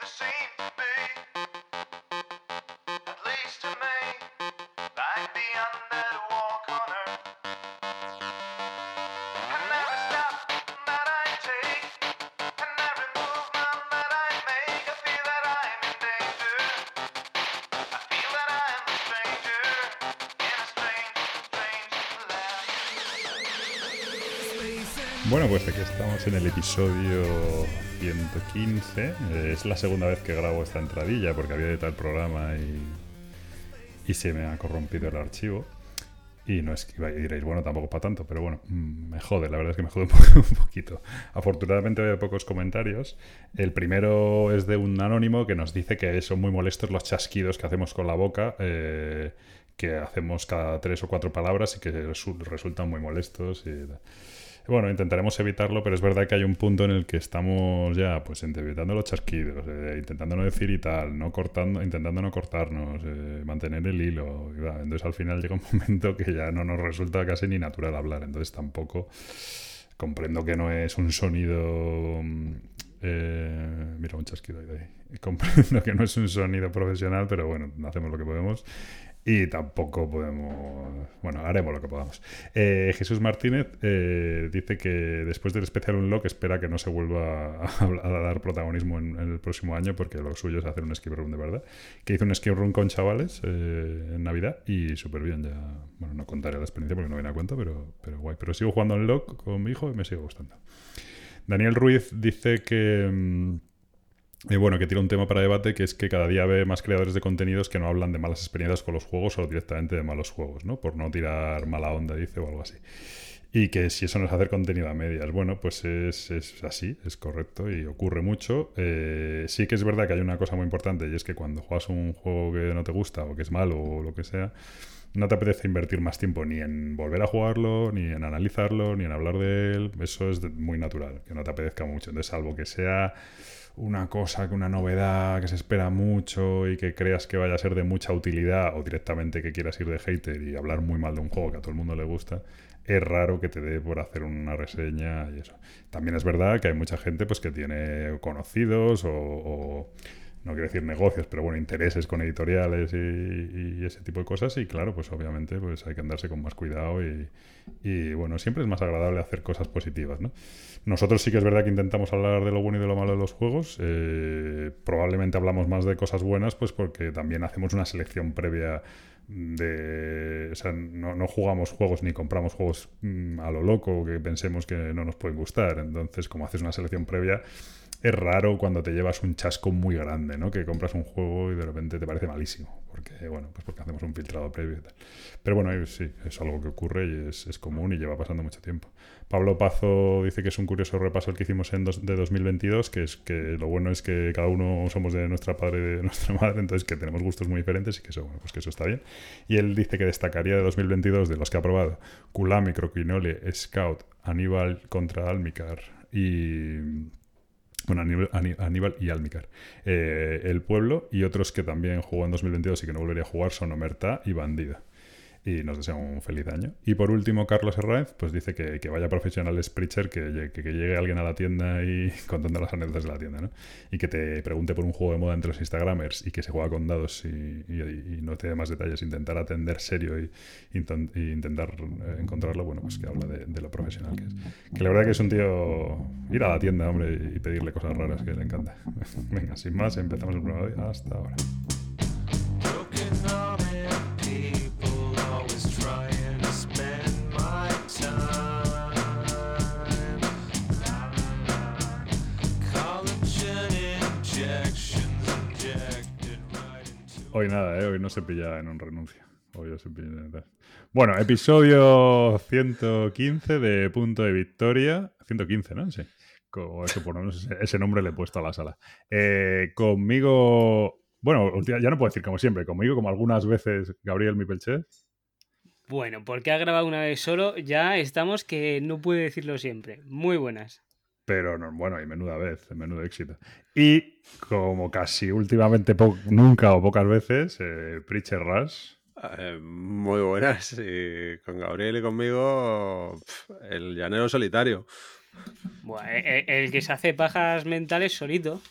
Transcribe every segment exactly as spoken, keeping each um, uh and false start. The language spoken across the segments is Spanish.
seem to be, at least to me, like the undead walk on earth. And every step that I take, and every movement that I make, I feel that I'm in danger. I feel that I'm a stranger in a strange, strange land. Bueno, pues aquí estamos en el episodio ciento quince. Eh, es la segunda vez que grabo esta entradilla porque había editado el programa y, y se me ha corrompido el archivo. Y no es que diréis, bueno, tampoco para tanto, pero bueno, me jode, la verdad es que me jode un, po- un poquito. Afortunadamente veo pocos comentarios. El primero es de un anónimo que nos dice que son muy molestos los chasquidos que hacemos con la boca, eh, que hacemos cada tres o cuatro palabras y que resu- resultan muy molestos y tal. Bueno, intentaremos evitarlo, pero es verdad que hay un punto en el que estamos ya, pues, evitando los chasquidos, eh, intentando no decir y tal, no cortando, intentando no cortarnos, eh, mantener el hilo. Y va. Entonces, al final llega un momento que ya no nos resulta casi ni natural hablar. Entonces, tampoco comprendo que no es un sonido. Eh, mira, un chasquido ahí de ahí. Comprendo que no es un sonido profesional, pero bueno, hacemos lo que podemos. Y tampoco podemos... Bueno, haremos lo que podamos. Eh, Jesús Martínez eh, dice que después del especial Unlock espera que no se vuelva a, a dar protagonismo en, en el próximo año porque lo suyo es hacer un escape room de verdad. Que hizo un escape room con chavales eh, en Navidad y súper bien. Ya, bueno, no contaré la experiencia porque no viene a cuenta, pero, pero guay. Pero sigo jugando Unlock con mi hijo y me sigue gustando. Daniel Ruiz dice que... Mmm, Y bueno, que tira un tema para debate, que es que cada día ve más creadores de contenidos que no hablan de malas experiencias con los juegos o directamente de malos juegos, ¿no? Por no tirar mala onda, dice, o algo así. Y que si eso no es hacer contenido a medias, bueno, pues es, es así, es correcto y ocurre mucho. Eh, sí que es verdad que hay una cosa muy importante y es que cuando juegas un juego que no te gusta o que es malo o lo que sea, no te apetece invertir más tiempo ni en volver a jugarlo, ni en analizarlo, ni en hablar de él. Eso es de- muy natural, que no te apetezca mucho. Entonces, salvo que sea una cosa, que una novedad que se espera mucho y que creas que vaya a ser de mucha utilidad o directamente que quieras ir de hater y hablar muy mal de un juego que a todo el mundo le gusta, es raro que te dé por hacer una reseña y eso. También es verdad que hay mucha gente pues que tiene conocidos o, o no quiero decir negocios, pero bueno, intereses con editoriales y, y ese tipo de cosas y claro, pues obviamente pues hay que andarse con más cuidado y, y bueno, siempre es más agradable hacer cosas positivas, ¿no? Nosotros sí que es verdad que intentamos hablar de lo bueno y de lo malo de los juegos. Eh, probablemente hablamos más de cosas buenas, pues porque también hacemos una selección previa de... O sea, no, no jugamos juegos ni compramos juegos mmm, a lo loco que pensemos que no nos pueden gustar. Entonces, como haces una selección previa, es raro cuando te llevas un chasco muy grande, ¿no? Que compras un juego y de repente te parece malísimo. Porque, bueno, pues porque hacemos un filtrado previo y tal. Pero bueno, sí, es algo que ocurre y es, es común y lleva pasando mucho tiempo. Pablo Pazo dice que es un curioso repaso el que hicimos en dos, de dos mil veintidós, que es que lo bueno es que cada uno somos de nuestra padre y de nuestra madre, entonces que tenemos gustos muy diferentes y que eso, bueno, pues que eso está bien. Y él dice que destacaría de dos mil veintidós de los que ha probado Kulami, Croquinole, Scout, Aníbal contra Almicar y... Bueno, Aníbal, Aníbal y Almicar. Eh, el Pueblo y otros que también jugó en dos mil veintidós y que no volvería a jugar son Omerta y Bandida. Y nos desea un feliz año. Y por último, Carlos Herráez pues dice que, que vaya profesional Spritzer, que, que, que llegue alguien a la tienda y contando las anécdotas de la tienda, ¿no? Y que te pregunte por un juego de moda entre los Instagramers y que se juega con dados y, y, y no te dé más detalles, intentar atender serio y, intent, y intentar eh, encontrarlo, bueno, pues que habla de, de lo profesional que es. Que la verdad que es un tío ir a la tienda, hombre, y pedirle cosas raras, que le encanta. Venga, sin más, empezamos el programa de hoy. Hasta ahora. Hoy nada, ¿eh? Hoy no se pilla en un renuncio. Hoy se pilla en tal. Bueno, episodio ciento quince de Punto de Victoria. ciento quince, ¿no? Sí. Como eso, por lo menos ese, ese nombre le he puesto a la sala. Eh, conmigo... Bueno, ya no puedo decir como siempre. Conmigo, como algunas veces, Gabriel Mipelche. Bueno, porque ha grabado una vez solo, ya estamos que no puede decirlo siempre. Muy buenas. Pero no, bueno, y menuda vez, menudo éxito. Y como casi últimamente po- nunca o pocas veces, eh, Preacher Rush. Eh, muy buenas. Y con Gabriel y conmigo, pf, el llanero solitario. Bueno, el, el que se hace pajas mentales solito.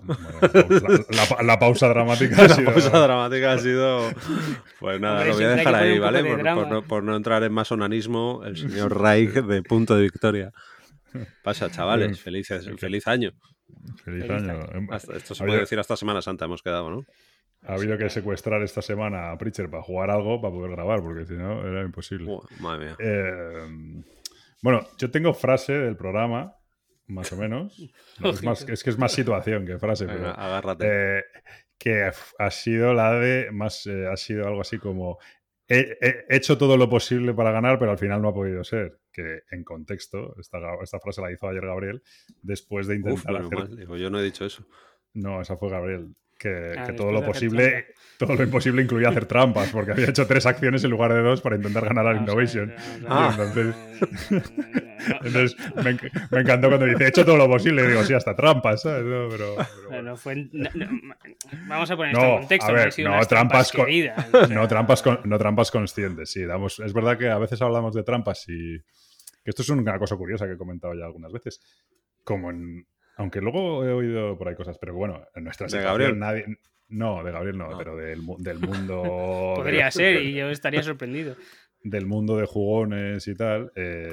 Bueno, la, pausa, la, la pausa dramática ha La sido... pausa dramática ha sido... Pues nada, Hombre, lo voy a siempre hay dejar que poner ahí, un poco ¿vale? de Por, drama. por no, por no entrar en masonanismo, el señor Raik de Punto de Victoria. Pasa, chavales, felices, feliz año. Feliz Feliz año. año. Hasta- esto se Ha puede habido, decir hasta Semana Santa, hemos quedado, ¿no? ha habido que secuestrar esta semana a Preacher para jugar algo, para poder grabar, porque si no era imposible. Buah, madre mía. Eh, bueno, yo tengo frase del programa, más o menos. No, es, más, es que es más situación que frase, Venga, pero agárrate. eh, que ha sido la de más, eh, ha sido algo así como he, he hecho todo lo posible para ganar, pero al final no ha podido ser. Que en contexto, esta, esta frase la hizo ayer Gabriel, después de Uf, intentar menos hacer. mal, digo, yo no he dicho eso. No, esa fue Gabriel. Que, Ah, que todo después lo de hacer posible, trampa. todo lo imposible incluía hacer trampas, porque había hecho tres acciones en lugar de dos para intentar ganar al Vamos a Innovation. ver, vamos a Ah. ver. Entonces, No, no, no, no. entonces me, enc- me encantó cuando dice, he hecho todo lo posible. Y digo, sí, hasta trampas, ¿sabes? No, pero, pero No, bueno. no fue- no, no, vamos a poner No, esto en contexto. a No, ver, han sido no unas trampas con- queridas, o sea, No trampas, con- no trampas conscientes, sí. Damos, es verdad que a veces hablamos de trampas y que esto es una cosa curiosa que he comentado ya algunas veces. Como en... Aunque luego he oído por ahí cosas, pero bueno, en nuestra ¿De situación Gabriel? nadie... No, de Gabriel no, Ah. pero del, mu- del mundo... Podría de- ser y yo estaría sorprendido. del mundo de jugones y tal,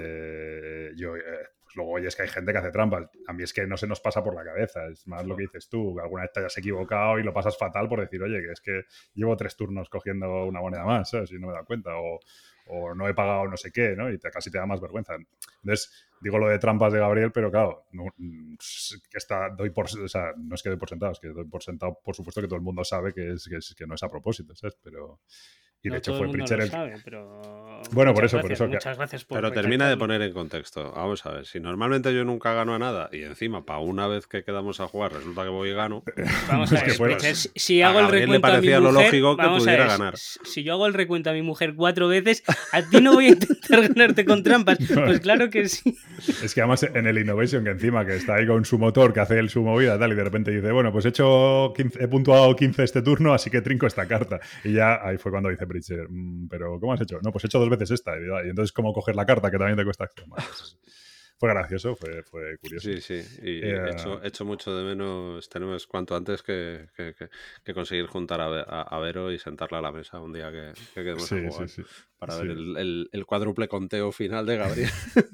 eh, yo, eh, pues luego oyes que hay gente que hace trampas. A mí es que no se nos pasa por la cabeza. Es más lo que dices tú, que alguna vez te hayas equivocado y lo pasas fatal por decir, oye, que es que llevo tres turnos cogiendo una moneda más, ¿sabes? Y no me he dado cuenta. O, o no he pagado no sé qué, ¿no? Y te, casi te da más vergüenza. Entonces, digo lo de trampas de Gabriel, pero claro, no, que está, doy por, o sea, no es que doy por sentado, es que doy por sentado, por supuesto, que todo el mundo sabe que, es, que, es, que no es a propósito, ¿sabes? Pero... Y de No hecho todo fue el mundo Preacher lo el... sabe, pero Bueno, por muchas eso, por gracias, eso que- muchas gracias por Pero termina de recalcarlo. poner en contexto. Vamos a ver, si normalmente yo nunca gano a nada y encima para una vez que quedamos a jugar resulta que voy y gano, Vamos Es a que ver, fue- Pritchard, si- si a hago el Gabriel le recuento a mi parecía lo mujer, lógico que vamos a pudiera ver, ganar. si si yo hago el recuento a mi mujer cuatro veces, a ti no voy a intentar ganarte con trampas. Pues claro que sí. Es que además en el Innovation, que encima que está ahí con su motor, que hace él su movida tal, y de repente dice, bueno, pues he hecho quince, he puntuado quince este turno, así que trinco esta carta. Y ya ahí fue cuando dice Preacher, "Mm, pero ¿cómo has hecho? No, pues he hecho dos veces esta. Y, y entonces, ¿cómo coger la carta que también te cuesta acción? Bueno, pues, fue gracioso, fue, fue curioso. sí, sí. Y Eh, echo, echo mucho de menos, tenemos cuanto antes que, que, que- que conseguir juntar a, Ve- a- a Vero y sentarla a la mesa un día que, que quedemos Sí, a jugar. sí, sí. Para Sí. ver el, el- el cuádruple conteo final de Gabriel.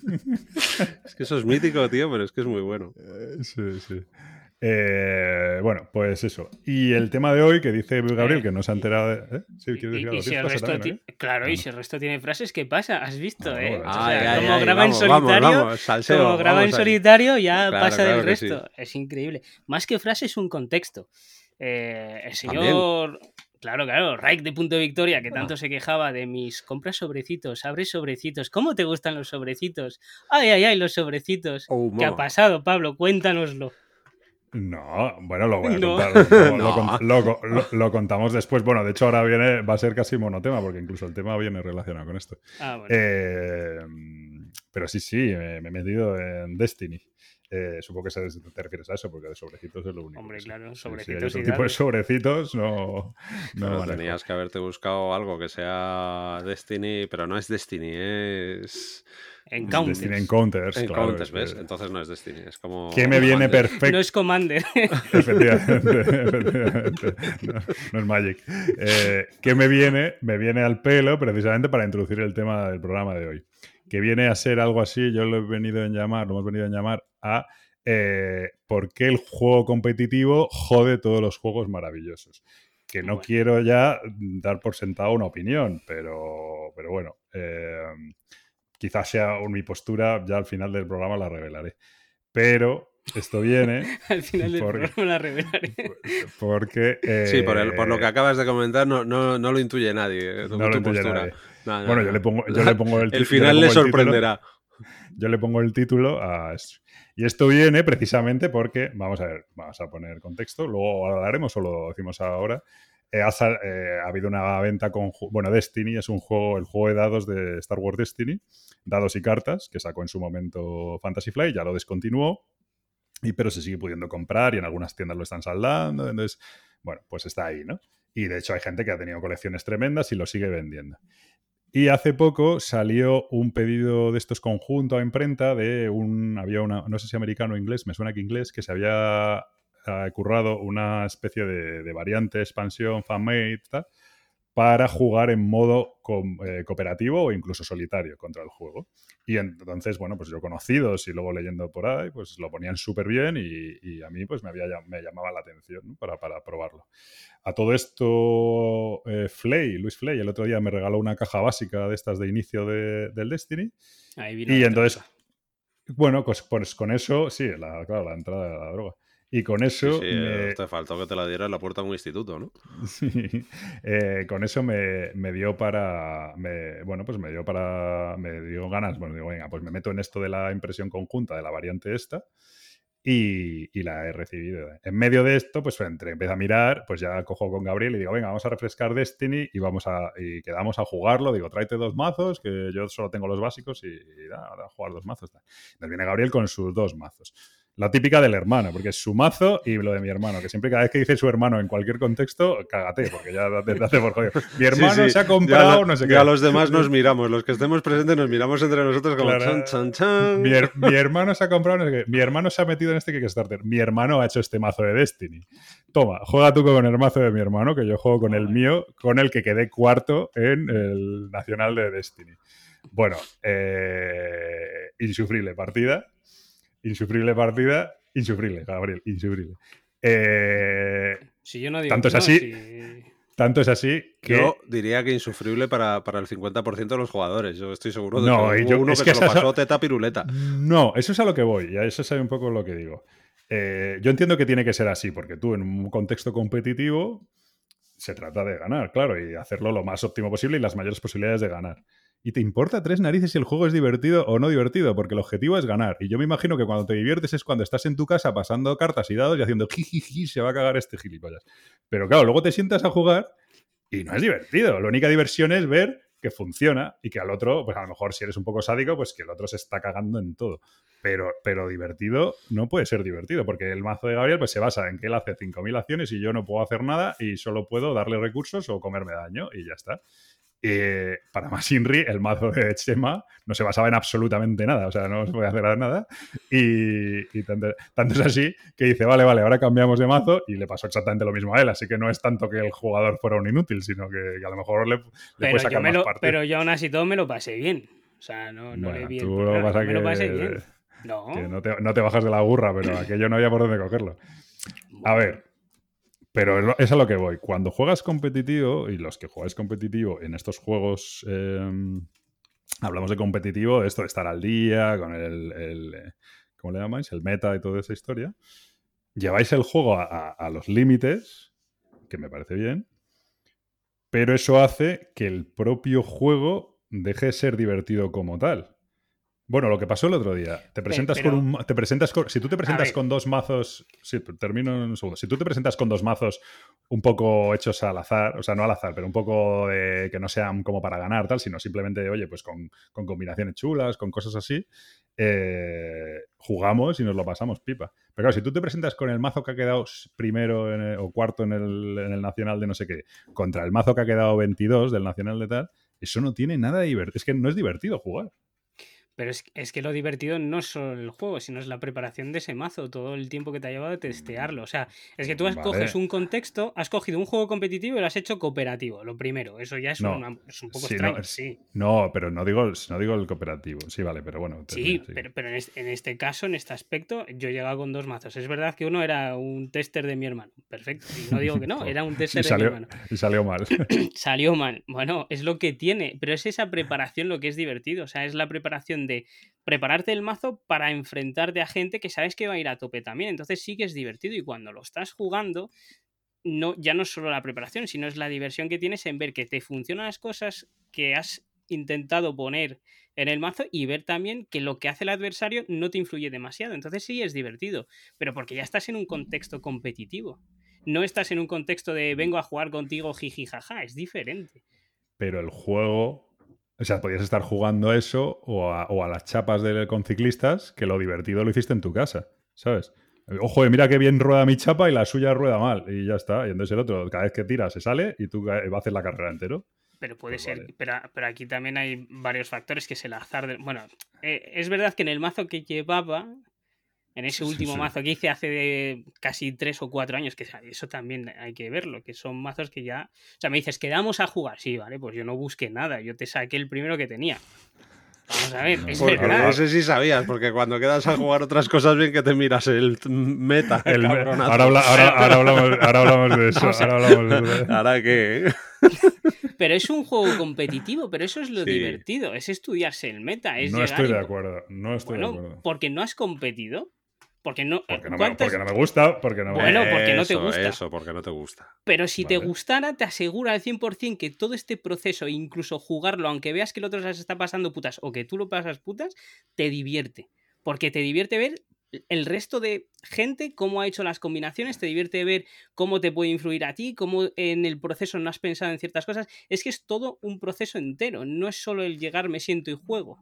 Es que eso es mítico, tío, pero es que es muy bueno. Eh, sí, sí. Eh, bueno, pues eso. Y el tema de hoy que dice Gabriel, Eh, que no se ha enterado de... ¿eh? Sí, Y, ¿quieres decir y algo? si ¿Tienes el frase resto también, ti- eh? claro, Ah, y no. si el resto tiene frases, ¿qué pasa? ¿Has visto? Ah, eh? bueno, O Ay, sea, ay, como ay, graba en vamos, vamos, solitario, vamos, salseo, como graba en vamos ahí. solitario, ya Claro, pasa claro del que sí. resto. Es increíble. Más que frases, un contexto. Eh, el También. señor, claro, claro, Raik de Punto de Victoria, que tanto se quejaba de mis compras sobrecitos, abres sobrecitos. ¿Cómo te gustan los sobrecitos? Ay, ay, ay, los sobrecitos. Oh, ¿Qué ha ma. pasado, Pablo? Cuéntanoslo. No, bueno, lo voy a No. contar. Lo, lo No. cont- lo- lo- lo contamos después. Bueno, de hecho ahora viene, va a ser casi monotema, porque incluso el tema viene relacionado con esto. Ah, bueno. Eh, pero sí, sí, me, me he metido en Destiny. Eh, supongo que se- te refieres a eso, porque de sobrecitos es lo único. Hombre, que sé. claro, Sí, sí, hay sobrecitos otro y tipo de dale. sobrecitos, no, no Pero manejo. tenías que haberte buscado algo que sea Destiny, pero no es Destiny, es Encounters. Destiny Encounters, claro. Encounters, es ¿ves? que- Entonces no es Destiny, es como... que me viene Commander. perfecto. No es Commander. Efectivamente, efectivamente. No, no es Magic. Eh, que me viene, me viene al pelo precisamente para introducir el tema del programa de hoy. Que viene a ser algo así, yo lo he venido a llamar, lo hemos venido a llamar a eh, por qué el juego competitivo jode todos los juegos maravillosos. Que no Bueno. quiero ya dar por sentado una opinión, pero, pero bueno, eh, quizás sea mi postura, ya al final del programa la revelaré. Pero esto viene Al final del Porque- programa la revelaré. porque... eh, Sí, por, el- por lo que acabas de comentar no, no, no lo intuye nadie, eh, tu, no lo tu intuye postura. nadie. No, no, Bueno, no. yo le pongo, yo le pongo el, El ti- yo final pongo le el título- sorprenderá. yo le pongo el título a esto. Y esto viene precisamente porque, vamos a ver, vamos a poner contexto, luego hablaremos o lo decimos ahora. Eh, ha, sal- eh, ha habido una venta con, ju- bueno, Destiny es un juego, el juego de dados de Star Wars Destiny, dados y cartas, que sacó en su momento Fantasy Flight, ya lo descontinuó, y, pero se sigue pudiendo comprar y en algunas tiendas lo están saldando, entonces, bueno, pues está ahí, ¿no? Y de hecho hay gente que ha tenido colecciones tremendas y lo sigue vendiendo. Y hace poco salió un pedido de estos conjunto a imprenta de un, había una, no sé si americano o inglés, me suena que inglés, que se había eh, currado una especie de, de variante, expansión, fanmade, tal, para jugar en modo com, eh, cooperativo o incluso solitario contra el juego. Y entonces, bueno, pues yo conocidos y luego leyendo por ahí, pues lo ponían súper bien y, y a mí pues me, había, me llamaba la atención, ¿no? para, para probarlo. A todo esto, eh, Flay, Luis Flay, el otro día me regaló una caja básica de estas de inicio de, del Destiny. Ahí vino Y la entonces, droga. bueno, pues, pues con eso, sí, la, claro, la entrada de la droga. Y con Sí, eso sí, me... eh, te faltó que te la diera en la puerta de un instituto, ¿no? Sí, eh, con eso me, me dio para, me, bueno, pues me dio para, me dio ganas, bueno, digo, venga, pues me meto en esto de la impresión conjunta de la variante esta y, y la he recibido. En medio de esto, pues entre empiezo a mirar, pues ya cojo con Gabriel y digo, venga, vamos a refrescar Destiny y vamos a, y quedamos a jugarlo, digo, tráete dos mazos, que yo solo tengo los básicos y, y nada, a jugar dos mazos. Entonces viene Gabriel con sus dos mazos. La típica del hermano, porque es su mazo y lo de mi hermano, que siempre cada vez que dice su hermano en cualquier contexto, cágate, porque ya te hace por jodido. Mi hermano Sí, sí, se ha comprado, ya, no sé ya qué. los demás nos miramos, los que estemos presentes nos miramos entre nosotros como Claro, chan, chan, chan. Mi, her- mi hermano se ha comprado, no sé qué. Mi hermano se ha metido en este Kickstarter. Mi hermano ha hecho este mazo de Destiny. Toma, juega tú con el mazo de mi hermano, que yo juego con el Joder. mío, con el que quedé cuarto en el Nacional de Destiny. Bueno, eh, insufrible partida. Insufrible partida. Insufrible, Gabriel, insufrible. Eh, Si yo no digo tanto que es no, así, si- tanto es así que... Yo diría que insufrible para, para el cincuenta por ciento de los jugadores. Yo estoy seguro de No, que y hubo yo- uno es que, que se lo esa- pasó teta piruleta. No, eso es a lo que voy, y a eso es un poco lo que digo. Eh, yo entiendo que tiene que ser así, porque tú en un contexto competitivo se trata de ganar, claro, y hacerlo lo más óptimo posible y las mayores posibilidades de ganar. Y te importa tres narices si el juego es divertido o no divertido, porque el objetivo es ganar. Y yo me imagino que cuando te diviertes es cuando estás en tu casa pasando cartas y dados y haciendo jijiji, se va a cagar este gilipollas. Pero claro, luego te sientas a jugar y no es divertido. La única diversión es ver que funciona y que al otro, pues a lo mejor si eres un poco sádico, pues que el otro se está cagando en todo. Pero, pero divertido no puede ser divertido, porque el mazo de Gabriel pues se basa en que él hace cinco mil acciones y yo no puedo hacer nada y solo puedo darle recursos o comerme daño y ya está. Eh, para más Inri, el mazo de Chema no se basaba en absolutamente nada, o sea, no se podía hacer nada. Y, y tanto, tanto es así que dice, vale, vale, ahora cambiamos de mazo y le pasó exactamente lo mismo a él. Así que no es tanto que el jugador fuera un inútil, sino que, que a lo mejor le, le pero, puede sacar yo me más lo, partido. pero yo aún así todo me lo pasé bien. O sea, no, no Bueno, le vi el tú lo problema, pasa yo me lo pasé que- bien. No. Que no te, no te bajas de la burra, pero aquello no había por dónde cogerlo. A ver, pero es lo- es a lo que voy. Cuando juegas competitivo, y los que jugáis competitivo en estos juegos, eh, hablamos de competitivo, de esto de estar al día, con el, el, eh, ¿cómo le llamáis? El meta y toda esa historia. Lleváis el juego a, a- a los límites, que me parece bien, pero eso hace que el propio juego deje de ser divertido como tal. Bueno, lo que pasó el otro día. Te presentas pero- con un. Te presentas con, si tú te presentas ver. con dos mazos. Sí, termino en un segundo. Si tú te presentas con dos mazos un poco hechos al azar, o sea, no al azar, pero un poco de que no sean como para ganar, tal, sino simplemente, oye, pues con, con combinaciones chulas, con cosas así, eh, jugamos y nos lo pasamos pipa. Pero claro, si tú te presentas con el mazo que ha quedado primero en el- o cuarto en el, en el Nacional de no sé qué, contra el mazo que ha quedado veintidós del Nacional de tal, eso no tiene nada de divertido. Es que no es divertido jugar. Pero es, es que lo divertido no es solo el juego, sino es la preparación de ese mazo, todo el tiempo que te ha llevado a testearlo. O sea, es que tú has- Vale. coges un contexto, has cogido un juego competitivo y lo has hecho cooperativo, lo primero. Eso ya es, No. una- es un poco Sí, extraño, no, es- sí. No, pero no digo, no digo el cooperativo. Sí, vale, pero bueno. Sí, termina, sigue. pero, pero en, este, en este caso, en este aspecto, yo llegaba con dos mazos. Es verdad que uno era un tester de mi hermano. Perfecto. Y no digo que no, era un Y tester de mi salió, hermano. y salió mal. Salió mal. Bueno, es lo que tiene, pero es esa preparación lo que es divertido. O sea, es la preparación de prepararte el mazo para enfrentarte a gente que sabes que va a ir a tope también. Entonces sí que es divertido y cuando lo estás jugando, no, ya no es solo la preparación, sino es la diversión que tienes en ver que te funcionan las cosas que has intentado poner en el mazo y ver también que lo que hace el adversario no te influye demasiado. Entonces sí es divertido, pero porque ya estás en un contexto competitivo. No estás en un contexto de vengo a jugar contigo jiji jaja, es diferente. Pero el juego. O sea, podías estar jugando eso o a, o a las chapas de, con ciclistas, que lo divertido lo hiciste en tu casa, ¿sabes? Ojo, eh, mira qué bien rueda mi chapa y la suya rueda mal. Y ya está. Y entonces el otro, cada vez que tira, se sale y tú va a hacer la carrera entero. Pero puede Pues ser, vale. pero, pero aquí también hay varios factores que es el azar. De, bueno, eh, es verdad que en el mazo que llevaba, En ese Sí, último sí. mazo que hice hace de casi tres o cuatro años, que eso también hay que verlo, que son mazos que ya... O sea, me dices, ¿quedamos a jugar? Sí, vale, pues yo no busqué nada, yo te saqué el primero que tenía. Vamos a ver, No, es Porque verdad. ese sí sabías, porque cuando quedas a jugar otras cosas bien que te miras el t- meta, El me- cabronazo. ahora, habla- ahora, ahora hablamos, ahora hablamos de eso. Vamos a- Ahora hablamos de eso. Ahora que... Pero es un juego competitivo, pero eso es lo Sí. divertido, es estudiarse el meta, es No llegar estoy y... de acuerdo. No estoy Bueno, de acuerdo. porque no has competido. Porque no, Porque no, me, ¿cuántas- porque no me gusta. Porque no me Bueno, gusta. porque no te Eso, gusta. Eso, porque no te gusta. Pero si te Vale. gustara, te aseguro al cien por cien que todo este proceso, incluso jugarlo, aunque veas que el otro se las está pasando putas o que tú lo pasas putas, te divierte. Porque te divierte ver el resto de gente, cómo ha hecho las combinaciones, te divierte ver cómo te puede influir a ti, cómo en el proceso no has pensado en ciertas cosas. Es que es todo un proceso entero, no es solo el llegar, me siento y juego.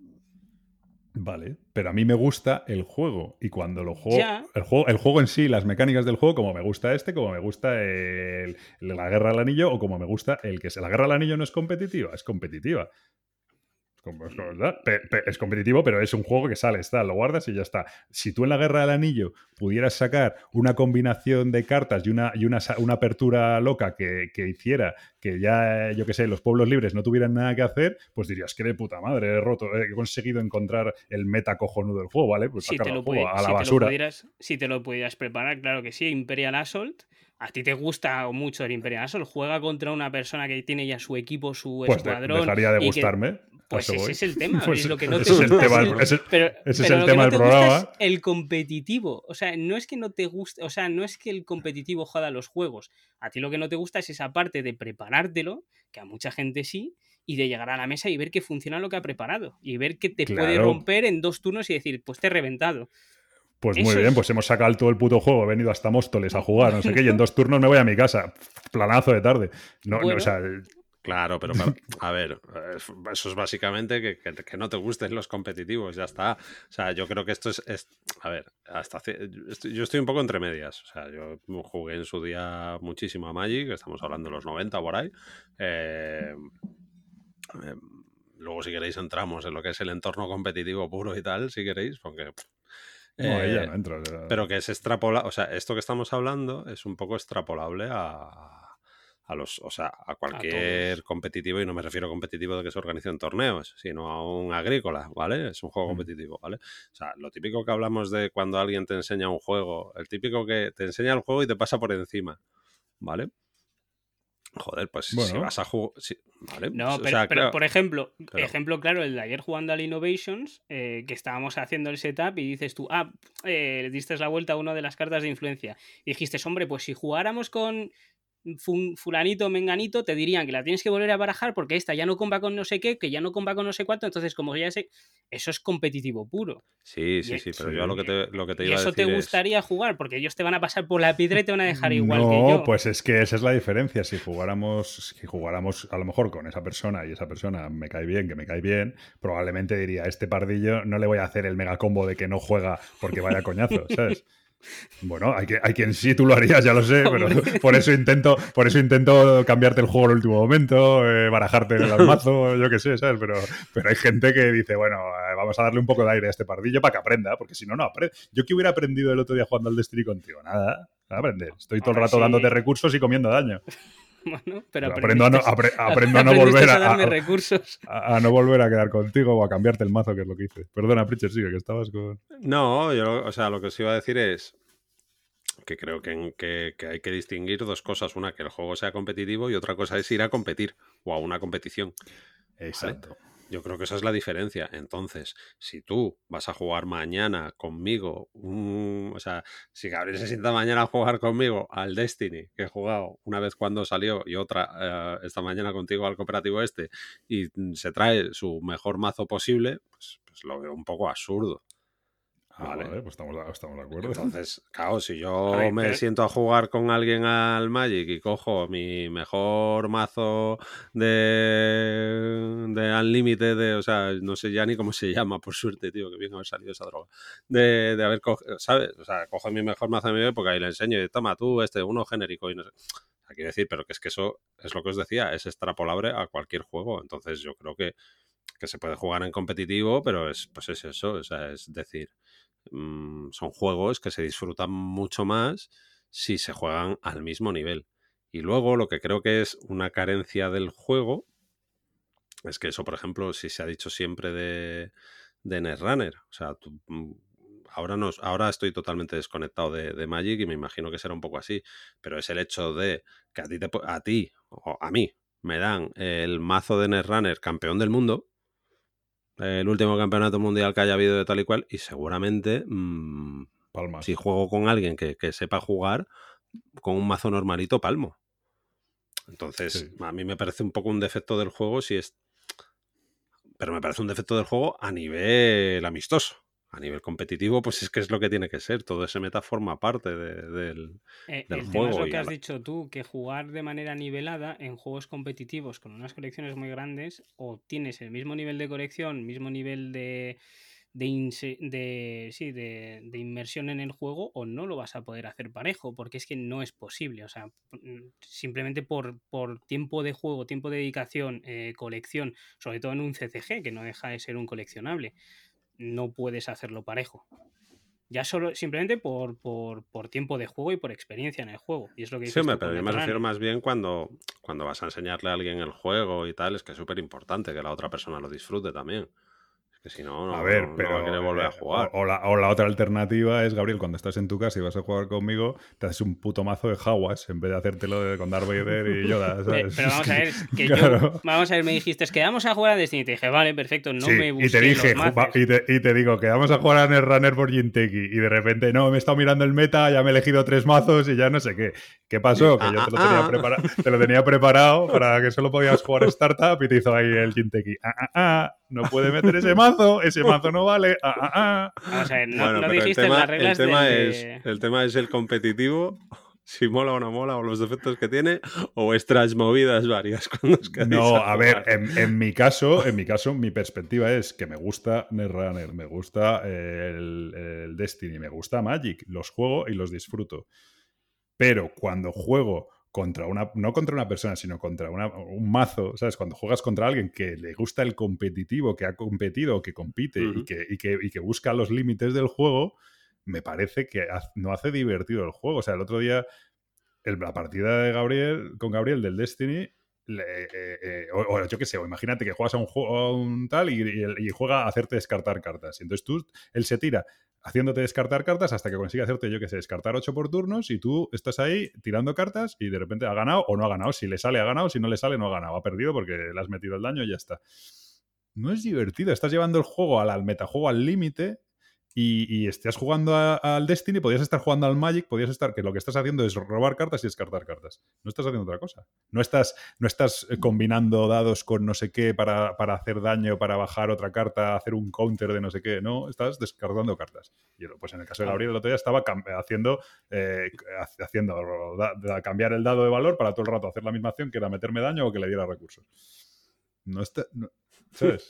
Vale, pero a mí me gusta el juego y cuando lo juego Ya. el, juego, el juego en sí, las mecánicas del juego, como me gusta este, como me gusta el, el- la Guerra del Anillo o como me gusta el que es. La Guerra del Anillo no es competitiva, es competitiva. Como- es como- ¿verdad? Pe- pe- Es competitivo, pero es un juego que sale, está, lo guardas y ya está. Si tú en la Guerra del Anillo pudieras sacar una combinación de cartas y una, y una, sa- una apertura loca que, que hiciera que ya, yo qué sé, los pueblos libres no tuvieran nada que hacer, pues dirías que de puta madre, he roto, he conseguido encontrar el meta cojonudo del juego, ¿vale? Pues Si te, sacarlo lo al juego, pudi- a si la te lo basura. pudieras, si te lo pudieras preparar, claro que sí. Imperial Assault, a ti te gusta mucho el Imperial Assault, juega contra una persona que tiene ya su equipo, su Pues de- escuadrón. dejaría de y que- gustarme. a Pues eso ese voy. es el tema. Pues es lo que no te ese es el gusta tema, es del- el- ese- pero, ese es pero el lo tema que no del te gusta programa. es el competitivo. O sea, no es que no te guste, o sea, no es que el competitivo joda los juegos. A ti lo que no te gusta es esa parte de preparártelo, que a mucha gente sí, y de llegar a la mesa y ver que funciona lo que ha preparado. Y ver que te puede Claro. romper en dos turnos y decir, pues te he reventado. Pues Eso muy bien, es- pues hemos sacado todo el puto juego, he venido hasta Móstoles a jugar, no sé qué, y en dos turnos me voy a mi casa. Planazo de tarde. No, no, Bueno. o sea, Claro, pero, pero, a ver, es- eso es básicamente que, que- que no te gusten los competitivos, ya está. O sea, yo creo que esto es, es- a ver, hasta hace- estoy- yo estoy un poco entre medias. O sea, yo jugué en su día muchísimo a Magic, estamos hablando de los noventa por ahí. Eh, eh, luego, si queréis, entramos en lo que es el entorno competitivo puro y tal, si queréis, porque... no, ahí ya eh, no entro. o sea, pero que es extrapolable, o sea, esto que estamos hablando es un poco extrapolable a, a los, o sea, a cualquier todos. competitivo, y no me refiero a competitivo de que se organice en torneos, sino a un agrícola, ¿vale? Es un juego Mm. competitivo, ¿vale? O sea, lo típico que hablamos de cuando alguien te enseña un juego, el típico que te enseña el juego y te pasa por encima, ¿vale? Joder, pues si Bueno. vas a jugar... ¿vale? No, O pero, sea, pero, claro, por ejemplo, pero- ejemplo claro, el de ayer jugando al Innovations, eh, que estábamos haciendo el setup y dices tú, ah, eh, le diste la vuelta a una de las cartas de influencia. Y dijiste, hombre, pues si jugáramos con fun- fulanito, menganito, te dirían que la tienes que volver a barajar porque esta ya no comba con no sé qué, que ya no comba con no sé cuánto, entonces como ya sé, eso es competitivo puro. Sí, sí, Y- sí, pero sí. yo a lo que te, lo que te Y iba a eso decir te es... gustaría jugar, porque ellos te van a pasar por la piedra y te van a dejar igual no, que yo. pues es que esa es la diferencia. Si jugáramos, si jugáramos a lo mejor con esa persona y esa persona me cae bien, que me cae bien, probablemente diría, este pardillo no le voy a hacer el mega combo de que no juega porque vaya coñazo, ¿sabes? Bueno, hay, que, hay quien sí, tú lo harías, ya lo sé, pero Hombre. por eso intento, por eso intento cambiarte el juego en el último momento, eh, barajarte el mazo, yo qué sé, ¿sabes? Pero, pero hay gente que dice, bueno, eh, vamos a darle un poco de aire a este pardillo para que aprenda, porque si no, no aprende. Yo que hubiera aprendido el otro día jugando al Destiny contigo, nada, a aprender. Estoy todo el Ahora rato sí. dándote recursos y comiendo daño. Bueno, pero Aprendo a no, aprendiste- apre- aprendo a no aprendiste volver a a, darme a- recursos. a- a no volver a quedar contigo o a cambiarte el mazo, que es lo que hice. Perdona, Pritchard, sigue, que estabas con... No, yo, o sea, lo que os iba a decir es que creo que, que, que hay que distinguir dos cosas. Una, que el juego sea competitivo, y otra cosa es ir a competir o a una competición. Exacto. Yo creo que esa es la diferencia. Entonces, si tú vas a jugar mañana conmigo, un- o sea, si Gabriel se sienta mañana a jugar conmigo al Destiny, que he jugado una vez cuando salió y otra eh, esta mañana contigo al cooperativo este, y mm, se trae su mejor mazo posible, pues, pues lo veo un poco absurdo. Ah, Vale. vale, pues estamos, estamos de acuerdo. Entonces, claro, si yo A ver, me pero- siento a jugar con alguien al Magic y cojo mi mejor mazo de, de Unlimited, de, o sea, no sé ya ni cómo se llama, por suerte, tío, que bien haber salido esa droga, de, de haber cogido, ¿sabes? O sea, cojo mi mejor mazo de mi época y le enseño y toma tú este, uno genérico y no sé. O sea, quiero decir, pero que es que eso es lo que os decía, es extrapolable a cualquier juego. Entonces, yo creo que, que se puede jugar en competitivo, pero es, pues es eso, o sea, es decir... mmm, son juegos que se disfrutan mucho más si se juegan al mismo nivel. Y luego lo que creo que es una carencia del juego es que eso, por ejemplo, si se ha dicho siempre de, de Netrunner, o sea, tú, mm, ahora, no, ahora estoy totalmente desconectado de, de Magic y me imagino que será un poco así, pero es el hecho de que a ti, te, a ti o a mí me dan el mazo de Netrunner campeón del mundo, el último campeonato mundial que haya habido de tal y cual, y seguramente mmm, Palmas. si juego con alguien que, que sepa jugar, con un mazo normalito palmo. Entonces, Sí. a mí me parece un poco un defecto del juego si es... Pero me parece un defecto del juego a nivel amistoso. A nivel competitivo, pues es que es lo que tiene que ser. Todo ese meta forma parte de, del, Eh, del el tema es juego. lo Y que a has la- dicho tú, que jugar de manera nivelada en juegos competitivos con unas colecciones muy grandes, o tienes el mismo nivel de colección, mismo nivel de, de, inse- de, sí, de, de inmersión en el juego, o no lo vas a poder hacer parejo, porque es que no es posible. O sea, mm, simplemente por, por tiempo de juego, tiempo de dedicación, eh, colección, sobre todo en un C C G, que no deja de ser un coleccionable, no puedes hacerlo parejo. Ya solo, simplemente por, por, por tiempo de juego y por experiencia en el juego. Y es lo que Sí, dices hombre, tú pero con yo me refiero Netrunner. más bien cuando, cuando vas a enseñarle a alguien el juego y tal, es que es súper importante que la otra persona lo disfrute también. Es que si no, A no, ver, no, no va a pero querer volver eh, a o, jugar. o la, o la otra alternativa es, Gabriel, cuando estás en tu casa y vas a jugar conmigo, te haces un puto mazo de Jaguas en vez de hacértelo de, con Darth Vader y Yoda, Pe- ¿sabes? Pero Es vamos a que, ver, es que yo, claro. vamos a ver, me dijiste, es que vamos a jugar a Destiny. Y te dije, vale, perfecto, no Sí, me y te busqué dije, los ju- va- mazos. y te, y te digo que vamos a jugar a Netrunner por Jinteki y de repente, no, me he estado mirando el meta, ya me he elegido tres mazos y ya no sé qué. ¿Qué pasó? Que Ah, yo ah, te lo tenía, ah. prepara te lo tenía preparado para que solo podías jugar Startup y te hizo ahí el Jinteki. Ah, ah, ah, no puede meter ese mazo, ese mazo no vale. Ah, ah, ah. Vamos a ver, no, Bueno, no pero el dijiste las tema, el reglas tema del es de... el tema es el competitivo, si mola o no mola, o los defectos que tiene, o vuestras movidas varias cuando os quedáis No, a a ver, jugar. en, en mi caso, en mi caso, mi perspectiva es que me gusta Netrunner, me gusta eh, el, el Destiny, me gusta Magic, los juego y los disfruto. Pero cuando juego contra una, no contra una persona, sino contra una, un mazo, ¿sabes? Cuando juegas contra alguien que le gusta el competitivo, que ha competido, que compite y, Ujú. que, y, que, y que busca los límites del juego, me parece que haz- no hace divertido el juego. O sea, el otro día, el- la partida de Gabriel, con Gabriel del Destiny, le- eh, eh, o, o yo qué sé, o imagínate que juegas a un juego a un tal y, y el- y juega a hacerte descartar cartas. Y entonces tú, él se tira haciéndote descartar cartas hasta que consigue hacerte, yo qué sé, descartar ocho por turnos y tú estás ahí tirando cartas y de repente ha ganado o no ha ganado. Si le sale, ha ganado. Si no le sale, no ha ganado. Ha perdido porque le has metido el daño y ya está. No es divertido. Estás llevando el juego al, al metajuego al límite y, y estás jugando a- al Destiny, podías estar jugando al Magic, podías estar, que lo que estás haciendo es robar cartas y descartar cartas. No estás haciendo otra cosa. No estás, no estás eh, combinando dados con no sé qué para, para hacer daño, para bajar otra carta, hacer un counter de no sé qué. No, estás descartando cartas. Y pues en el caso de Gabriel el otro día estaba cam- haciendo, eh, haciendo da- da- cambiar el dado de valor para todo el rato hacer la misma acción que era meterme daño o que le diera recursos. No está... no- ¿Sabes?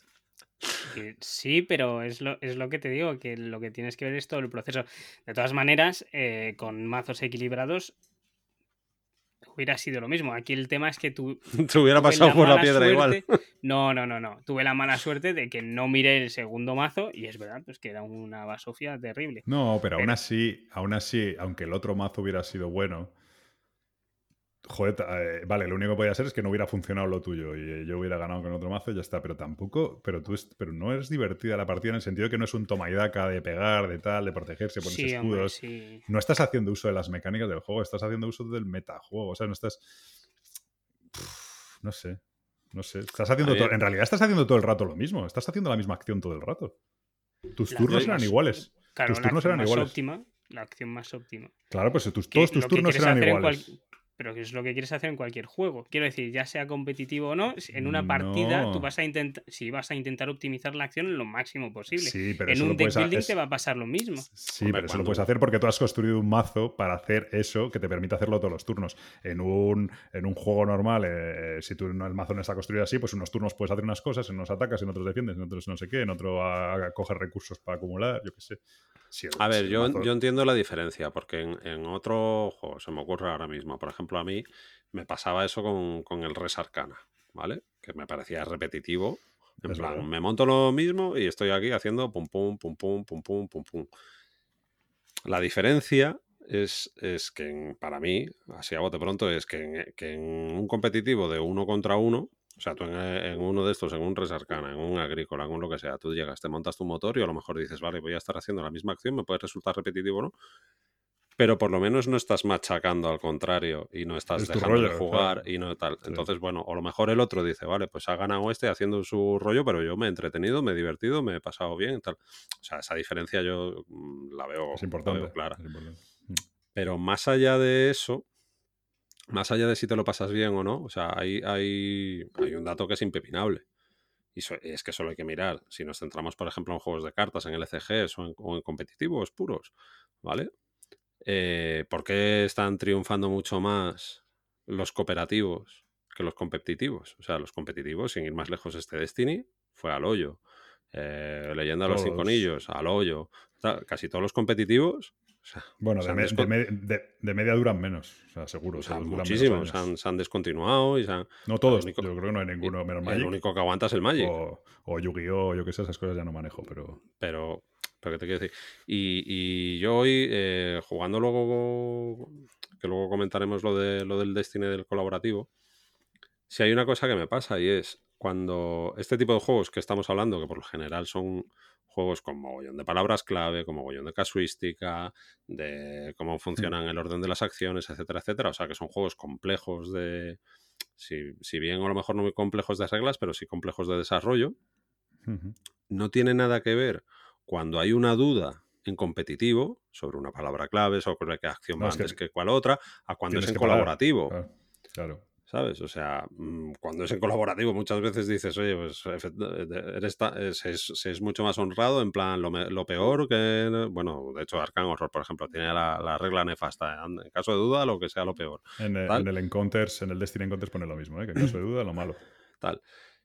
Que sí, pero es lo, es lo que te digo, que lo que tienes que ver es todo el proceso. De todas maneras, eh, con mazos equilibrados hubiera sido lo mismo. Aquí el tema es que tú Te hubiera tuve pasado la por la mala piedra suerte. igual. No, no, no, no. Tuve la mala suerte de que no miré el segundo mazo y es verdad, pues que era una basofia terrible. No, pero aún Pero así, aún así, aunque el otro mazo hubiera sido bueno, joder, ta- eh, vale, lo único que podía ser es que no hubiera funcionado lo tuyo y eh, yo hubiera ganado con otro mazo y ya está, pero tampoco, pero tú, es- pero no es divertida la partida en el sentido de que no es un toma y daca de pegar, de tal, de protegerse, ponerse sí, hombre, escudos. sí. No estás haciendo uso de las mecánicas del juego, estás haciendo uso del metajuego, o sea, no estás, Pff, no sé, no sé, estás A haciendo mí, to- en realidad estás haciendo todo el rato lo mismo, estás haciendo la misma acción todo el rato. Tus La turnos acción yo- eran más, iguales. claro, Tus la turnos acción eran más iguales. óptima, la acción más óptima. Claro, pues tus, Que todos tus lo que turnos quieres eran hacer en cual- iguales. pero que es lo que quieres hacer en cualquier juego. Quiero decir, ya sea competitivo o no, en una No. partida tú vas a intentar, sí, vas a intentar optimizar la acción lo máximo posible. Sí, pero En eso un lo deck puedes ha- building es- te va a pasar lo mismo. Sí, Hombre, pero eso lo cuando- puedes hacer porque tú has construido un mazo para hacer eso que te permite hacerlo todos los turnos. En un, en un juego normal, eh, si tú, no- el mazo no está construido así, pues unos turnos puedes hacer unas cosas, en unos atacas, en otros defiendes, en otros no sé qué, en otro a, a coger recursos para acumular, yo qué sé. Si el- A si ver, el yo, mazo- yo entiendo la diferencia, porque en, en otro juego, se me ocurre ahora mismo, por ejemplo, a mí me pasaba eso con, con el Res Arcana, ¿vale? Que me parecía repetitivo En Es plan, verdad. me monto lo mismo y estoy aquí haciendo pum pum, pum pum, pum pum, pum pum. La diferencia es, es que en- para mí, así a bote pronto, es que en, que en un competitivo de uno contra uno, o sea, tú en, en uno de estos, en un Res Arcana, en un Agrícola, en un lo que sea, tú llegas, te montas tu motor y a lo mejor dices, vale, voy a estar haciendo la misma acción, me puede resultar repetitivo, ¿no? Pero por lo menos no estás machacando al contrario y no estás Es tu dejándole rollo, jugar claro. y no tal. Sí. Entonces, bueno, o a lo mejor el otro dice, vale, pues ha ganado este haciendo su rollo, pero yo me he entretenido, me he divertido, me he pasado bien y tal. O sea, esa diferencia yo mm, la veo, Es la importante. veo clara. Es importante. Mm. Pero más allá de eso, más allá de si te lo pasas bien o no, o sea, hay, hay, hay un dato que es impepinable. Y so- es que solo hay que mirar. Si nos centramos, por ejemplo, en juegos de cartas, en L C Gs o en, o en competitivos puros, ¿vale? Eh, ¿por qué están triunfando mucho más los cooperativos que los competitivos? O sea, los competitivos, sin ir más lejos, este Destiny fue al hoyo. Eh, Leyenda de los Cinco Todos. Anillos, al hoyo. O sea, casi todos los competitivos o sea, Bueno, se de, han, me- de, desco- me- de- de media duran menos. O sea, seguro, o sea, todos duran menos muchísimos se años. han, se han descontinuado y se han- No el todos, único, yo creo que no hay y ninguno menos el Magic. único que aguanta es el Magic. O, o Yu-Gi-Oh! Yo qué sé, esas cosas ya no manejo, pero. Pero, pero ¿qué te quiero decir? Y, y yo hoy, eh, jugando luego, que luego comentaremos lo, de, lo del Destiny del colaborativo, si hay una cosa que me pasa y es cuando este tipo de juegos que estamos hablando, que por lo general son juegos con mogollón de palabras clave, con mogollón de casuística, de cómo Hmm. funcionan el orden de las acciones, etcétera, etcétera, o sea que son juegos complejos de, si, si bien a lo mejor no muy complejos de reglas, pero sí complejos de desarrollo, Ujú. no tiene nada que ver cuando hay una duda en competitivo sobre una palabra clave, sobre qué acción No, va es que antes que cuál otra, a cuando es tienes en que parar. colaborativo. Claro. claro. ¿Sabes? O sea, mm, cuando es en colaborativo muchas veces dices, oye, pues efect- eres ta- eh, se es, se es mucho más honrado, en plan, lo, me- lo peor que... Bueno, de hecho, Arkham Horror, por ejemplo, tiene la, la regla nefasta. En en caso de duda, lo que sea lo peor. En, el- Tal, en el Encounters, en el Destiny Encounters pone lo mismo, ¿eh? Que en caso de duda, lo malo. tal.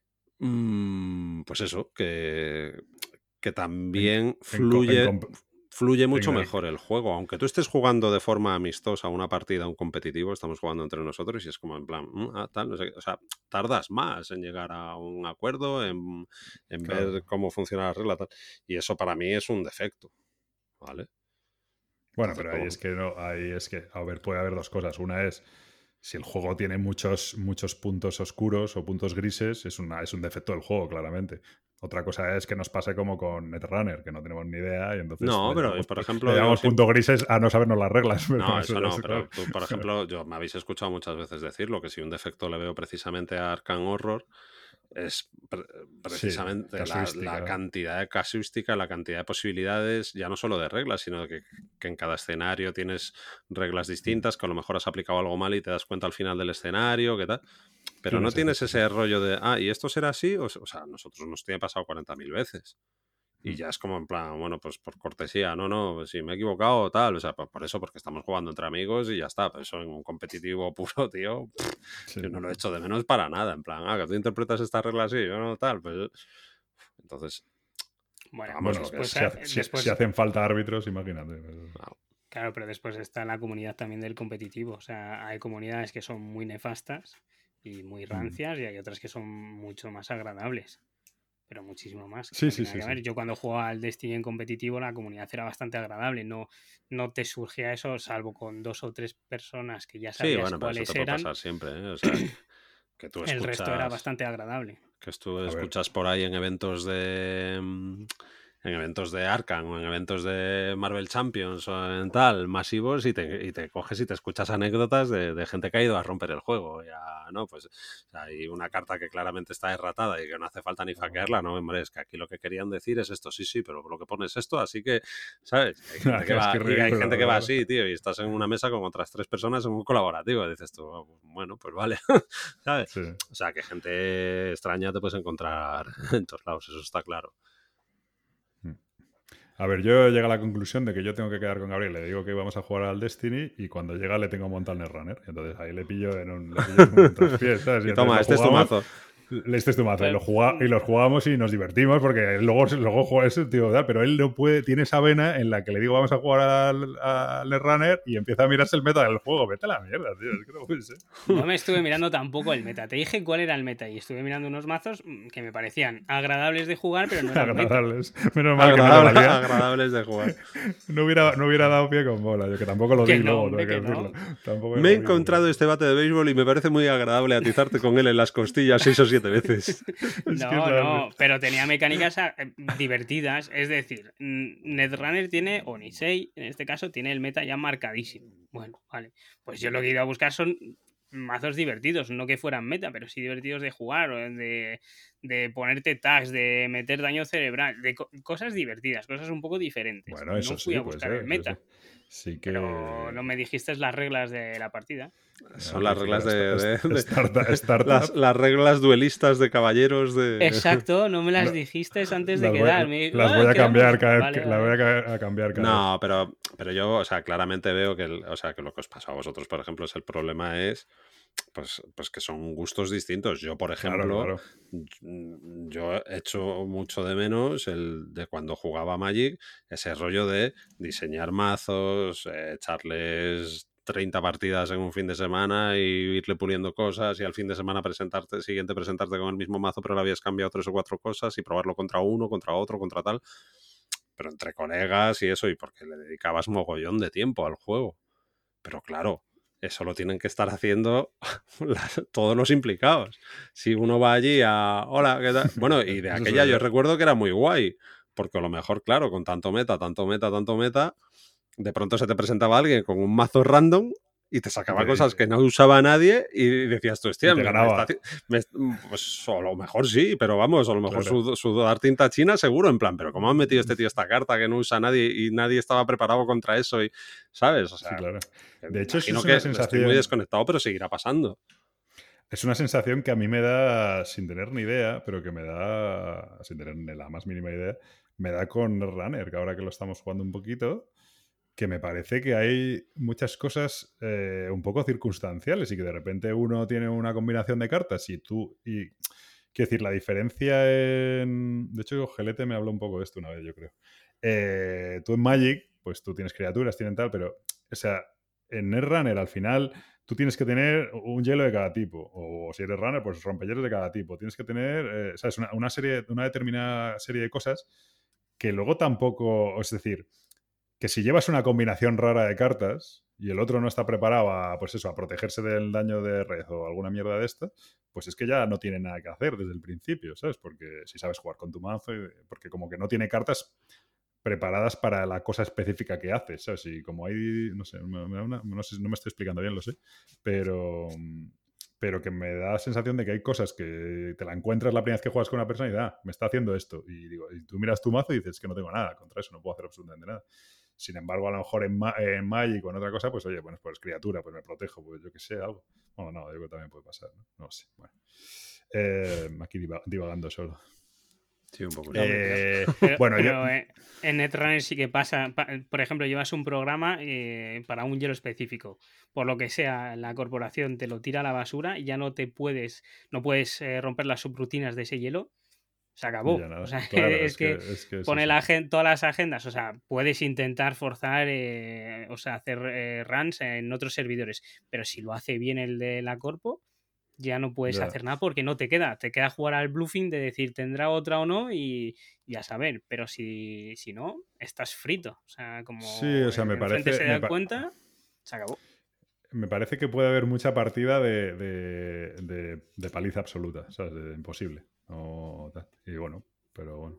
Mm, pues eso, que, que En, también en, co- en fluye, comp- fluye mucho en el- mejor el juego. Aunque tú estés jugando de forma amistosa una partida, un competitivo, estamos jugando entre nosotros y es como en plan, mm, ah, tal, no sé qué. O sea, tardas más en llegar a un acuerdo, en, en ver claro. cómo funciona la regla, tal. Y eso para mí es un defecto, ¿vale? Bueno, Entonces, pero ahí como- es que no, ahí es que, a ver, puede haber dos cosas. Una es si el juego tiene muchos, muchos puntos oscuros o puntos grises, es, una, es un defecto del juego, claramente. Otra cosa es que nos pase como con Netrunner, que no tenemos ni idea y entonces No, le pero llamamos, por le ejemplo, yo llamamos siempre... puntos grises a no sabernos las reglas. Pero No, eso eso ya no, es pero claro. tú, por ejemplo, yo me habéis escuchado muchas veces decirlo, que si un defecto le veo precisamente a Arkham Horror, es pre- Sí, precisamente la, la casuística. cantidad de casuística, la cantidad de posibilidades, ya no solo de reglas, sino que, que en cada escenario tienes reglas Mm. distintas, que a lo mejor has aplicado algo mal y te das cuenta al final del escenario, qué tal. Pero no Tienes tienes ese, sí, ese sí. rollo de, ah, ¿y esto será así? O, s- o sea, a nosotros nos tiene pasado cuarenta mil veces. Y Mm. ya es como en plan, bueno, pues por cortesía, no, no, si me he equivocado, tal, o sea, por, por eso, porque estamos jugando entre amigos y ya está, pero eso en un competitivo puro, tío, Sí. yo no lo he hecho de menos para nada, en plan, ah, que tú interpretas esta regla así, yo no tal, pues... Entonces, Bueno, vamos, Bueno, lo que después, es... si, eh, hace- si- después si hacen falta árbitros, imagínate. pero- Wow. claro, pero después está la comunidad también del competitivo. O sea, hay comunidades que son muy nefastas y muy Mm. rancias y hay otras que son mucho más agradables. Pero muchísimo más. que Sí, no sí, tiene nada sí, que sí. ver. Yo cuando jugaba al Destiny en competitivo, la comunidad era bastante agradable. No, no te surgía eso, salvo con dos o tres personas que ya Sí, sabías bueno, pero eso cuáles te puede eran. pasar siempre, ¿eh? O sea, que, que tú El resto era escuchas... bastante agradable. Que tú A ver. escuchas por ahí en eventos de... mm, en eventos de Arkham o en eventos de Marvel Champions o en tal, masivos, y te, y te coges y te escuchas anécdotas de, de gente que ha ido a romper el juego. Ya, ¿no? Pues o sea, hay una carta que claramente está erratada y que no hace falta ni faquearla, no, hombre, es que aquí lo que querían decir es esto, sí, sí, pero lo que pones es esto, así que, ¿sabes? Hay gente que Es va, que y hay ridículo, gente que va claro. así, tío, y estás en una mesa con otras tres personas en un colaborativo, y dices tú, "Oh, bueno, pues vale", ¿sabes? Sí. O sea, que gente extraña te puedes encontrar en todos lados, eso está claro. A ver, yo llego a la conclusión de que yo tengo que quedar con Gabriel. Le digo que vamos a jugar al Destiny y cuando llega le tengo montado el Netrunner. Entonces ahí le pillo en un, le pillo en un traspié, ¿sabes? Y Y entonces toma, lo este es tu jugamos. mazo. Este es tu mazo. Y, Pero- lo juga- y los jugamos y nos divertimos porque luego, luego juega ese tío, tal, pero él no puede, tiene esa vena en la que le digo vamos a jugar al, al Netrunner y empieza a mirarse el meta del juego. Vete a la mierda, tío. Es que no puede ser. No me estuve mirando tampoco el meta. Te dije cuál era el meta y estuve mirando unos mazos mm, que me parecían agradables de jugar, pero no eran meta. Agradables. Menos mal que no, Agradable- le valía. agradables de jugar. No hubiera, no hubiera dado pie con bola. Yo que tampoco lo Que di no, luego, tengo hombre, que que no. decirlo. Tampoco Me he lo vi, encontrado porque- este bate de béisbol y me parece muy agradable atizarte con él en las costillas seis o siete veces. Es No, que es la- no, pero tenía mecánicas ah, eh, divertidas. Es decir, mm, Netrunner tiene, o Nisei, en este caso, tiene el meta ya marcadísimo. Bueno, vale. Pues yo lo que he ido a buscar son mazos divertidos, no que fueran meta, pero sí divertidos de jugar, o de, de ponerte tags, de meter daño cerebral, de co- cosas divertidas, cosas un poco diferentes. Bueno, eso no sí, fui a puede buscar ser, el meta, sí, sí. Sí que... pero no me dijiste las reglas de la partida. Son Ya, las que reglas sí, de, esta- de- esta- de- startup- startup. las, las reglas duelistas de caballeros de Exacto, no me las La- dijiste antes de las voy, quedar. Me- las "Ah, voy a quedamos". cambiar cada vez Vale, que- la vale. voy a, ca- a cambiar cada vez. No, pero, pero yo, o sea, claramente veo que, el- o sea, que lo que os pasa a vosotros, por ejemplo, es el problema es, pues, pues que son gustos distintos. Yo, por Claro, ejemplo, claro. y- yo he hecho mucho de menos el de cuando jugaba Magic, ese rollo de diseñar mazos, eh, echarles treinta partidas en un fin de semana y irle puliendo cosas y al fin de semana presentarte, siguiente presentarte con el mismo mazo, pero le habías cambiado tres o cuatro cosas y probarlo contra uno, contra otro, contra tal. Pero entre colegas y eso, y porque le dedicabas mogollón de tiempo al juego. Pero claro, eso lo tienen que estar haciendo las- todos los implicados. Si uno va allí a... Hola, ¿qué tal? Bueno, y de Eso aquella soy yo yo. recuerdo que era muy guay, porque a lo mejor, claro, con tanto meta, tanto meta, tanto meta, de pronto se te presentaba alguien con un mazo random y te sacaba te- cosas que no usaba nadie y decías tú, hostia, Y te me- me ganaba. está haci- me- pues a lo mejor sí, pero vamos, a lo mejor Claro. su, su dar tinta china seguro, en plan, pero ¿cómo han metido este tío esta carta que no usa nadie y nadie estaba preparado contra eso? Y, ¿sabes? O sea, Sí, claro. que De hecho, eso imagino es que una estoy sensación... muy desconectado, pero seguirá pasando. Es una sensación que a mí me da, sin tener ni idea, pero que me da, sin tener ni la más mínima idea, me da con Runner, que ahora que lo estamos jugando un poquito, que me parece que hay muchas cosas eh, un poco circunstanciales y que de repente uno tiene una combinación de cartas y tú... y Quiero decir, la diferencia en... De hecho, Gelete me habló un poco de esto una vez, yo creo. Eh, tú en Magic, pues tú tienes criaturas, tienen tal, pero, o sea, en Netrunner al final tú tienes que tener un hielo de cada tipo. O si eres runner, pues rompehielos de cada tipo. Tienes que tener, eh, ¿sabes? Una, una serie, una determinada serie de cosas que luego tampoco... Es decir, que si llevas una combinación rara de cartas y el otro no está preparado a, pues eso, a protegerse del daño de red o alguna mierda de esta, pues es que ya no tiene nada que hacer desde el principio, ¿sabes? Porque si sabes jugar con tu mazo, porque como que no tiene cartas preparadas para la cosa específica que haces, ¿sabes? Y como hay, no sé, me, me da una- no sé, no me estoy explicando bien, lo sé, pero, pero que me da la sensación de que hay cosas que te la encuentras la primera vez que juegas con una persona y da, ah, me está haciendo esto. Y, digo, y tú miras tu mazo y dices que no tengo nada contra eso, no puedo hacer absolutamente nada. Sin embargo, a lo mejor en, Ma en Magic o en otra cosa, pues oye, bueno, pues criatura, pues me protejo, pues yo que sé, algo. Bueno, no, yo creo que también puede pasar, ¿no? No sé, bueno. Eh, aquí diva divagando solo. Sí, un poco. Eh, Pero, bueno, pero, yo... eh, en Netrunner sí que pasa. pa- Por ejemplo, llevas un programa eh, para un hielo específico. Por lo que sea, la corporación te lo tira a la basura y ya no te puedes, no puedes eh, romper las subrutinas de ese hielo. Se acabó. Ya nada. O sea, Claro, es, que, es que es pone eso. la agen- todas las agendas. O sea, puedes intentar forzar, eh, o sea, hacer eh, runs en otros servidores. Pero si lo hace bien el de la corpo, ya no puedes Ya. hacer nada porque no te queda. Te queda jugar al bluffing de decir tendrá otra o no y, y a saber. Pero si, si no, estás frito. O sea, como Sí, o sea, el me de enfrente parece- se me da pa- cuenta, se acabó. Me parece que puede haber mucha partida de, de, de, de paliza absoluta, ¿sabes? De imposible. O tal. Y bueno, pero bueno.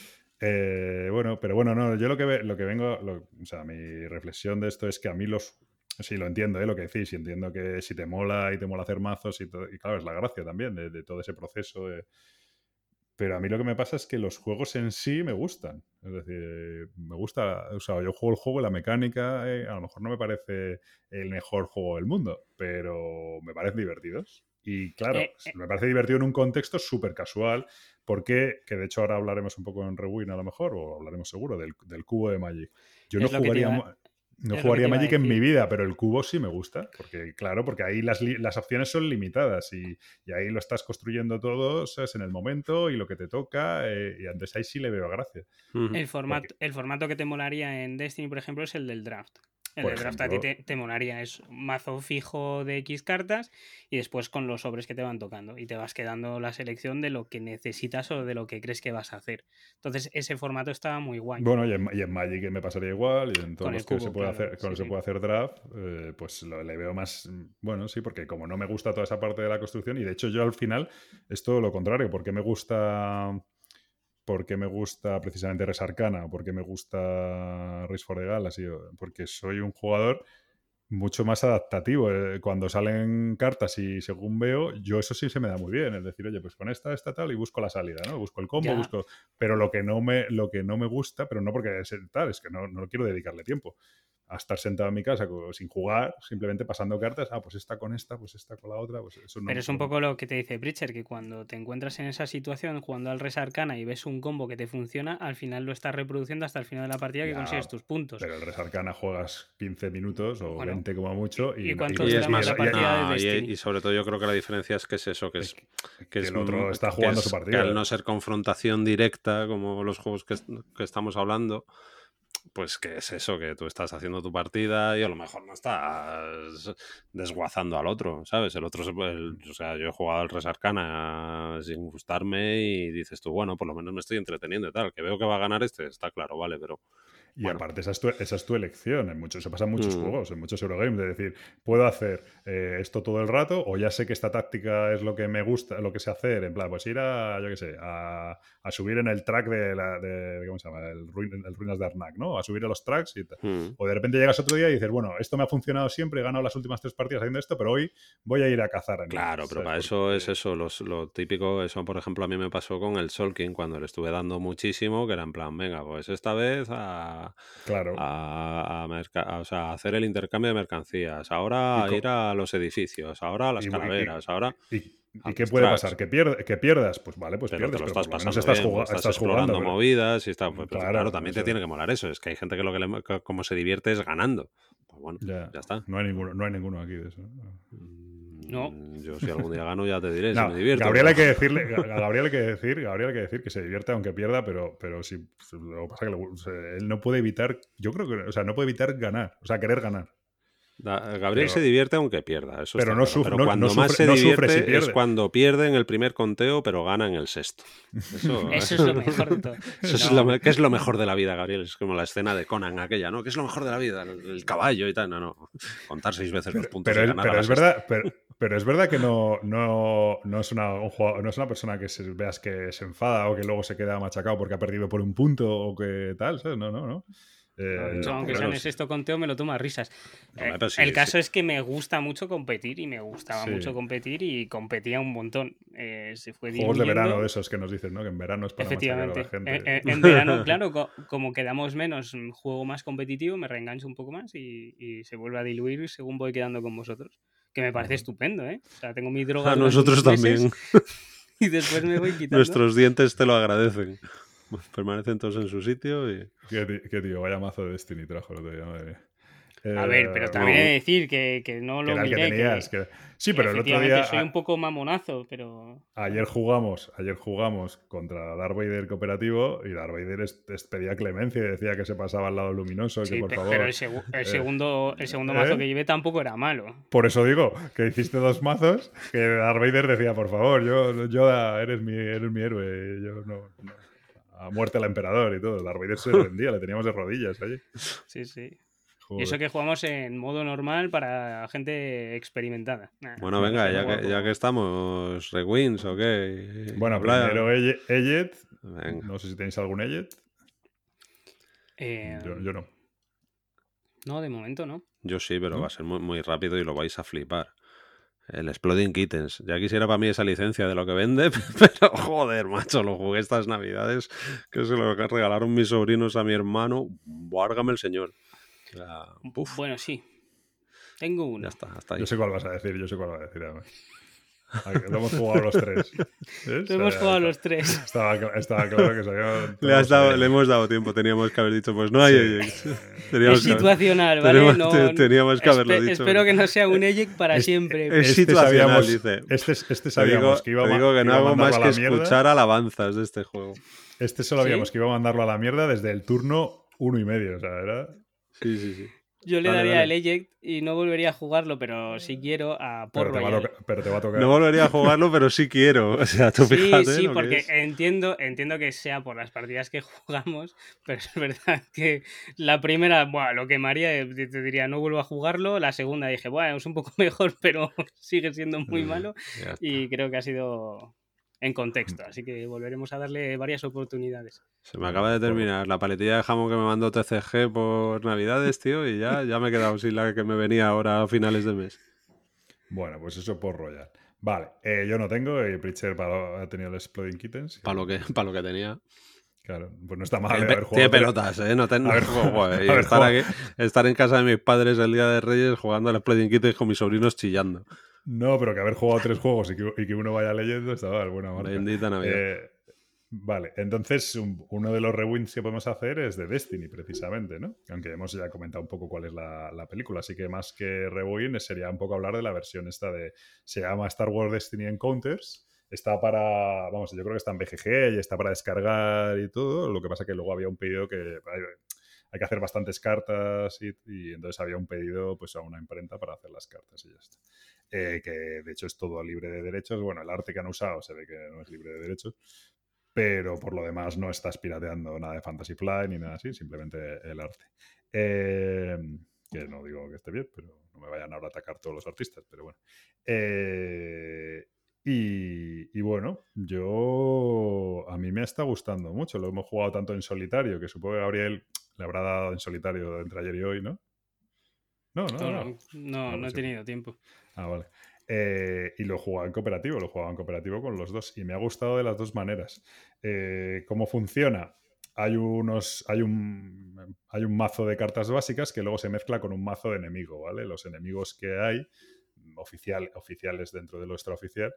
Eh, bueno, pero bueno, no, yo lo que, ve- lo que vengo, lo- o sea, mi reflexión de esto es que a mí los... Sí, lo entiendo, ¿eh? Lo que decís, y entiendo que si te mola y te mola hacer mazos y, todo, y claro, es la gracia también de, de todo ese proceso de... Pero a mí lo que me pasa es que los juegos en sí me gustan. Es decir, me gusta, o sea, yo juego el juego, la mecánica, eh, a lo mejor no me parece el mejor juego del mundo, pero me parecen divertidos. Y claro, Eh, eh. me parece divertido en un contexto súper casual, porque, que de hecho ahora hablaremos un poco en Rewind a lo mejor, o hablaremos seguro, del, del cubo de Magic. Yo no Es lo que te jugaría... iba- mo- No Es lo que jugaría te iba a Magic en mi decir. vida, pero el cubo sí me gusta. Porque, claro, porque ahí las, li- las opciones son limitadas y, y ahí lo estás construyendo todo, ¿sabes? En el momento y lo que te toca. eh, y antes ahí sí le veo gracia. Ujú. El Porque, formato, el formato que te molaría en Destiny, por ejemplo, es el del draft. El por del draft a ti ejemplo, te, te molaría. Es un mazo fijo de X cartas y después con los sobres que te van tocando. Y te vas quedando la selección de lo que necesitas o de lo que crees que vas a hacer. Entonces, ese formato estaba muy guay. bueno, y en, y en Magic me pasaría igual, y en todos Con el los que se cubo, puede claro. hacer, cuando Sí, se sí. puede hacer draft, eh, pues lo, le veo más. mm, Bueno, sí, porque como no me gusta toda esa parte de la construcción, y de hecho yo al final es todo lo contrario, porque me gusta. Porque me gusta precisamente Res Arcana, o porque me gusta Race for the Galaxy, o- porque soy un jugador mucho más adaptativo. eh, Cuando salen cartas y según veo, yo eso sí se me da muy bien. Es decir, oye, pues con esta, esta tal, y busco la salida, ¿no? Busco el combo, Ya, busco. Pero lo que no me, lo que no me gusta, pero no porque es tal, es que no, no quiero dedicarle tiempo a estar sentado en mi casa co- sin jugar, simplemente pasando cartas. Ah, pues esta con esta, pues esta con la otra, pues eso pero no. es un no- poco lo que te dice Preacher, que cuando te encuentras en esa situación jugando al Res Arcana y ves un combo que te funciona, al final lo estás reproduciendo hasta el final de la partida que consigues Ya, tus puntos. pero el Res Arcana juegas quince minutos o Bueno, veinte como mucho y, ¿y no- y, cuánto Y es dura y más más, la el, y el- partida de no, y, Destiny? y sobre todo yo creo que la diferencia es que es eso, que es, que que es, el mm, otro está que jugando su es- que partida. al no ser confrontación directa, como los juegos que, est- que estamos hablando, pues que es eso, que tú estás haciendo tu partida y a lo mejor no estás desguazando al otro, ¿sabes? El otro se puede, el- o sea, yo he jugado al Res Arcana sin gustarme y dices tú, bueno, por lo menos me estoy entreteniendo y tal, que veo que va a ganar este, está claro, vale, pero Y bueno. aparte, esa es tu, esa es tu elección. En muchos, se pasa en muchos Mm. juegos, en muchos Eurogames, de decir, puedo hacer eh, esto todo el rato, o ya sé que esta táctica es lo que me gusta, lo que sé hacer, en plan, pues ir a, yo qué sé, a, a subir en el track de, la, de ¿cómo se llama? El, Ruin- el Ruinas de Arnak, ¿no? A subir a los tracks y tal. Mm. O de repente llegas otro día y dices, bueno, esto me ha funcionado siempre, he ganado las últimas tres partidas haciendo esto, pero hoy voy a ir a cazar animales. Claro, pero ¿sabes? para eso Porque- es eso, los- lo típico, eso por ejemplo a mí me pasó con el Solking cuando le estuve dando muchísimo, que era en plan, venga, pues esta vez a, Claro. a, a merca- a- o sea, a hacer el intercambio de mercancías, ahora Y a co- ir a los edificios, ahora a las y- y- calaveras, ahora ¿Y, a y qué los puede tracks, pasar? ¿Que, pier- que pierdas? Pues vale, pues pero te pierdes, lo pero estás por lo menos pasando estás, bien, juga- pues estás estás jugando. explorando pero- movidas y está, pues, pues, Claro, claro, también te eso. tiene que molar eso, es que hay gente que lo que le, que como se divierte es ganando. Pues bueno, Ya, ya está. no hay ninguno, no hay ninguno aquí de eso. No. Mm, Yo si algún día gano ya te diré si No, me divierto. Gabriel hay pero- que decirle, a Gabriel hay que decir, Gabriel hay que decir que se divierte aunque pierda, pero, pero sí, lo que pasa es que le- o sea, él no puede evitar, yo creo que, o sea, no puede evitar ganar, o sea, querer ganar. Da- Gabriel Pero- se divierte aunque pierda, eso pero está no claro. sufre- Pero no- cuando no más sufre- se no sufre divierte si es pierde. cuando pierde en el primer conteo, pero gana en el sexto. Eso, Eso es lo mejor de todo. eso es No. lo, me- ¿qué es lo mejor de la vida, Gabriel? Es como la escena de Conan aquella, ¿no? ¿Qué es lo mejor de la vida? El, el caballo y tal. No, no. Contar seis veces los puntos Pero, y es, ganar pero a la es sexta. verdad, pero, pero es verdad que no, no, no es una un jugador- no es una persona que se, veas que se enfada o que luego se queda machacado porque ha perdido por un punto o que tal, ¿sabes? No, no, no. Eh, No, de hecho, no, aunque bueno, sea en el sí. sexto conteo, me lo toma a risas. Hombre, Eh, pero sí, el caso sí. es que me gusta mucho competir y me gustaba Sí. mucho competir y competía un montón. Eh, se fue Juegos de diluyendo. verano de esos que nos dicen, ¿no? Que en verano es para machacar a la Efectivamente. gente. En, en- en verano, claro, co- como quedamos menos, mm, juego más competitivo, me reengancho un poco más y, y se vuelve a diluir según voy quedando con vosotros. Que me parece Ujú. estupendo, ¿eh? O sea, tengo mi droga A durante nosotros unos meses también. y después me voy quitando. Nuestros dientes te lo agradecen. Permanecen todos en su sitio y... Qué, ti- qué tío, vaya mazo de Destiny trajo el otro día, madre mía. A ver, pero Eh, también no. he de decir que, que no que lo era el que miré. tenías. que, que- Sí, que pero el otro efectivamente día. soy a- un poco mamonazo, pero... Ayer jugamos, ayer jugamos contra Darth Vader cooperativo y Darth Vader es- es- pedía clemencia y decía que se pasaba al lado luminoso, Sí, que por pe- favor. pero el, segu- el eh, segundo, el segundo ¿eh? mazo que llevé tampoco era malo. Por eso digo que hiciste dos mazos que Darth Vader decía, por favor, yo, Yoda, eres mi, eres mi héroe, yo no, no- a muerte al emperador y todo. Darth Vader se rendía, le teníamos de rodillas allí. Sí, sí. Y Joder. eso que jugamos en modo normal para gente experimentada. Nah, Bueno, no venga, sé, ya guapo. que, ya que estamos, ¿rewins o qué? Bueno, Habla- primero Eye- Eyet. Venga. No sé si tenéis algún Eyet. Eh, Yo, yo no. No, de momento no. Yo sí, pero ¿No? va a ser muy, muy rápido y lo vais a flipar. El Exploding Kittens. Ya quisiera para mí esa licencia de lo que vende, pero joder, macho, lo jugué estas navidades que se lo regalaron mis sobrinos a mi hermano. Várgame el señor. O sea, puf, Bueno, sí. Tengo ya uno. está, hasta ahí. Yo sé cuál vas a decir, yo sé cuál vas a decir. Además. Lo hemos jugado los tres. ¿Ves? Lo hemos Eh, jugado esta- los tres. Estaba, cl- estaba claro que sabíamos Le, has todos dado, ahí. le hemos dado tiempo, teníamos que haber dicho, pues no hay Sí. Ajax. Es Teníamos que haber- situacional, ¿vale? tenemos- No, te- teníamos que haberlo espe- dicho. Espero que no sea un eject para Es- siempre. es Este situacional, sabíamos, dice. este, este Te sabíamos digo, que iba, a te ma- digo que que no iba a hago más mandarlo a que la mierda. escuchar alabanzas de este juego. Este solo ¿Sí? sabíamos que iba a mandarlo a la mierda desde el turno uno y medio. O sea, era... Sí, sí, sí. Yo le Dale, daría dale. el eject y no volvería a jugarlo, pero si quiero a Pero Port te, va a Royal. tocar, pero te va a tocar. No volvería a jugarlo, pero sí quiero. O sea, tú Sí, fíjate sí, lo que porque es. entiendo, entiendo que sea por las partidas que jugamos, pero es verdad que la primera, buah, lo quemaría, eh, te te diría no vuelvo a jugarlo, la segunda dije, bueno, es un poco mejor, pero sigue siendo muy Mm, malo ya está. y creo que ha sido en contexto, así que volveremos a darle varias oportunidades. Se me acaba de Por- terminar la paletilla de jamón que me mandó T C G por Navidades, tío, y ya, ya me he quedado sin la que me venía ahora a finales de mes. Bueno, pues eso por Royal. Vale, eh, yo no tengo, y Pritchard ha tenido el Exploding Kittens. Para lo que, pa' lo que tenía. Claro, pues no está mal Tiene, eh, pe- haber tiene jugado. pelotas, ¿eh? No ten... A ver, Joder, y a ver, estar, juega- aquí, estar en casa de mis padres el día de Reyes jugando al Splitting Kittens con mis sobrinos chillando. No, pero que haber jugado tres juegos y que, y que uno vaya leyendo estaba buena marca. Bendita Navidad. Eh, vale, entonces un- uno de los rewinds que podemos hacer es de Destiny, precisamente, ¿no? Aunque hemos ya comentado un poco cuál es la, la película, así que más que rewind sería un poco hablar de la versión esta de... Se llama Star Wars Destiny Encounters. Está para... Vamos, yo creo que está en B G G y está para descargar y todo. Lo que pasa que luego había un pedido que... Hay, hay que hacer bastantes cartas y, y entonces había un pedido pues a una imprenta para hacer las cartas y ya está. Eh, que de hecho es todo libre de derechos. Bueno, el arte que han usado se ve que no es libre de derechos, pero por lo demás no estás pirateando nada de Fantasy Flight ni nada así, simplemente el arte. Eh, que no digo que esté bien, pero no me vayan ahora a atacar todos los artistas, pero bueno. Eh, y, y bueno, yo a mí me está gustando mucho. Lo hemos jugado tanto en solitario, que supongo que Gabriel le habrá dado en solitario entre ayer y hoy, ¿no? No, no, No, no. no, no, Ah, no he pues sí. tenido tiempo. Ah, vale. Eh, y lo he jugado en cooperativo, lo he jugado en cooperativo con los dos y me ha gustado de las dos maneras. Eh, ¿Cómo funciona? Hay unos, hay un, hay un mazo de cartas básicas que luego se mezcla con un mazo de enemigo, ¿vale? Los enemigos que hay, oficial, oficiales dentro de lo extraoficial,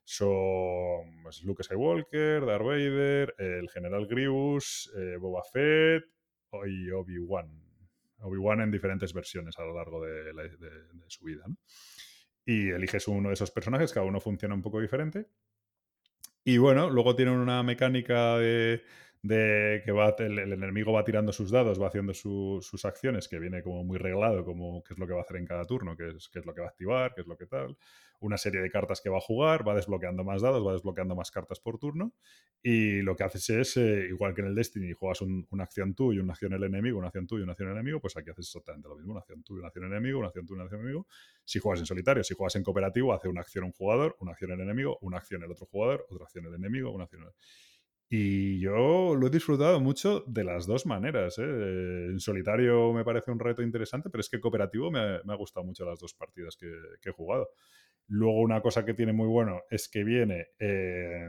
son pues, Luke Skywalker, Darth Vader, el General Grievous, eh, Boba Fett y Obi-Wan. Obi-Wan en diferentes versiones a lo largo de, la, de, de su vida, ¿no? Y eliges uno de esos personajes, cada uno funciona un poco diferente. Y bueno, luego tienen una mecánica de, de que va, el, el enemigo va tirando sus dados, va haciendo su, sus acciones, que viene como muy reglado, como qué es lo que va a hacer en cada turno, qué es, qué es lo que va a activar, qué es lo que tal. Una serie de cartas que va a jugar, va desbloqueando más dados, va desbloqueando más cartas por turno. Y lo que haces es, eh, igual que en el Destiny, juegas un, una acción tú y una acción el enemigo, una acción tú y una acción el enemigo, pues aquí haces exactamente lo mismo, una acción tú y una acción enemigo, una acción tú y una acción enemigo. Si juegas en solitario, si juegas en cooperativo, hace una acción un jugador, una acción el enemigo, una acción el otro jugador, otra acción el enemigo, una acción el... Y yo lo he disfrutado mucho de las dos maneras, ¿eh? En solitario me parece un reto interesante, pero es que cooperativo me, me ha gustado mucho las dos partidas que, que he jugado. Luego una cosa que tiene muy bueno es que viene... Eh,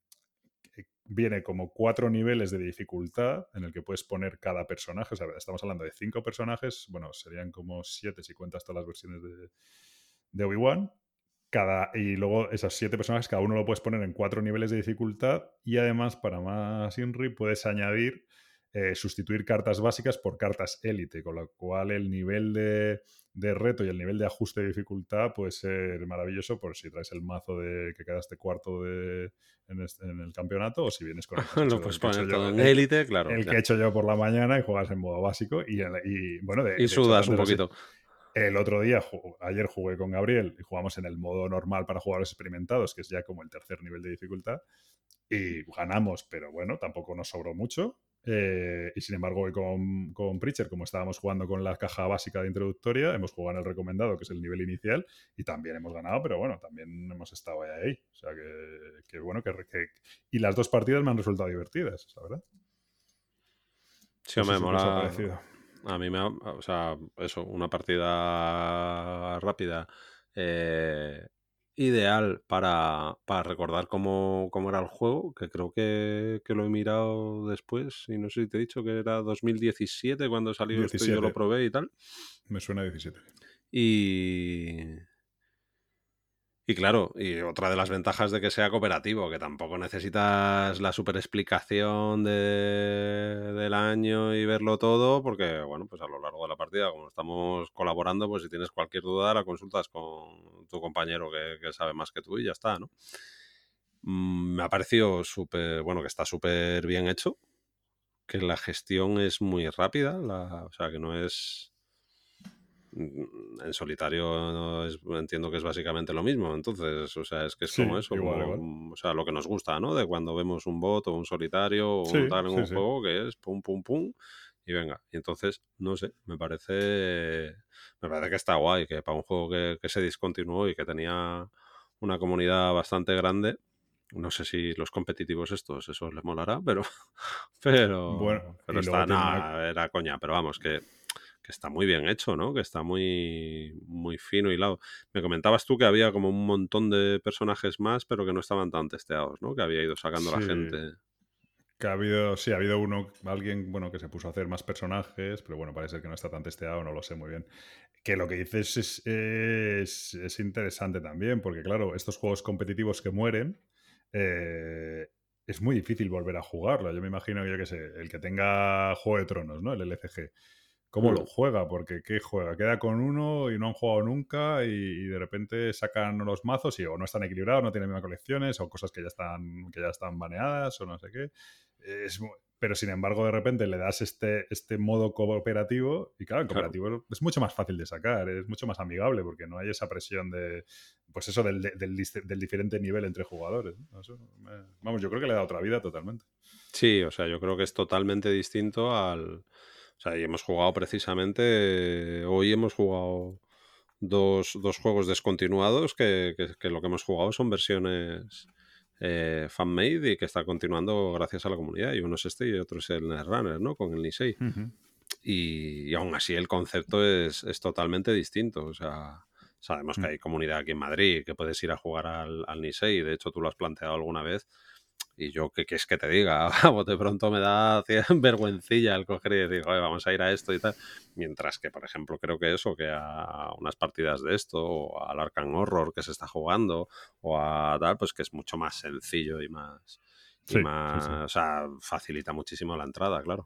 viene como cuatro niveles de dificultad en el que puedes poner cada personaje. O sea, estamos hablando de cinco personajes, bueno, serían como siete si cuentas todas las versiones de, de Obi-Wan. Cada, y luego esos siete personajes, cada uno lo puedes poner en cuatro niveles de dificultad y además, para más Inri, puedes añadir, eh, sustituir cartas básicas por cartas élite, con lo cual el nivel de, de reto y el nivel de ajuste de dificultad puede ser maravilloso por si traes el mazo de que quedaste cuarto de, en, este, en el campeonato o si vienes con el Lo puedes poner todo en élite, claro. El ya. que he hecho yo por la mañana y juegas en modo básico y, y bueno, de, y de sudas hecho, un poquito. Así, el otro día, ayer jugué con Gabriel y jugamos en el modo normal para jugadores experimentados, que es ya como el tercer nivel de dificultad, y ganamos, pero bueno, tampoco nos sobró mucho. Eh, y sin embargo, hoy con, con Preacher, como estábamos jugando con la caja básica de introductoria, hemos jugado en el recomendado, que es el nivel inicial, y también hemos ganado, pero bueno, también hemos estado ahí. ahí. O sea que, que bueno, que, que. Y las dos partidas me han resultado divertidas, la verdad. Sí, no me sé mola. Si ha parecido. A mí me ha, o sea, eso, una partida rápida, eh, ideal para, para recordar cómo, cómo era el juego, que creo que, que lo he mirado después, y no sé si te he dicho que era dos mil diecisiete cuando salió diecisiete. Esto y yo lo probé y tal. Me suena diecisiete. Y... Y claro, y otra de las ventajas de que sea cooperativo, que tampoco necesitas la super explicación de, del año y verlo todo, porque, bueno, pues a lo largo de la partida, como estamos colaborando, pues si tienes cualquier duda, la consultas con tu compañero que, que sabe más que tú y ya está, ¿no? Mm, me ha parecido súper, bueno, que está súper bien hecho, que la gestión es muy rápida, la, o sea, que no es... En solitario es, entiendo que es básicamente lo mismo, entonces, o sea, es que es Sí, como eso, igual, como, igual. o sea, lo que nos gusta, ¿no? De cuando vemos un bot o un solitario o un Sí, tal en sí, un sí. juego que es pum, pum, pum y venga. Y entonces, no sé, me parece, me parece que está guay, que para un juego que, que se discontinuó y que tenía una comunidad bastante grande, no sé si los competitivos estos, eso les molará, pero, Bueno, pero, pero y luego está, tiene una... nada, era coña, pero vamos, que que está muy bien hecho, ¿no? Que está muy, muy fino hilado. Me comentabas tú que había como un montón de personajes más, pero que no estaban tan testeados, ¿no? Que había ido sacando la Sí, gente. que ha habido, sí, ha habido uno, alguien, bueno, que se puso a hacer más personajes, pero bueno, parece que no está tan testeado, no lo sé muy bien. Que lo que dices es, es, es interesante también, porque claro, estos juegos competitivos que mueren, eh, es muy difícil volver a jugarlo. Yo me imagino, yo qué sé, el que tenga Juego de Tronos, ¿no? El L C G. ¿Cómo lo Hmm. juega? Porque ¿qué juega? Queda con uno y no han jugado nunca y, y de repente sacan los mazos y o no están equilibrados, no tienen mismas colecciones o cosas que ya están, que ya están baneadas o no sé qué. Es, mu- pero sin embargo, de repente le das este, este modo cooperativo y claro, el Claro. cooperativo es mucho más fácil de sacar, es mucho más amigable porque no hay esa presión de, pues eso, del, del, dis- del diferente nivel entre jugadores, ¿no? Eso me- vamos, yo creo que le da otra vida totalmente. Sí, o sea, yo creo que es totalmente distinto al... O sea, y hemos jugado precisamente... Hoy hemos jugado dos, dos juegos descontinuados que, que- que lo que hemos jugado son versiones eh, fan-made y que está continuando gracias a la comunidad. Y uno es este y otro es el Netrunner, ¿no? Con el Nisei. Ujú. Y, y aún así el concepto es, es totalmente distinto. O sea, sabemos que Mm. hay comunidad aquí en Madrid, que puedes ir a jugar al, al Nisei. De hecho, tú lo has planteado alguna vez. Y yo, ¿qué quieres que te diga? Vamos, de pronto me da cien- vergüencilla el coger y decir, "Oye, vamos a ir a esto y tal". Mientras que, por ejemplo, creo que eso, que a unas partidas de esto, o al Arkham Horror que se está jugando, o a tal, pues que es mucho más sencillo y más, y Sí, sí, sí. más, o sea, facilita muchísimo la entrada, claro.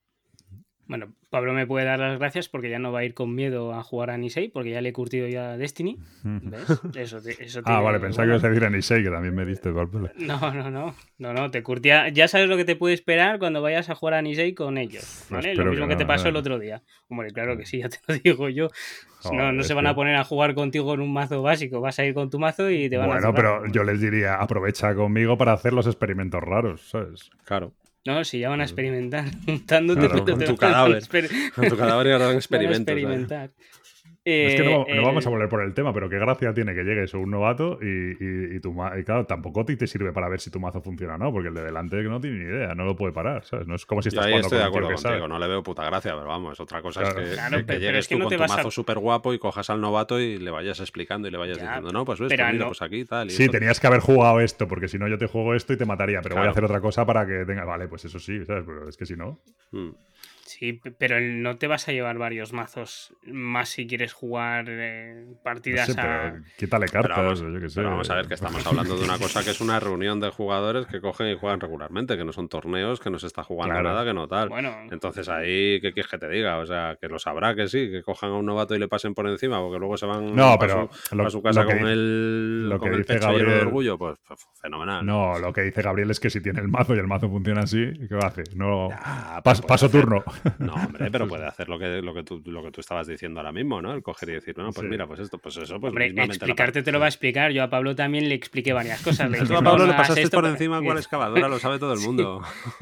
Bueno, Pablo me puede dar las gracias porque ya no va a ir con miedo a jugar a Nisei, porque ya le he curtido ya a Destiny. ¿Ves? Eso, te- eso Ah, vale, tiene pensaba que ibas bueno. a decir a Nisei, que también me diste golpe. No, no, no. No, no, te curtía. Ya sabes lo que te puede esperar cuando vayas a jugar a Nisei con ellos, ¿vale? Lo Espero que mismo que te no. pasó el eh. otro día. Hombre, claro que sí, ya te lo digo yo. No, Joder, no se es van que... a poner a jugar contigo en un mazo básico. Vas a ir con tu mazo y te van a Bueno, zurrar. pero yo les diría, aprovecha conmigo para hacer los experimentos raros, ¿sabes? Claro. No, si ya van a Claro. experimentar juntándote, Claro. pero Con te tu van a cadáver. exper- Con tu cadáver y ahora van a experimentos. ¿eh? experimentar. Es que Eh, no, no vamos a el- volver por el tema, pero qué gracia tiene que llegues un novato y, y, y tu ma- y claro, tampoco te te sirve para ver si tu mazo funciona o no, porque el de delante no tiene ni idea, no lo puede parar, ¿sabes? No es como si Yo estás ahí jugando estoy con de un tío acuerdo que contigo, sabe. no le veo puta gracia, pero vamos, otra cosa Claro. es que, Claro, que- que pe- pero llegues es que tú no con te tu vas a. mazo súper guapo y cojas al novato y le vayas explicando y le vayas Ya, diciendo, no, pues ves, pero pues mira, no- pues aquí tal. Y Sí, esto... tenías que haber jugado esto, porque si no yo te juego esto y te mataría, pero voy a Claro. hacer otra cosa para que tenga... Vale, pues eso sí, ¿sabes? Pero es que si no... Mm. Sí, pe- pero no te vas a llevar varios mazos más si quieres jugar eh, No partidas sé, a. pero quítale Pero cartas, vamos, o yo qué sé. pero vamos a ver que estamos hablando de una cosa que es una reunión de jugadores que cogen y juegan regularmente, que no son torneos, que no se está jugando Claro. nada, que no tal. Bueno, Entonces ahí, ¿qué quieres que te diga? O sea, que lo sabrá que sí, que cojan a un novato y le pasen por encima, porque luego se van No, para pero su, lo, pa' su casa lo que, con di- el, lo que con el dice pecho lleno de Gabriel... orgullo, pues, pues, fenomenal. No, lo que dice Gabriel es que si tiene el mazo y el mazo funciona así, ¿qué va a hacer? No, Ya, pero pas- puede paso hacer- turno. No, hombre, pero puede hacer lo que, lo, que tú, lo que tú estabas diciendo ahora mismo, ¿no? El coger y decir, no, pues Sí. mira, pues esto, pues eso, pues hombre, mismamente la explicarte te lo va a explicar. Yo a Pablo también le expliqué varias cosas. Le Tú dije, a no, Pablo no le hagas pasaste esto, por pero- encima cuál excavadora, lo sabe todo el Sí. mundo.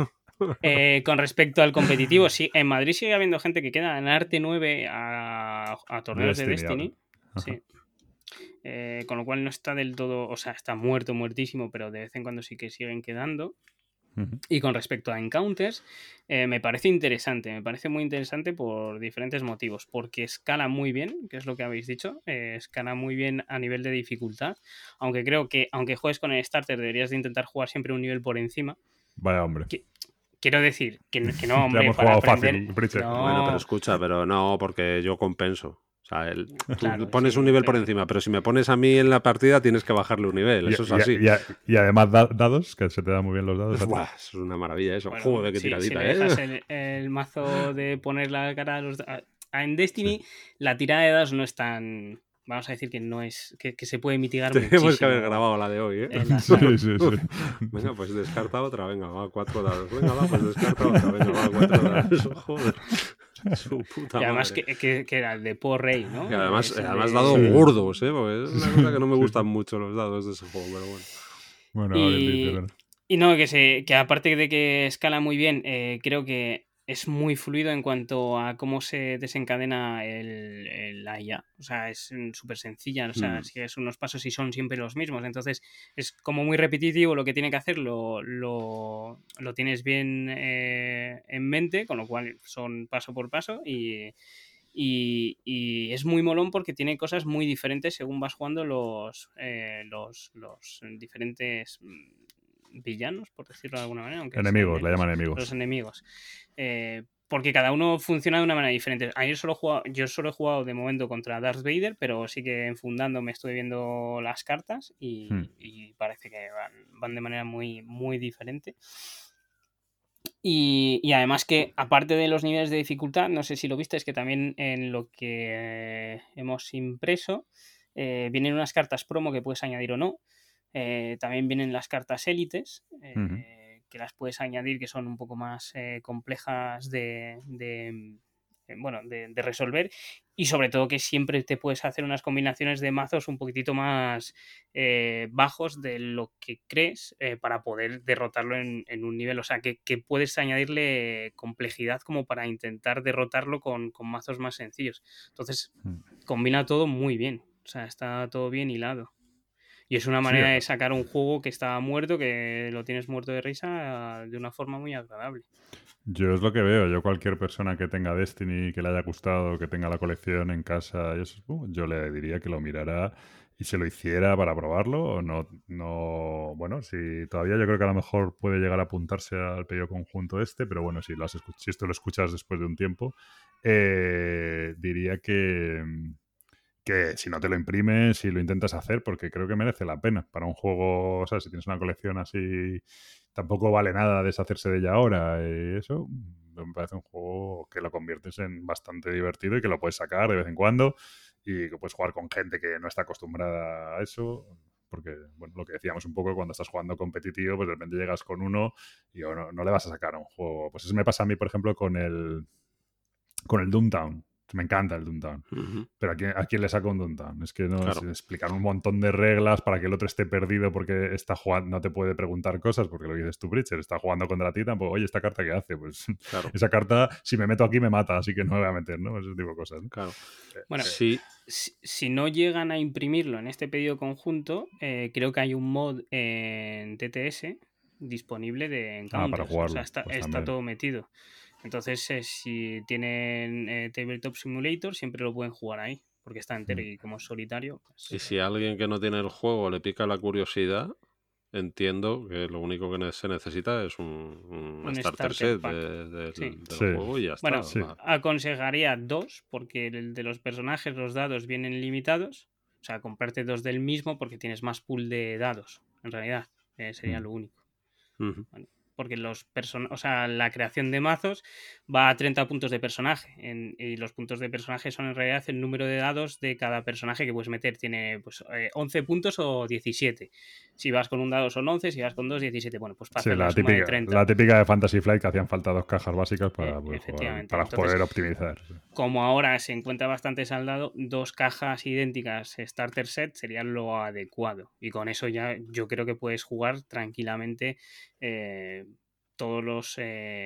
Eh, con respecto al competitivo, sí, en Madrid sigue habiendo gente que queda en Arte nueve a, a torneos de Destiny, Destiny. Ajá. Sí. Eh, con lo cual no está del todo, o sea, está muerto, muertísimo, pero de vez en cuando sí que siguen quedando. Ujú. Y con respecto a Encounters, eh, me parece interesante, me parece muy interesante por diferentes motivos, porque escala muy bien, que es lo que habéis dicho, eh, escala muy bien a nivel de dificultad, aunque creo que aunque juegues con el starter deberías de intentar jugar siempre un nivel por encima. Vaya hombre. Que- Quiero decir que, que no, Ya hombre, hemos para jugado aprender... fácil, Pritchard. No, Bueno, pero escucha, pero no, porque yo compenso. O sea, el, tú Claro, pones sí, un nivel por pero- encima, pero si me pones a mí en la partida tienes que bajarle un nivel. Y, Eso es y- así. y- y- y además da- dados, que se te dan muy bien los dados. a ti. Buah, eso es una maravilla eso. Bueno, Joder, qué sí, si tiradita, le ¿eh? dejas el, el mazo de poner la cara a los... a- a- en Destiny, la tirada de dados no es tan... Vamos a decir que no es... que, que se puede mitigar Tenemos que haber muchísimo grabado la de hoy, ¿eh? el Sí, azar. sí, sí. Venga, pues descarta otra, venga, va, cuatro dados. Venga, va, pues descarta otra, venga, va, cuatro dados. Joder. Su puta Y además madre. que, que- que era el de Por Rey, ¿no? Y además, Es el además de- dados Sí. gordos, ¿eh? Porque es una cosa que no me Sí, gustan sí. mucho los dados de ese juego, pero bueno. Bueno, ahora Y, entiendo, ¿no? y no, que, se, que aparte de que escala muy bien, eh, creo que es muy fluido en cuanto a cómo se desencadena el, el la I A. O sea, es mm, súper sencilla. O sea, Hmm. sigues unos pasos y son siempre los mismos. Entonces, es como muy repetitivo lo que tiene que hacer, lo, lo, lo tienes bien eh, en mente, con lo cual son paso por paso y. Y, y es muy molón porque tiene cosas muy diferentes según vas jugando los, eh, los, los diferentes mm, villanos, por decirlo de alguna manera. Aunque sean Enemigos, la enemigos, llaman enemigos. los enemigos. Eh, porque cada uno funciona de una manera diferente. Ah, Yo solo, he jugado, yo solo he jugado de momento contra Darth Vader, pero sí que enfundando me estoy viendo las cartas y, Hmm. y parece que van, van de manera muy, muy diferente. Y, y además que, aparte de los niveles de dificultad, no sé si lo viste, es que también en lo que hemos impreso eh, vienen unas cartas promo que puedes añadir o no. Eh, también vienen las cartas élites, eh, Ujú. que las puedes añadir, que son un poco más eh, complejas de, de, eh, bueno, de, de resolver. Y sobre todo que siempre te puedes hacer unas combinaciones de mazos un poquitito más eh, bajos de lo que crees eh, para poder derrotarlo en, en un nivel. O sea, que, que puedes añadirle complejidad como para intentar derrotarlo con, con mazos más sencillos. Entonces, Mm. combina todo muy bien. O sea, está todo bien hilado. Y es una Sí, manera a- de sacar un juego que está muerto, que lo tienes muerto de risa, de una forma muy agradable. Yo es lo que veo. Yo cualquier persona que tenga Destiny, que le haya gustado, que tenga la colección en casa, y eso, uh, yo le diría que lo mirara y se lo hiciera para probarlo. O no, no, bueno, si todavía yo creo que a lo mejor puede llegar a apuntarse al pedido conjunto este, pero bueno, si, lo has escu- si esto lo escuchas después de un tiempo, eh, diría que, que si no te lo imprimes, si lo intentas hacer, porque creo que merece la pena para un juego, o sea, si tienes una colección así, tampoco vale nada deshacerse de ella ahora. Y eso me parece un juego que lo conviertes en bastante divertido y que lo puedes sacar de vez en cuando y que puedes jugar con gente que no está acostumbrada a eso. Porque, bueno, lo que decíamos un poco, cuando estás jugando competitivo, pues de repente llegas con uno y no, no le vas a sacar a un juego. Pues eso me pasa a mí, por ejemplo, con el, con el Doomtown. Me encanta el Doomtown. Ujú. Pero ¿a quién, a quién le saco un Downtown? Es que no Claro. es explicar un montón de reglas para que el otro esté perdido porque está jugando, no te puede preguntar cosas, porque lo que dices tú, Bridger, está jugando contra ti, tampoco, oye, ¿esta carta qué hace? Pues Claro. esa carta, si me meto aquí, me mata, así que no me voy a meter, ¿no? Ese tipo de cosas, ¿no? Claro. Bueno, Sí, si, si no llegan a imprimirlo en este pedido conjunto, eh, creo que hay un mod en T T S disponible de Ah, para encounters. O jugarlo. sea, está, Pues está también. todo metido. Entonces, eh, si tienen eh, Tabletop Simulator, siempre lo pueden jugar ahí, porque está entero Mm. y como es solitario. Pues, y si a alguien que no tiene el juego le pica la curiosidad, entiendo que lo único que ne- se necesita es un, un Un starter, starter set pack. de- del, Sí. del Sí. juego y ya Bueno, está. sí. Va. aconsejaría dos, porque el de los personajes, los dados vienen limitados. O sea, comprarte dos del mismo porque tienes más pool de dados, en realidad. Eh, sería Mm. lo único. Ujú. Porque los person o sea, la creación de mazos va a treinta puntos de personaje. En, y los puntos de personaje son en realidad el número de dados de cada personaje que puedes meter. Tiene pues eh, once puntos o diecisiete. Si vas con un dado son once, si vas con dos, diecisiete. Bueno, pues para Sí, hacer la, la suma de típica, treinta. la típica de Fantasy Flight, que hacían falta dos cajas básicas para, Eh, poder, jugar, efectivamente. para Entonces, poder optimizar. Sí. como ahora se encuentra bastante saldado, dos cajas idénticas starter set sería lo adecuado. Y con eso ya yo creo que puedes jugar tranquilamente eh, todos los...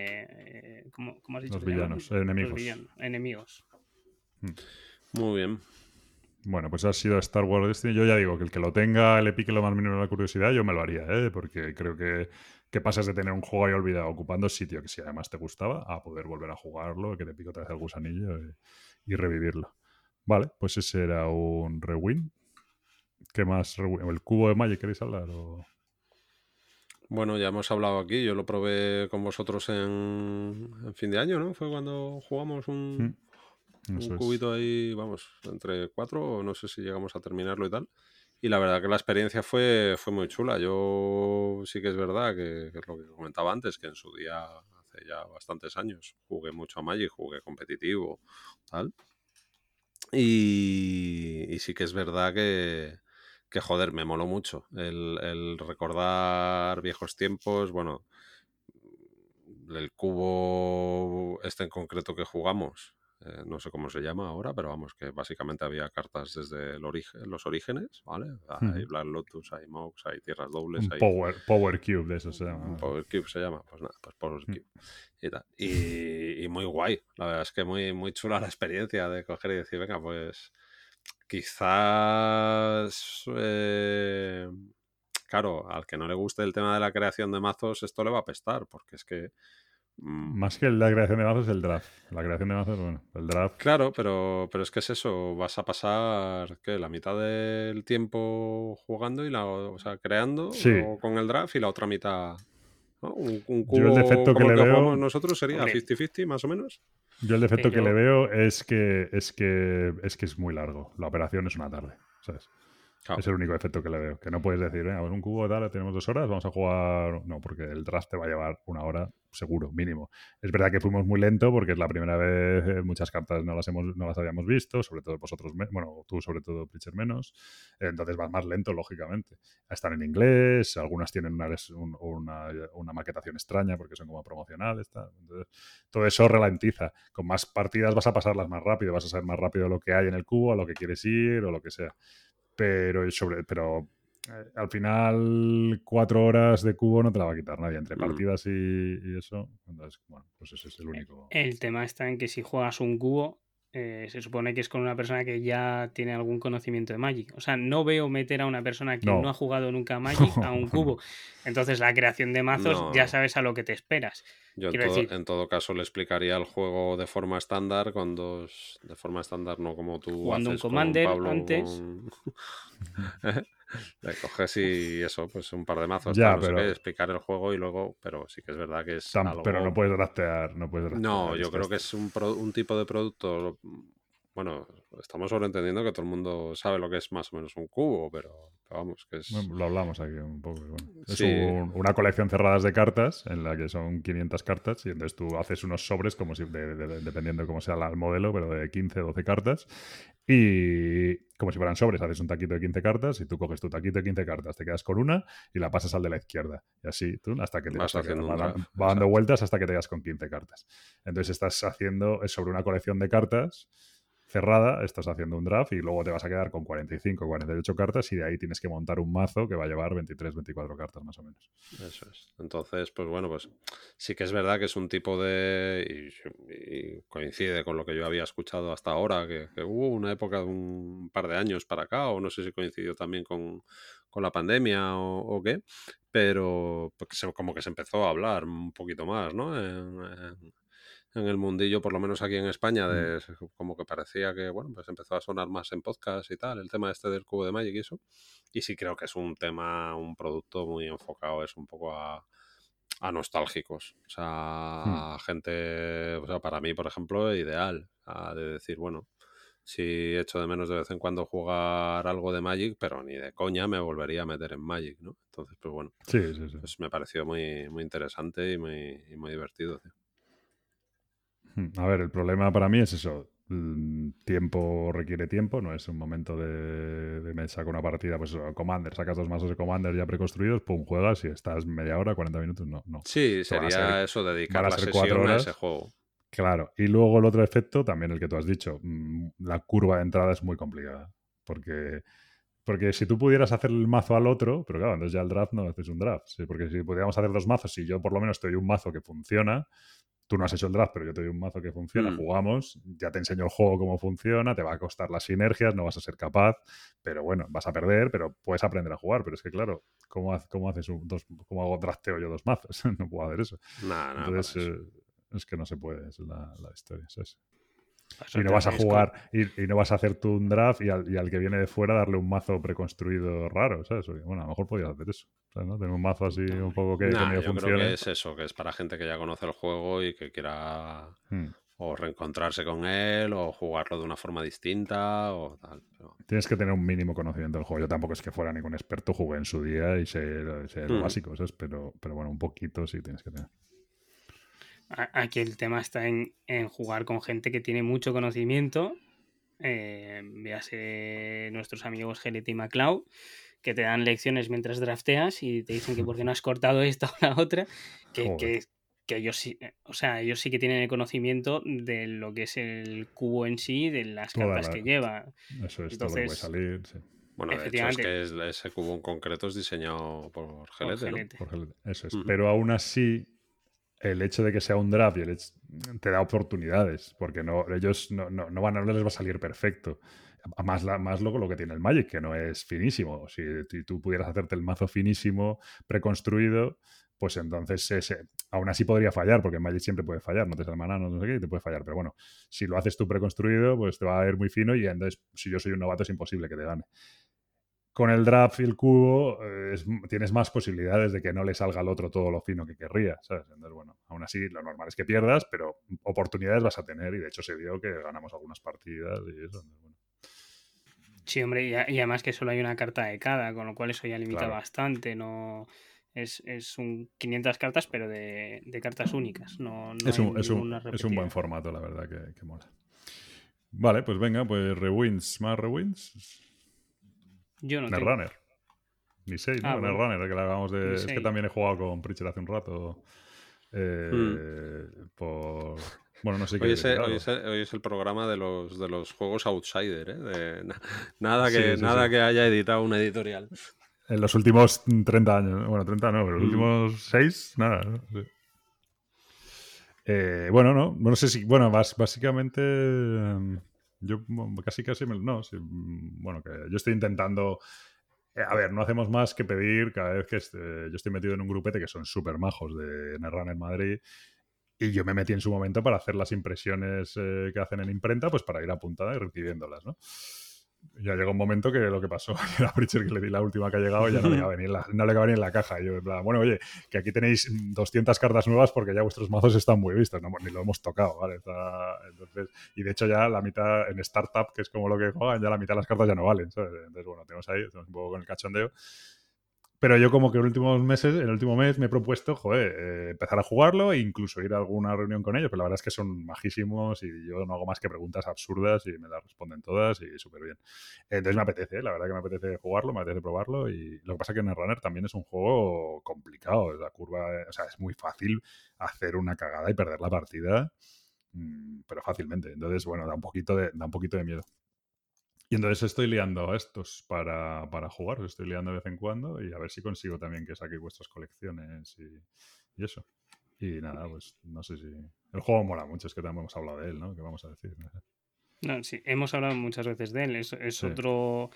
Eh, ¿cómo, cómo has dicho Los que se llaman? villanos, enemigos. Los villanos, enemigos. Muy bien. Bueno, pues ha sido Star Wars Destiny. Yo ya digo que el que lo tenga, le pique lo más mínimo la curiosidad, yo me lo haría, ¿eh? Porque creo que, que pasas de tener un juego ahí olvidado ocupando sitio que si además te gustaba, a poder volver a jugarlo, que te pique otra vez el gusanillo y, y revivirlo. Vale, pues ese era un rewind. ¿Qué más? Rewind? ¿El cubo de Magic queréis hablar? O... Bueno, ya hemos hablado aquí. Yo lo probé con vosotros en, en fin de año, ¿no? Fue cuando jugamos un, Hmm. Eso un es. cubito ahí, vamos, entre cuatro, o no sé si llegamos a terminarlo y tal. Y la verdad que la experiencia fue, fue muy chula. Yo sí que es verdad que, que es lo que comentaba antes, que en su día, hace ya bastantes años, jugué mucho a Magic, jugué competitivo, tal. Y, y sí que es verdad que, que, joder, me moló mucho el, el recordar viejos tiempos. Bueno, el cubo este en concreto que jugamos, eh, no sé cómo se llama ahora, pero vamos, que básicamente había cartas desde el origen, los orígenes, ¿vale? Hay Ujú. Black Lotus, hay Mox, hay Tierras Dobles, Un hay power, power cube de eso se llama. un Power Cube se llama, pues nada, pues Power Mm. Cube y tal. Y, y muy guay, la verdad es que muy, muy chula la experiencia de coger y decir, venga, pues quizás, eh, claro, al que no le guste el tema de la creación de mazos, esto le va a apestar, porque es que mm, Más que la creación de mazos, el draft. La creación de mazos, bueno, el draft. claro, pero, pero es que es eso, vas a pasar ¿qué? La mitad del tiempo jugando y la, o sea, creando Sí, o con el draft y la otra mitad, ¿no? Un, un yo el cubo defecto que como el le que jugamos veo, nosotros sería Hombre, cincuenta cincuenta más o menos. yo el defecto que le pero veo es que es que es que es muy largo. La operación es una tarde, ¿sabes? Claro, Es el único efecto que le veo. Que no puedes decir, venga, pues un cubo tal, tenemos dos horas, vamos a jugar. No, porque el draft te va a llevar una hora seguro, mínimo. Es verdad que fuimos muy lento porque es la primera vez, eh, muchas cartas no las hemos, no las habíamos visto, sobre todo vosotros, me- bueno, tú sobre todo, Pritcher, menos. Entonces vas más lento, lógicamente. Están en inglés, algunas tienen una, un- una, una maquetación extraña porque son como promocionales. Tal. Entonces, todo eso ralentiza. Con más partidas vas a pasarlas más rápido, vas a saber más rápido lo que hay en el cubo, a lo que quieres ir o lo que sea. Pero, sobre, pero eh, al final, cuatro horas de cubo no te la va a quitar nadie. Entre mm, partidas y, y eso, entonces, bueno, pues ese es el único. el tema está en que si juegas un cubo, eh, se supone que es con una persona que ya tiene algún conocimiento de Magic. O sea, no veo meter a una persona que no ha No, jugado nunca a Magic a un no, cubo. Entonces, la creación de mazos no, ya no. sabes a lo que te esperas. Yo en Quiero todo, decir, en todo caso le explicaría el juego de forma estándar, con dos, de forma estándar, no como tú jugando un haces con Commander Pablo, antes, con... Le coges y eso, pues un par de mazos, tal, ya, no sé qué, pero, explicar el juego y luego, pero sí que es verdad que es tam- pero no algo. puedes draftear, no puedes No, draftear. yo creo Estás, que es un, pro- un tipo de producto. Bueno, estamos sobreentendiendo que todo el mundo sabe lo que es más o menos un cubo, pero, pero vamos, que es. bueno, lo hablamos aquí un poco. Bueno. Es Sí, un- una colección cerrada de cartas en la que son quinientas cartas y entonces tú haces unos sobres como si, de- de- de- dependiendo de cómo sea la- el modelo, pero de quince, doce cartas y como si fueran sobres, haces un taquito de quince cartas y tú coges tu taquito de quince cartas, te quedas con una y la pasas al de la izquierda y así tú hasta que, te, vas hasta que haciendo un va, draft, va dando exacto. vueltas hasta que te quedas con quince cartas. Entonces estás haciendo, es sobre una colección de cartas cerrada, estás haciendo un draft y luego te vas a quedar con cuarenta y cinco, cuarenta y ocho cartas y de ahí tienes que montar un mazo que va a llevar veintitrés, veinticuatro cartas más o menos. Eso es. Entonces, pues bueno, pues sí que es verdad que es un tipo de. Y, y coincide con lo que yo había escuchado hasta ahora, que, que hubo una época de un par de años para acá, o no sé si coincidió también con, con la pandemia o, o qué, pero porque se- como que se empezó a hablar un poquito más, ¿no? En, en- en el mundillo, por lo menos aquí en España, Mm. de, como que parecía que, bueno, pues empezó a sonar más en podcast y tal, el tema este del cubo de Magic y eso. Y sí creo que es un tema, un producto muy enfocado, es un poco a, a nostálgicos. O Mm. sea, a gente, o sea, para mí, por ejemplo, ideal. a de decir, bueno, sí echo de menos de vez en cuando jugar algo de Magic, pero ni de coña me volvería a meter en Magic, ¿no? Entonces, pues bueno, Sí, sí, sí. pues me pareció muy, muy interesante y muy, y muy divertido, tío. Mm. A ver, el problema para mí es eso. Mm, Tiempo requiere tiempo, no es un momento de, de me saco una partida, pues eso, Commander, sacas dos mazos de Commander ya preconstruidos, pum, juegas y estás media hora, cuarenta minutos, no, no. Sí, Esto van a ser, sería eso, van dedicar a la ser cuatro sesión a ese horas. juego. Claro, y luego el otro efecto, también el que tú has dicho, mm, la curva de entrada es muy complicada, porque, porque si tú pudieras hacer el mazo al otro, pero claro, entonces ya el draft no haces un draft, ¿sí? Porque si pudiéramos hacer dos mazos, si yo por lo menos te doy un mazo que funciona, tú no has hecho el draft, pero yo te doy un mazo que funciona, Mm. jugamos, ya te enseño el juego cómo funciona, te va a costar las sinergias, no vas a ser capaz, pero bueno, vas a perder, pero puedes aprender a jugar, pero es que claro, ¿cómo, ha- cómo haces un, dos, cómo hago drafteo yo dos mazos? No puedo hacer eso. Nada, nada, para Entonces, eso. eh, es que no se puede, es la, la historia, ¿sabes? eso Y no te vas a haces con- jugar, y, y no vas a hacer tú un draft y al, y al que viene de fuera darle un mazo preconstruido raro, ¿sabes? Porque, bueno, a lo mejor podías hacer eso, ¿sabes? ¿No? Tener un mazo así un poco que, que Nah, medio yo creo funcione. que es eso, que es para gente que ya conoce el juego y que quiera Hmm. o reencontrarse con él, o jugarlo de una forma distinta, o tal. Pero... Tienes que tener un mínimo conocimiento del juego. Yo tampoco es que fuera ningún experto, jugué en su día y sé, sé lo Mm. básico, ¿sabes? Pero, pero bueno, un poquito sí tienes que tener. A- Aquí el tema está en, en jugar con gente que tiene mucho conocimiento. Eh, véase nuestros amigos G L T y MacLeod, que te dan lecciones mientras drafteas y te dicen que por qué no has cortado esta o la otra, que, Joder. que, que ellos sí, eh, o sea, ellos sí que tienen el conocimiento de lo que es el cubo en sí, de las Toda cartas la- que lleva. Eso es todo lo que puede Entonces, salir. Sí. Bueno, de hecho es efectivamente, que es- ese cubo en concreto es diseñado por por G L T, ¿no? G L T. Por ejemplo, eso es. Ujú. Pero aún así, el hecho de que sea un draft y el hecho- te da oportunidades, porque no, ellos no, no, no van, no les va a salir perfecto. Más, la, más luego lo que tiene el Magic, que no es finísimo. Si, si tú pudieras hacerte el mazo finísimo, preconstruido, pues entonces ese, aún así podría fallar, porque en Magic siempre puede fallar, no te sale maná, no sé qué, y te puede fallar. Pero bueno, si lo haces tú preconstruido, pues te va a ir muy fino y entonces, si yo soy un novato, es imposible que te gane. Con el draft y el cubo eh, es- tienes más posibilidades de que no le salga al otro todo lo fino que querría, ¿sabes? Entonces, bueno, aún así lo normal es que pierdas, pero oportunidades vas a tener y de hecho se vio que ganamos algunas partidas y eso. Entonces, bueno, Sí, hombre, y, a- y además que solo hay una carta de cada, con lo cual eso ya limita claro, bastante. No es, es un quinientas cartas, pero de, de cartas únicas. No, no es hay un, es un, ninguna es un buen repetida. formato, la verdad, que, que mola. Vale, pues venga, pues rewins, más rewins. Yo no tengo. Netrunner. Ni seis, Ah, ¿no? bueno, Netrunner, que le acabamos de. ni Es que seis. también he jugado con Preacher hace un rato. eh, por. Bueno, no sé si Hoy quieres es, decir el, hoy, algo. es el, hoy es el programa de los, de los juegos outsider, ¿eh? De, na- nada Sí, que, sí, nada sí. que haya editado una editorial. En los últimos treinta años. Bueno, treinta no, pero los Mm. últimos seis, nada. ¿no? Sí. Eh, bueno, no, no sé si. Bueno, bas- básicamente. eh, Yo bueno, casi casi me- no, sí, mm, bueno, que yo estoy intentando. eh, A ver, no hacemos más que pedir cada vez que este- yo estoy metido en un grupete que son súper majos de Netrunner en Madrid. Y yo me metí en su momento para hacer las impresiones eh, que hacen en imprenta, pues para ir apuntada y recibiéndolas, ¿no? Ya llegó un momento que lo que pasó era a Pritchard que le di la última que ha llegado y ya no le cabe ni en la, no le cabe ni en la caja. Y yo, en plan, bueno, oye, que aquí tenéis doscientas cartas nuevas porque ya vuestros mazos están muy vistos, no, ni lo hemos tocado, ¿vale? Está- entonces, y de hecho ya la mitad en Startup, que es como lo que juegan, ya la mitad de las cartas ya no valen, ¿sabes? Entonces, bueno, tenemos ahí, estamos un poco con el cachondeo. Pero yo como que en los últimos meses, en el último mes me he propuesto, joder, eh, empezar a jugarlo e incluso ir a alguna reunión con ellos, pero la verdad es que son majísimos y yo no hago más que preguntas absurdas y me las responden todas y súper bien. Entonces me apetece, la verdad que me apetece jugarlo, me apetece probarlo y lo que pasa es que Netrunner también es un juego complicado, la curva, eh, o sea, es muy fácil hacer una cagada y perder la partida, mm, pero fácilmente. Entonces, bueno, da un poquito de, da un poquito de miedo. Y entonces estoy liando a estos para, para jugar, os estoy liando de vez en cuando y a ver si consigo también que saquéis vuestras colecciones y, y eso. Y nada, pues no sé si... El juego mola mucho, es que también hemos hablado de él, ¿no? ¿Qué vamos a decir? No sé. No, sí, hemos hablado muchas veces de él. Es, es Sí. otro.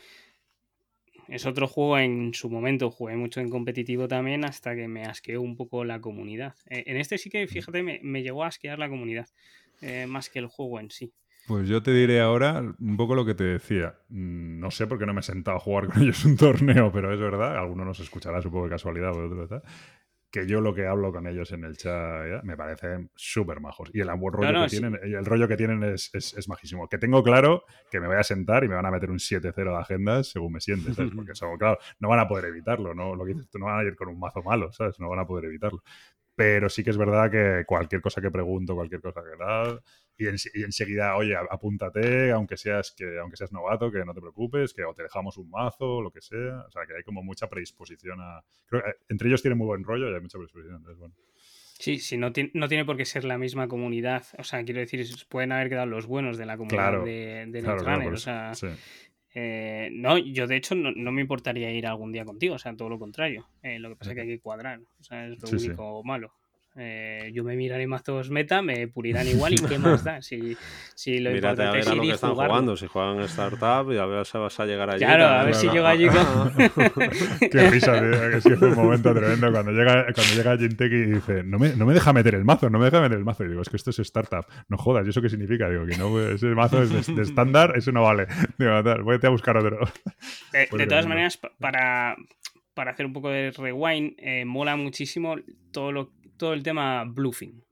Es otro juego en su momento. Jugué mucho en competitivo también hasta que me asqueó un poco la comunidad. Eh, en este sí que, fíjate, me, me llegó a asquear la comunidad. eh, más que el juego en sí. Pues yo te diré ahora un poco lo que te decía. Mm, No sé por qué no me he sentado a jugar con ellos un torneo, pero es verdad, alguno nos escuchará, supongo de casualidad, o otro tal, que yo lo que hablo con ellos en el chat ¿ya? Me parecen súper majos. Y el buen rollo No, no, que sí. tienen, y el rollo que tienen es, es, es majísimo. Que tengo claro que me voy a sentar y me van a meter un siete cero de agendas según me sientes, ¿sabes? Porque eso, claro, no van a poder evitarlo, ¿no? Lo que dices tú, no van a ir con un mazo malo, ¿sabes? No van a poder evitarlo. Pero sí que es verdad que cualquier cosa que pregunto, cualquier cosa que tal, y, en, y enseguida, oye, apúntate, aunque seas que aunque seas novato, que no te preocupes, que o te dejamos un mazo, lo que sea. O sea, que hay como mucha predisposición a... Creo que entre ellos tienen muy buen rollo y hay mucha predisposición. Entonces, bueno. Sí, sí, no, ti- no tiene por qué ser la misma comunidad. O sea, quiero decir, pueden haber quedado los buenos de la comunidad Claro, de, de claro, claro, Netrunner. por O eso. sea, Sí. eh, no, yo de hecho no, no me importaría ir algún día contigo. O sea, todo lo contrario. Eh, lo que pasa es que hay que cuadrar. O sea, es lo Sí, sí. único malo. Eh, yo me miraré mazos meta, me pulirán igual y qué más da. Si, si lo Mírate a importante ver es a ir lo y que están jugarlo. jugando. Si juegan Startup y a ver si vas a llegar allí. Claro, a también. ver si Claro. llego allí con... Qué risa, tío. Es que fue un momento tremendo cuando llega, cuando llega Jinteki y dice, no me, no me deja meter el mazo, no me deja meter el mazo. Y digo, es que esto es startup. No jodas, ¿y eso qué significa? Digo, que no, ese mazo es de, de estándar, eso no vale. Digo, tal, voy a buscar otro. De, Pues de todas tremendo. maneras, pa- para, para hacer un poco de rewind, eh, mola muchísimo todo, lo, todo el tema bluffing.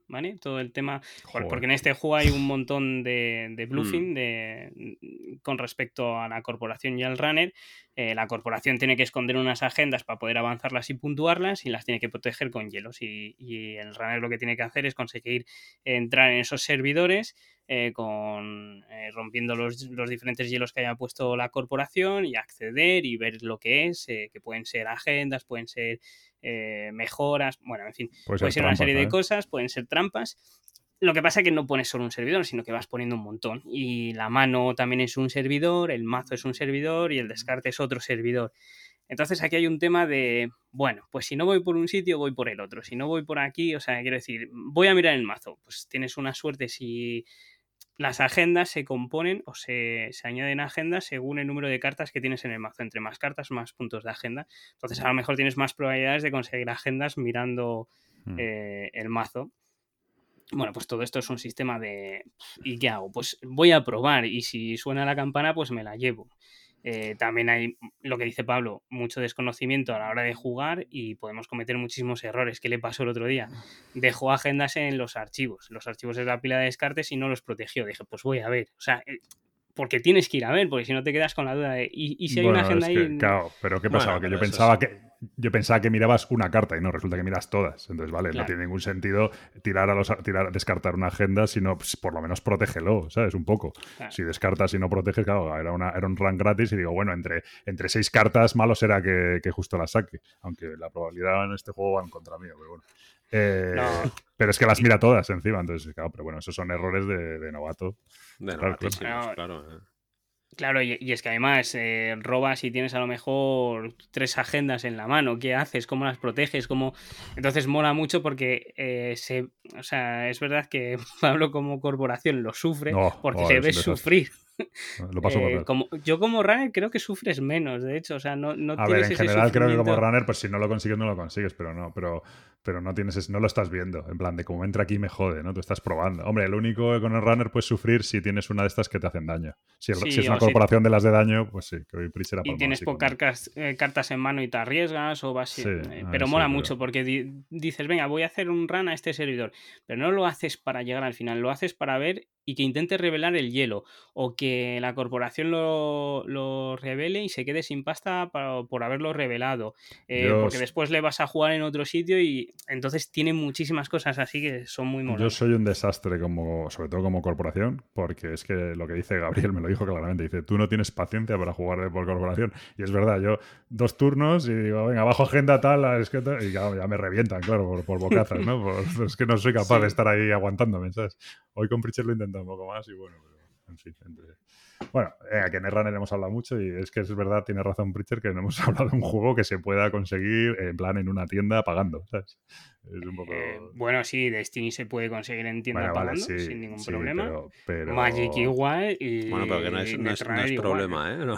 ¿vale? Todo el tema, por- Joder. porque en este juego hay un montón de, de bluffing Mm. de, con respecto a la corporación y al runner. Eh, la corporación tiene que esconder unas agendas para poder avanzarlas y puntuarlas y las tiene que proteger con hielos. Y, y el runner lo que tiene que hacer es conseguir entrar en esos servidores eh, con eh, rompiendo los, los diferentes hielos que haya puesto la corporación y acceder y ver lo que es, eh, que pueden ser agendas, pueden ser eh, mejoras, bueno, en fin, Puede puede ser ser una trampas serie de también. cosas, pueden ser trampas. Lo que pasa es que no pones solo un servidor, sino que vas poniendo un montón. Y la mano también es un servidor, el mazo es un servidor y el descarte es otro servidor. Entonces aquí hay un tema de, bueno, pues si no voy por un sitio, voy por el otro. Si no voy por aquí, o sea, quiero decir, voy a mirar el mazo. Pues tienes una suerte si las agendas se componen o se, se añaden agendas según el número de cartas que tienes en el mazo. Entre más cartas, más puntos de agenda. Entonces a lo mejor tienes más probabilidades de conseguir agendas mirando Mm. eh, el mazo. Bueno, pues todo esto es un sistema de... ¿Y qué hago? Pues voy a probar y si suena la campana, pues me la llevo. Eh, también hay lo que dice Pablo, mucho desconocimiento a la hora de jugar y podemos cometer muchísimos errores. ¿Qué le pasó el otro día? Dejó agendas en los archivos. Los archivos es la pila de descartes y no los protegió. Dije, pues voy a ver. O sea, eh, porque tienes que ir a ver, porque si no te quedas con la duda de... ¿Y, y si hay una Bueno, agenda es que, ahí? claro, pero ¿qué Bueno, pasaba? que pero yo eso pensaba es- que yo pensaba que mirabas una carta y no, resulta que miras todas. Entonces, vale, no Claro. tiene ningún sentido tirar a los tirar, descartar una agenda, sino pues, por lo menos protégelo, ¿sabes? Un poco. Claro. Si descartas y no proteges, claro, era, una, era un run gratis y digo, bueno, entre, entre seis cartas malo será que, que justo las saque. Aunque la probabilidad en este juego va en contra mío, pero bueno. Eh, No. Pero es que las mira todas encima, entonces, claro, pero bueno, esos son errores de, de novato. De Claro, novatísimos, claro. claro. eh. Claro, y, y es que además eh, robas y tienes a lo mejor tres agendas en la mano. ¿Qué haces? ¿Cómo las proteges? ¿Cómo... Entonces mola mucho porque eh, se, o sea, es verdad que Pablo como corporación lo sufre No, porque oh, le es un ves desastre. sufrir. Lo paso Eh, fatal. como, yo como runner creo que sufres menos, de hecho, o sea, no, no A ver, tienes en ese general creo que como sufrimiento. runner, pues si no lo consigues, no lo consigues, pero no, pero, pero no tienes, es- no lo estás viendo. En plan, de como entra aquí me jode, ¿no? Tú estás probando. Hombre, el único con el runner puedes sufrir si tienes una de estas que te hacen daño. Si, el- si Sí, es una o si corporación de las de daño, pues sí, que hoy Preacher ha y palmado tienes así con pocas él. cas- eh, cartas en mano y te arriesgas o vas... Sí, eh, ahí pero sí, mola pero- mucho porque di- dices, venga, voy a hacer un run a este servidor, pero no lo haces para llegar al final, lo haces para ver y que intente revelar el hielo o que la corporación lo, lo revele y se quede sin pasta para- por haberlo revelado, eh, Yo, porque después le vas a jugar en otro sitio y entonces tiene muchísimas cosas así que son muy yo molonas. soy un desastre, como, sobre todo como corporación, porque es que lo que dice Gabriel me lo dijo claramente. Dice, tú no tienes paciencia para jugar de por corporación. Y es verdad, yo dos turnos y digo, venga, bajo agenda tal, es que tal", y ya, ya me revientan, claro, por, por bocazas, ¿no? Por- es que no soy capaz Sí. de estar ahí aguantándome, ¿sabes? Hoy con Preacher lo intento un poco más y bueno, pero en fin. Entre... Bueno, eh, que en el runner hemos hablado mucho y es que es verdad, tiene razón Preacher, que no hemos hablado de un juego que se pueda conseguir en plan en una tienda pagando, ¿sabes? Es un poco... Eh, bueno, sí, Destiny se puede conseguir en tienda Bueno, vale, pagando sí, sin ningún sí, problema. pero, pero... Magic igual y Bueno, pero que no es, no es, no Netrunner es igual. problema, ¿eh? No.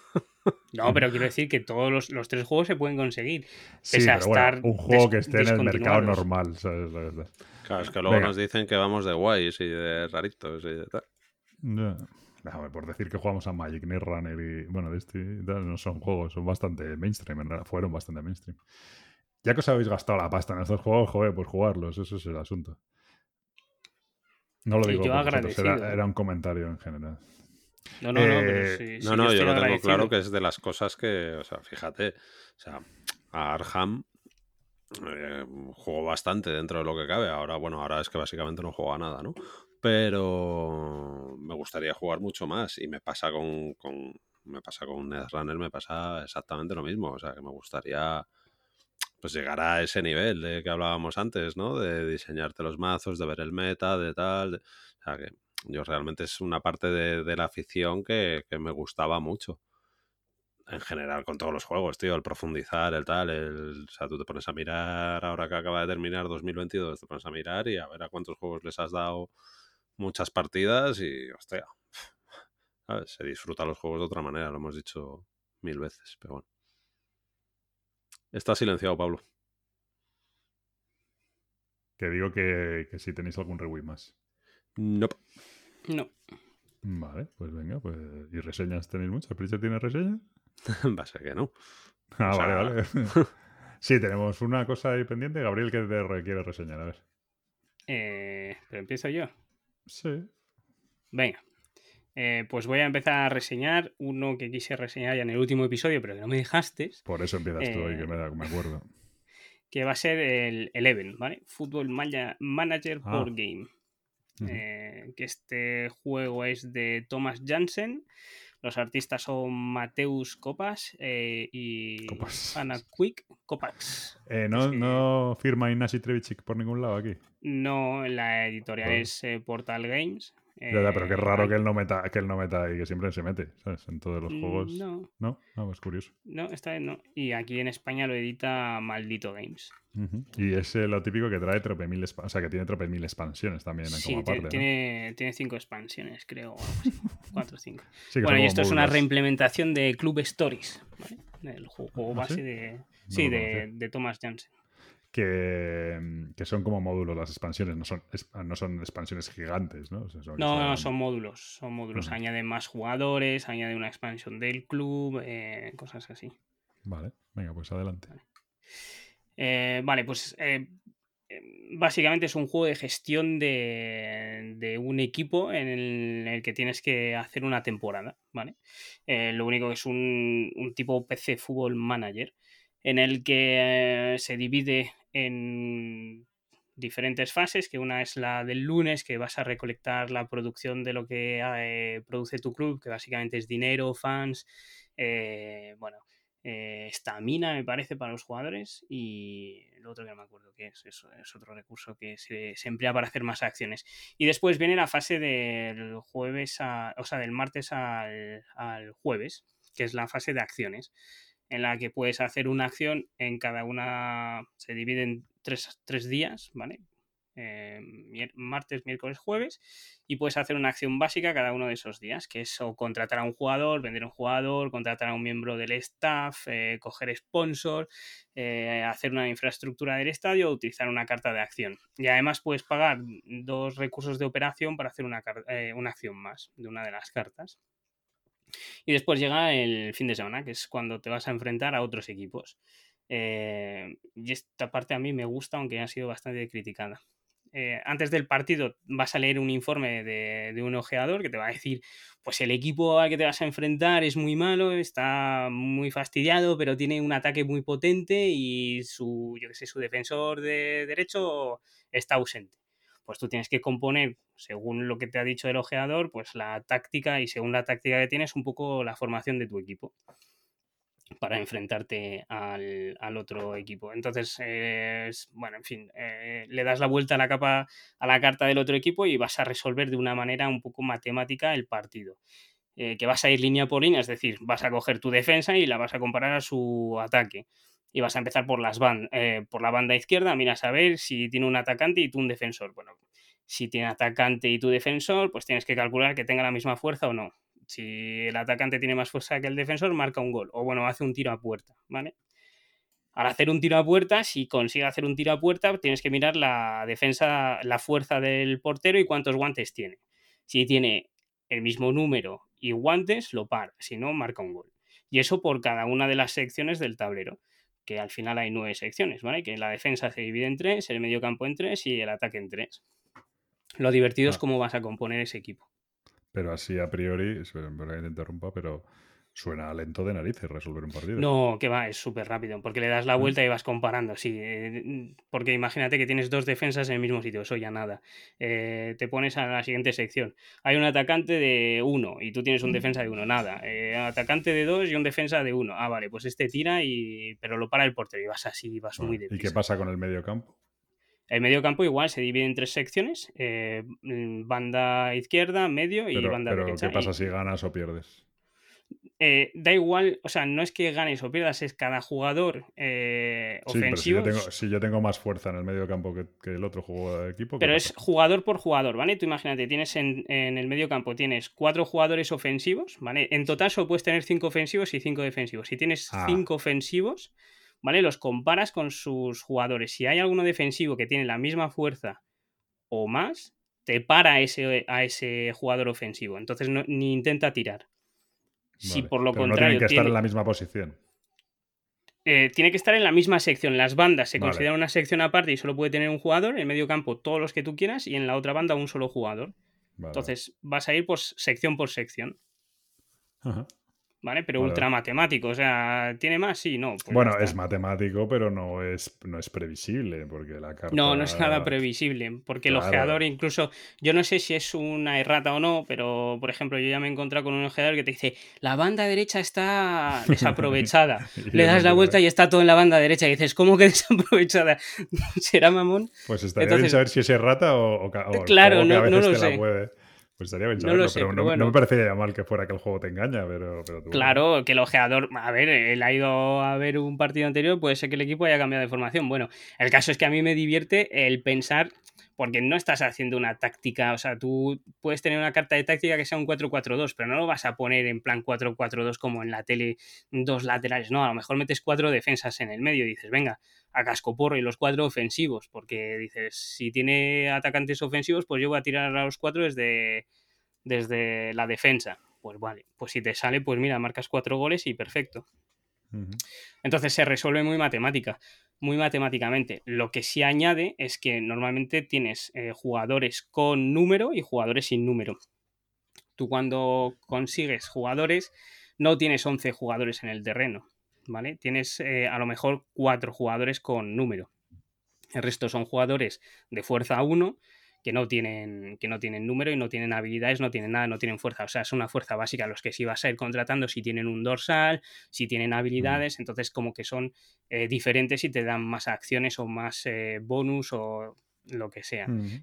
No, pero quiero decir que todos los, los tres juegos se pueden conseguir. Sí, Pese a pero bueno, estar un juego des- que esté en el mercado discontinuados. normal, ¿sabes? La verdad. Claro, es que luego Venga. nos dicen que vamos de guays y de raritos y de tal. No. Déjame, por decir que jugamos a Magic, Netrunner y... Bueno, de este y tal, no son juegos, son bastante mainstream, en realidad, fueron bastante mainstream. Ya que os habéis gastado la pasta en estos juegos, joder, pues jugarlos, eso es el asunto. No lo Y digo yo por vosotros, agradecido, era, ¿eh? era un comentario en general. No, no, no, pero Eh, sí, sí, No, no, yo estoy lo tengo agradecido. claro que es de las cosas que, o sea, fíjate, o sea, a Arkham eh, jugó bastante dentro de lo que cabe. Ahora, bueno, ahora es que básicamente no juega nada, ¿no? Pero me gustaría jugar mucho más y me pasa con, con me pasa con Netrunner, me pasa exactamente lo mismo. O sea, que me gustaría pues llegar a ese nivel de que hablábamos antes, ¿no? De diseñarte los mazos, de ver el meta, de tal. de- O sea, que yo realmente es una parte de, de la afición que, que me gustaba mucho. En general, con todos los juegos, tío, el profundizar, el tal, el, o sea, tú te pones a mirar, ahora que acaba de terminar dos mil veintidós, te pones a mirar y a ver a cuántos juegos les has dado muchas partidas y, hostia, ¿sabes? Se disfruta los juegos de otra manera, lo hemos dicho mil veces, pero bueno. Está silenciado, Pablo. que digo que, que si tenéis algún review más. Nope. No. Vale, pues venga, pues... ¿Y reseñas tenéis muchas? ¿Preacher tiene reseñas? Va a ser que no. Ah, O sea- vale, vale. Sí, tenemos una cosa ahí pendiente. Gabriel, que te re- quiere reseñar, a ver. Eh, pero empiezo yo. Sí. Venga. Eh, pues voy a empezar a reseñar uno que quise reseñar ya en el último episodio, pero que no me dejaste. Por eso empiezas tú hoy, eh, que me, da- me acuerdo. que va a ser el Eleven, ¿vale? Football Maya- Manager Ah. Board Game. Ujú. Eh, que este juego es de Thomas Jansen. Los artistas son Mateus Copas eh, y Copas. Hannah Quick Copax. Eh, Es no, que no firma Ignacy Trevicic por ningún lado aquí. no, la editorial Joder. es eh, Portal Games. Ya, ya, pero qué Eh, raro al- que él no meta, que él no meta ahí, que siempre se mete, ¿sabes? En todos los Mm, juegos. No, No, no, es curioso. no, esta vez no. Y aquí en España lo edita Maldito Games. Ujú. Y es eh, lo típico que trae trope mil, expa- o sea, que tiene trope mil expansiones también Sí, como ti- aparte, ¿no? tiene, tiene cinco expansiones, creo, o algo así. Cuatro o cinco. Sí, que Bueno, son y como esto es una módulos. reimplementación de Club Stories, ¿vale? Del juego ¿Ah, base sí? de. No Sí, lo de, conocía. de Thomas Jansen. Que, mm, que son como módulos las expansiones, no son, es- no son expansiones gigantes, ¿no? O sea, son, No, no, son- son módulos. Son módulos. Ujú. Añade más jugadores, añade una expansión del club, eh, cosas así. Vale, venga, pues adelante. Eh, vale, pues eh, eh, básicamente es un juego de gestión de, de un equipo en el, en el que tienes que hacer una temporada, ¿vale? Eh, lo único que es un, un tipo P C Football Manager en el que eh, se divide en diferentes fases, que una es la del lunes, que vas a recolectar la producción de lo que eh, produce tu club, que básicamente es dinero, fans, eh, bueno, estamina, me parece, para los jugadores, y lo otro que no me acuerdo qué es, eso es otro recurso que se, se emplea para hacer más acciones. Y después viene la fase del jueves, a, o sea, del martes al, al jueves, que es la fase de acciones, en la que puedes hacer una acción en cada una, se divide en tres, tres días, ¿vale? Eh, mier- martes, miércoles, jueves, y puedes hacer una acción básica cada uno de esos días, que es o contratar a un jugador, vender a un jugador, contratar a un miembro del staff, eh, coger sponsor, eh, hacer una infraestructura del estadio o utilizar una carta de acción. Y además puedes pagar dos recursos de operación para hacer una, car- eh, una acción más de una de las cartas. Y después llega el fin de semana, que es cuando te vas a enfrentar a otros equipos. Eh, y esta parte a mí me gusta, aunque ha sido bastante criticada. Eh, antes del partido vas a leer un informe de, de un ojeador que te va a decir, pues el equipo al que te vas a enfrentar es muy malo, está muy fastidiado, pero tiene un ataque muy potente y su, yo qué sé, su defensor de derecho está ausente. Pues tú tienes que componer, según lo que te ha dicho el ojeador, pues la táctica, y según la táctica que tienes, un poco la formación de tu equipo para enfrentarte al, al otro equipo. Entonces, eh, es- bueno, en fin, eh, le das la vuelta a la capa a la carta del otro equipo y vas a resolver de una manera un poco matemática el partido. Eh, que vas a ir línea por línea, es decir, vas a coger tu defensa y la vas a comparar a su ataque. Y vas a empezar por, las ban eh, por la banda izquierda, miras a ver si tiene un atacante y tú un defensor. Bueno, si tiene atacante y tu defensor, pues tienes que calcular que tenga la misma fuerza o no. Si el atacante tiene más fuerza que el defensor, marca un gol. O bueno, hace un tiro a puerta, ¿vale? Al hacer un tiro a puerta, si consigue hacer un tiro a puerta, tienes que mirar la defensa, la fuerza del portero y cuántos guantes tiene. Si tiene el mismo número y guantes, lo para. Si no, marca un gol. Y eso por cada una de las secciones del tablero, que al final hay nueve secciones, ¿vale? Que la defensa se divide en tres, el medio campo en tres y el ataque en tres. Lo divertido es Ah, cómo vas a componer ese equipo. pero así a priori, espera, perdona que te interrumpa, pero suena lento de narices resolver un partido. No, que va, es súper rápido, porque le das la ¿Eh? vuelta y vas comparando, sí. eh, porque imagínate que tienes dos defensas en el mismo sitio, eso ya nada. Eh, te pones a la siguiente sección. Hay un atacante de uno y tú tienes un defensa de uno, nada. Eh, atacante de dos y un defensa de uno. Ah, vale, pues este tira y pero lo para el portero y vas así, vas muy Vale. ¿Y qué deprisa. pasa con el medio campo? El medio campo igual se divide en tres secciones, eh, mm, banda izquierda, medio y Pero, banda pero derecha. ¿qué pasa Y, si ganas o pierdes? eh, da igual, o sea, no es que ganes o pierdas, es cada jugador eh, Sí, pero si yo, ofensivo. tengo, si yo tengo más fuerza en el medio campo que, que el otro juego de equipo, ¿qué Pero pasa? es jugador por jugador, ¿vale? Tú imagínate, tienes en, en el medio campo tienes cuatro jugadores ofensivos, ¿vale? En total solo puedes tener cinco ofensivos y cinco defensivos. Si tienes Ah, cinco ofensivos, ¿vale? Los comparas con sus jugadores. Si hay alguno defensivo que tiene la misma fuerza o más, te para a ese, a ese jugador ofensivo. Entonces no, ni intenta tirar. Si vale. por lo Pero no tienen contrario que estar en tiene... la misma posición. Eh, tiene que estar en la misma sección. Las bandas se Vale. consideran una sección aparte y solo puede tener un jugador. En medio campo todos los que tú quieras y en la otra banda un solo jugador. Vale, Entonces vas a ir pues sección por sección, vale. Ajá. ¿vale? Pero Vale, ultra vale. matemático. O sea, ¿tiene más? Sí, no. Pues ya Bueno, está. es matemático, pero no es, no es previsible, porque la carta... No, no es nada previsible, porque el Claro. ojeador incluso, yo no sé si es una errata o no, pero por ejemplo yo ya me he encontrado con un ojeador que te dice, la banda derecha está desaprovechada, Y le es das la mentira, vuelta ¿eh? y está todo en la banda derecha y dices, ¿cómo que desaprovechada? ¿Será mamón? Pues estaría bien Entonces, saber si es errata o, o ca- o el claro, juego que a no, no veces lo te la sé, puede... Pues estaría bien no lo saberlo, sé, pero pero no, no me bueno. parecería mal que fuera que el juego te engaña, pero, pero tú, bueno. Claro, que el ojeador, a ver, él ha ido a ver un partido anterior, puede ser que el equipo haya cambiado de formación. Bueno, el caso es que a mí me divierte el pensar, porque no estás haciendo una táctica, o sea, tú puedes tener una carta de táctica que sea un cuatro cuatro dos, pero no lo vas a poner en plan cuatro cuatro dos como en la tele, dos laterales, no, a lo mejor metes cuatro defensas en el medio y dices, venga, a cascoporro y los cuatro ofensivos, porque dices, si tiene atacantes ofensivos, pues yo voy a tirar a los cuatro desde, desde la defensa. Pues vale, pues si te sale, pues mira, marcas cuatro goles y perfecto. Ujú. Entonces se resuelve muy matemática, muy matemáticamente. Lo que sí añade es que normalmente tienes eh, jugadores con número y jugadores sin número. Tú cuando consigues jugadores, no tienes once jugadores en el terreno, ¿vale? Tienes eh, a lo mejor cuatro jugadores con número. El resto son jugadores de fuerza uno que no tienen, que no tienen número y no tienen habilidades, no tienen nada, no tienen fuerza. O sea, es una fuerza básica. Los que sí vas a ir contratando si tienen un dorsal, si tienen habilidades, entonces como que son eh, diferentes y te dan más acciones o más eh, bonus o lo que sea. Ujú.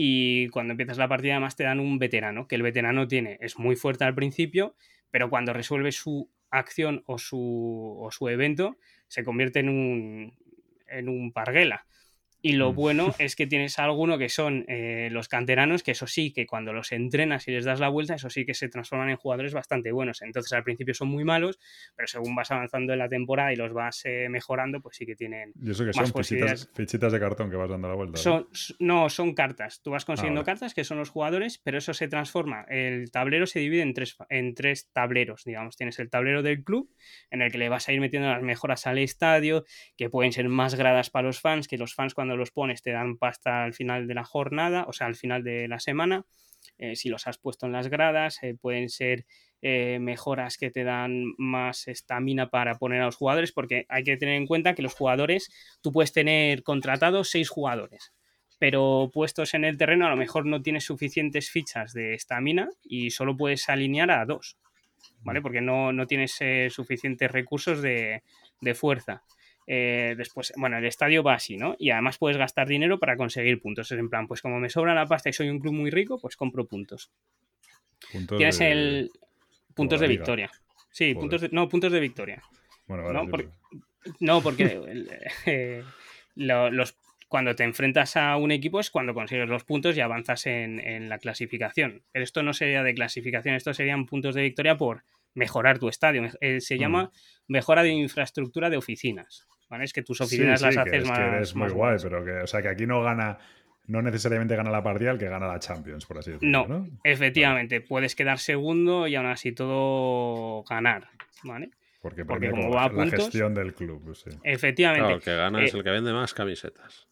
Y cuando empiezas la partida además te dan un veterano, que el veterano tiene, es muy fuerte al principio, pero cuando resuelve su acción o su, o su evento, se convierte en un, en un parguela. Y lo Mm. bueno es que tienes alguno que son eh, los canteranos, que eso sí, que cuando los entrenas y les das la vuelta, eso sí que se transforman en jugadores bastante buenos. Entonces al principio son muy malos, pero según vas avanzando en la temporada y los vas eh, mejorando, pues sí que tienen Y eso que más son posibilidades. fichitas, fichitas de cartón que vas dando la vuelta, ¿no? Son, no, son cartas. Tú vas consiguiendo vale. cartas que son los jugadores, pero eso se transforma. El tablero se divide en tres, en tres tableros, digamos. Tienes el tablero del club, en el que le vas a ir metiendo las mejoras al estadio, que pueden ser más gradas para los fans, que los fans cuando los pones te dan pasta al final de la jornada, o sea, al final de la semana. Eh, si los has puesto en las gradas, eh, pueden ser eh, mejoras que te dan más estamina para poner a los jugadores, porque hay que tener en cuenta que los jugadores, tú puedes tener contratados seis jugadores, pero puestos en el terreno a lo mejor no tienes suficientes fichas de estamina y solo puedes alinear a dos, ¿vale? Porque no, no tienes eh, suficientes recursos de, de fuerza. Eh, después, bueno, el estadio va así, ¿no? Y además puedes gastar dinero para conseguir puntos. Es en plan, pues como me sobra la pasta y soy un club muy rico, pues compro puntos. Puntos Tienes de... el como puntos la de liga. victoria. Sí, Joder. puntos de, no, puntos de victoria. Bueno, vale, No, sí, porque, pues. no, porque el- eh, lo- los, cuando te enfrentas a un equipo es cuando consigues los puntos y avanzas en, en la clasificación. Pero esto no sería de clasificación, esto serían puntos de victoria por mejorar tu estadio. Eh, se Mm. llama mejora de infraestructura de oficinas. ¿Vale? Es que tus Sí, oficinas sí, las que haces es que eres más, muy más guay, guays. pero que, o sea, que aquí no gana, no necesariamente gana la partida el que gana la Champions, por así decirlo, No, ¿no? efectivamente, puedes quedar segundo y aún así todo ganar. ¿Vale? Porque Porque premia como como va la, a la puntos, gestión del club, pues sí. efectivamente. Claro, el que gana es eh, el que vende más camisetas.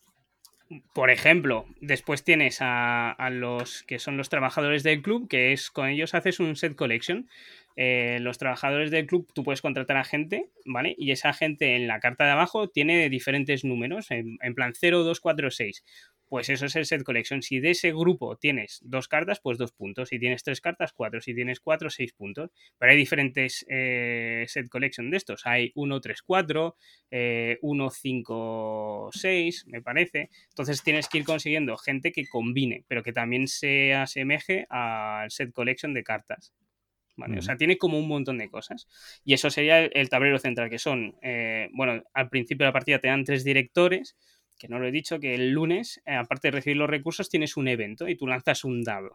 Por ejemplo, después tienes a, a los que son los trabajadores del club, que es con ellos haces un set collection. Eh, los trabajadores del club, tú puedes contratar a gente, ¿vale? Y esa gente en la carta de abajo tiene diferentes números, en, en plan cero, dos, cuatro, seis. Pues eso es el set collection. Si de ese grupo tienes dos cartas, pues dos puntos. Si tienes tres cartas, cuatro. Si tienes cuatro, seis puntos. Pero hay diferentes eh, set collection de estos. Hay uno, tres, cuatro, eh, uno, cinco, seis, me parece. Entonces tienes que ir consiguiendo gente que combine, pero que también se asemeje al set collection de cartas. ¿Vale? Mm. O sea, tiene como un montón de cosas. Y eso sería el, el tablero central, que son, eh, bueno, al principio de la partida te dan tres directores, que no lo he dicho, que el lunes, eh, aparte de recibir los recursos, tienes un evento y tú lanzas un dado.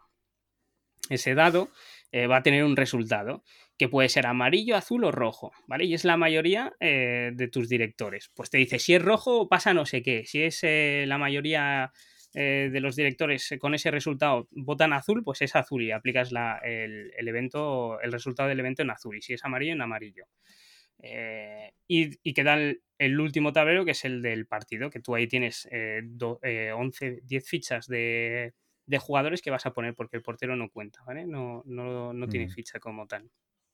Ese dado eh, va a tener un resultado que puede ser amarillo, azul o rojo, ¿vale? Y es la mayoría eh, de tus directores. Pues te dice, si es rojo pasa no sé qué, si es eh, la mayoría eh, de los directores con ese resultado votan azul, pues es azul y aplicas la, el, el evento, el resultado del evento en azul, y si es amarillo, en amarillo. Eh, y, y queda el, el último tablero, que es el del partido, que tú ahí tienes eh, do- eh, once, diez fichas de, de jugadores que vas a poner, porque el portero no cuenta, ¿vale? No, no, no tiene Mm. ficha como tal.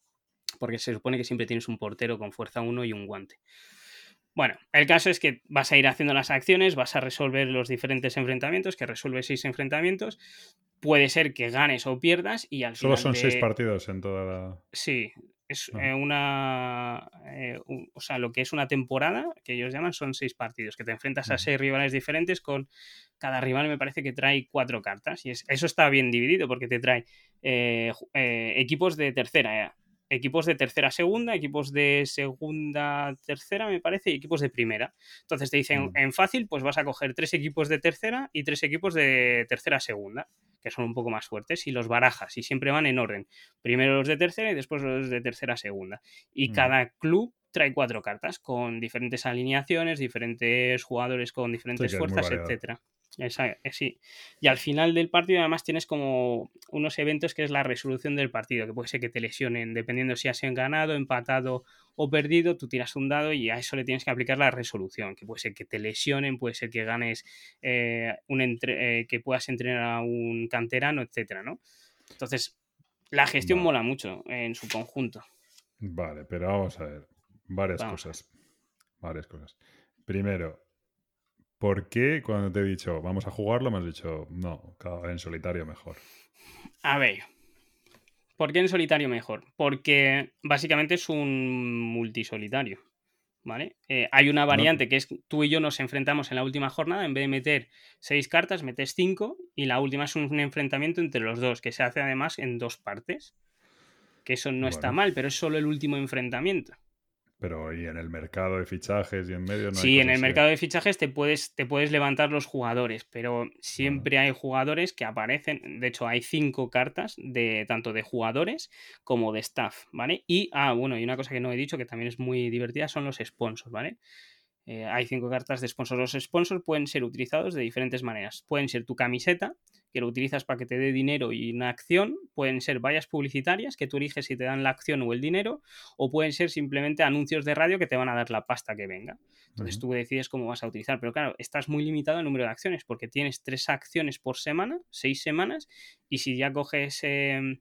Porque se supone que siempre tienes un portero con fuerza uno y un guante. Bueno, el caso es que vas a ir haciendo las acciones, vas a resolver los diferentes enfrentamientos, que resuelves seis enfrentamientos. Puede ser que ganes o pierdas y al Solo final son seis de... partidos en toda la... Sí, es Ajá. eh, una... eh, un- o sea, lo que es una temporada, que ellos llaman, son seis partidos, que te enfrentas a Ujú. seis rivales diferentes con... Cada rival me parece que trae cuatro cartas y es- eso está bien dividido porque te trae eh, ju- eh, equipos de tercera, eh, equipos de tercera segunda, equipos de segunda tercera, me parece, y equipos de primera. Entonces te dicen, Mm. en fácil, pues vas a coger tres equipos de tercera y tres equipos de tercera segunda, que son un poco más fuertes, y los barajas, y siempre van en orden. Primero los de tercera y después los de tercera segunda. Y Mm. cada club trae cuatro cartas con diferentes alineaciones, diferentes jugadores con Sí, diferentes que es muy fuerzas, variado. etcétera. Esa- eh, sí. Y al final del partido además tienes como unos eventos que es la resolución del partido, que puede ser que te lesionen, dependiendo si has ganado, empatado o perdido, tú tiras un dado y a eso le tienes que aplicar la resolución, que puede ser que te lesionen, puede ser que ganes, eh, un entre- eh, que puedas entrenar a un canterano, etcétera, ¿no? Entonces, la gestión Vale. mola mucho en su conjunto. Vale, pero vamos a ver. Varias Vamos a ver. cosas. Varias cosas. Primero, ¿por qué cuando te he dicho vamos a jugarlo me has dicho no, cada- en solitario mejor? A ver, ¿por qué en solitario mejor? Porque básicamente es un multisolitario, ¿vale? Eh, hay una No, variante que es tú y yo nos enfrentamos en la última jornada, en vez de meter seis cartas, metes cinco y la última es un enfrentamiento entre los dos, que se hace además en dos partes, que eso no está bueno, mal, pero es solo el último enfrentamiento. pero y en el mercado de fichajes y en medio no hay Sí, en cosas el así. mercado de fichajes te puedes, te puedes levantar los jugadores, pero Bueno, siempre hay jugadores que aparecen. De hecho, hay cinco cartas de tanto de jugadores como de staff, ¿vale? Y, ah, bueno, y una cosa que no he dicho que también es muy divertida son los sponsors, ¿vale? Eh, hay cinco cartas de sponsors. Los sponsors pueden ser utilizados de diferentes maneras. Pueden ser tu camiseta, que lo utilizas para que te dé dinero y una acción. Pueden ser vallas publicitarias, que tú eliges si te dan la acción o el dinero. O pueden ser simplemente anuncios de radio que te van a dar la pasta que venga. Entonces ujú. tú decides cómo vas a utilizar. Pero claro, estás muy limitado al número de acciones, porque tienes tres acciones por semana, seis semanas. Y si ya coges eh,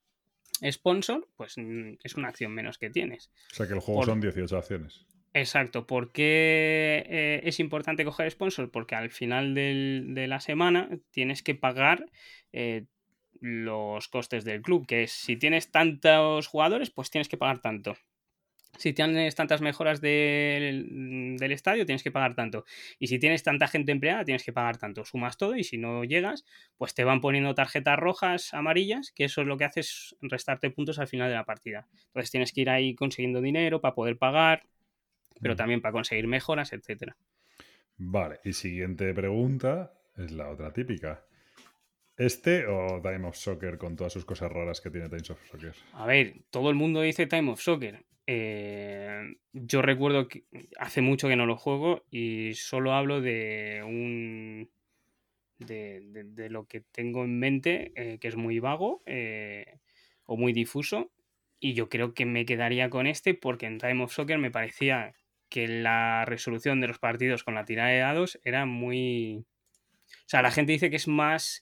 sponsor, pues mm, es una acción menos que tienes. O sea que el juego Por, son dieciocho acciones. Exacto. ¿Por qué eh, es importante coger sponsor? Porque al final del- de la semana tienes que pagar eh, los costes del club, que es si tienes tantos jugadores, pues tienes que pagar tanto. Si tienes tantas mejoras del, del estadio, tienes que pagar tanto. Y si tienes tanta gente empleada, tienes que pagar tanto. Sumas todo y si no llegas, pues te van poniendo tarjetas rojas, amarillas, que eso es lo que hace es restarte puntos al final de la partida. Entonces tienes que ir ahí consiguiendo dinero para poder pagar, pero Mm. también para conseguir mejoras, etcétera. Vale, y siguiente pregunta es la otra típica. ¿Este o Time of Soccer con todas sus cosas raras que tiene Time of Soccer? A ver, todo el mundo dice Time of Soccer. Eh, yo recuerdo que hace mucho que no lo juego y solo hablo de un de, de- de lo que tengo en mente, eh, que es muy vago eh, o muy difuso. Y yo creo que me quedaría con este porque en Time of Soccer me parecía que la resolución de los partidos con la tirada de dados era muy... O sea, la gente dice que es más...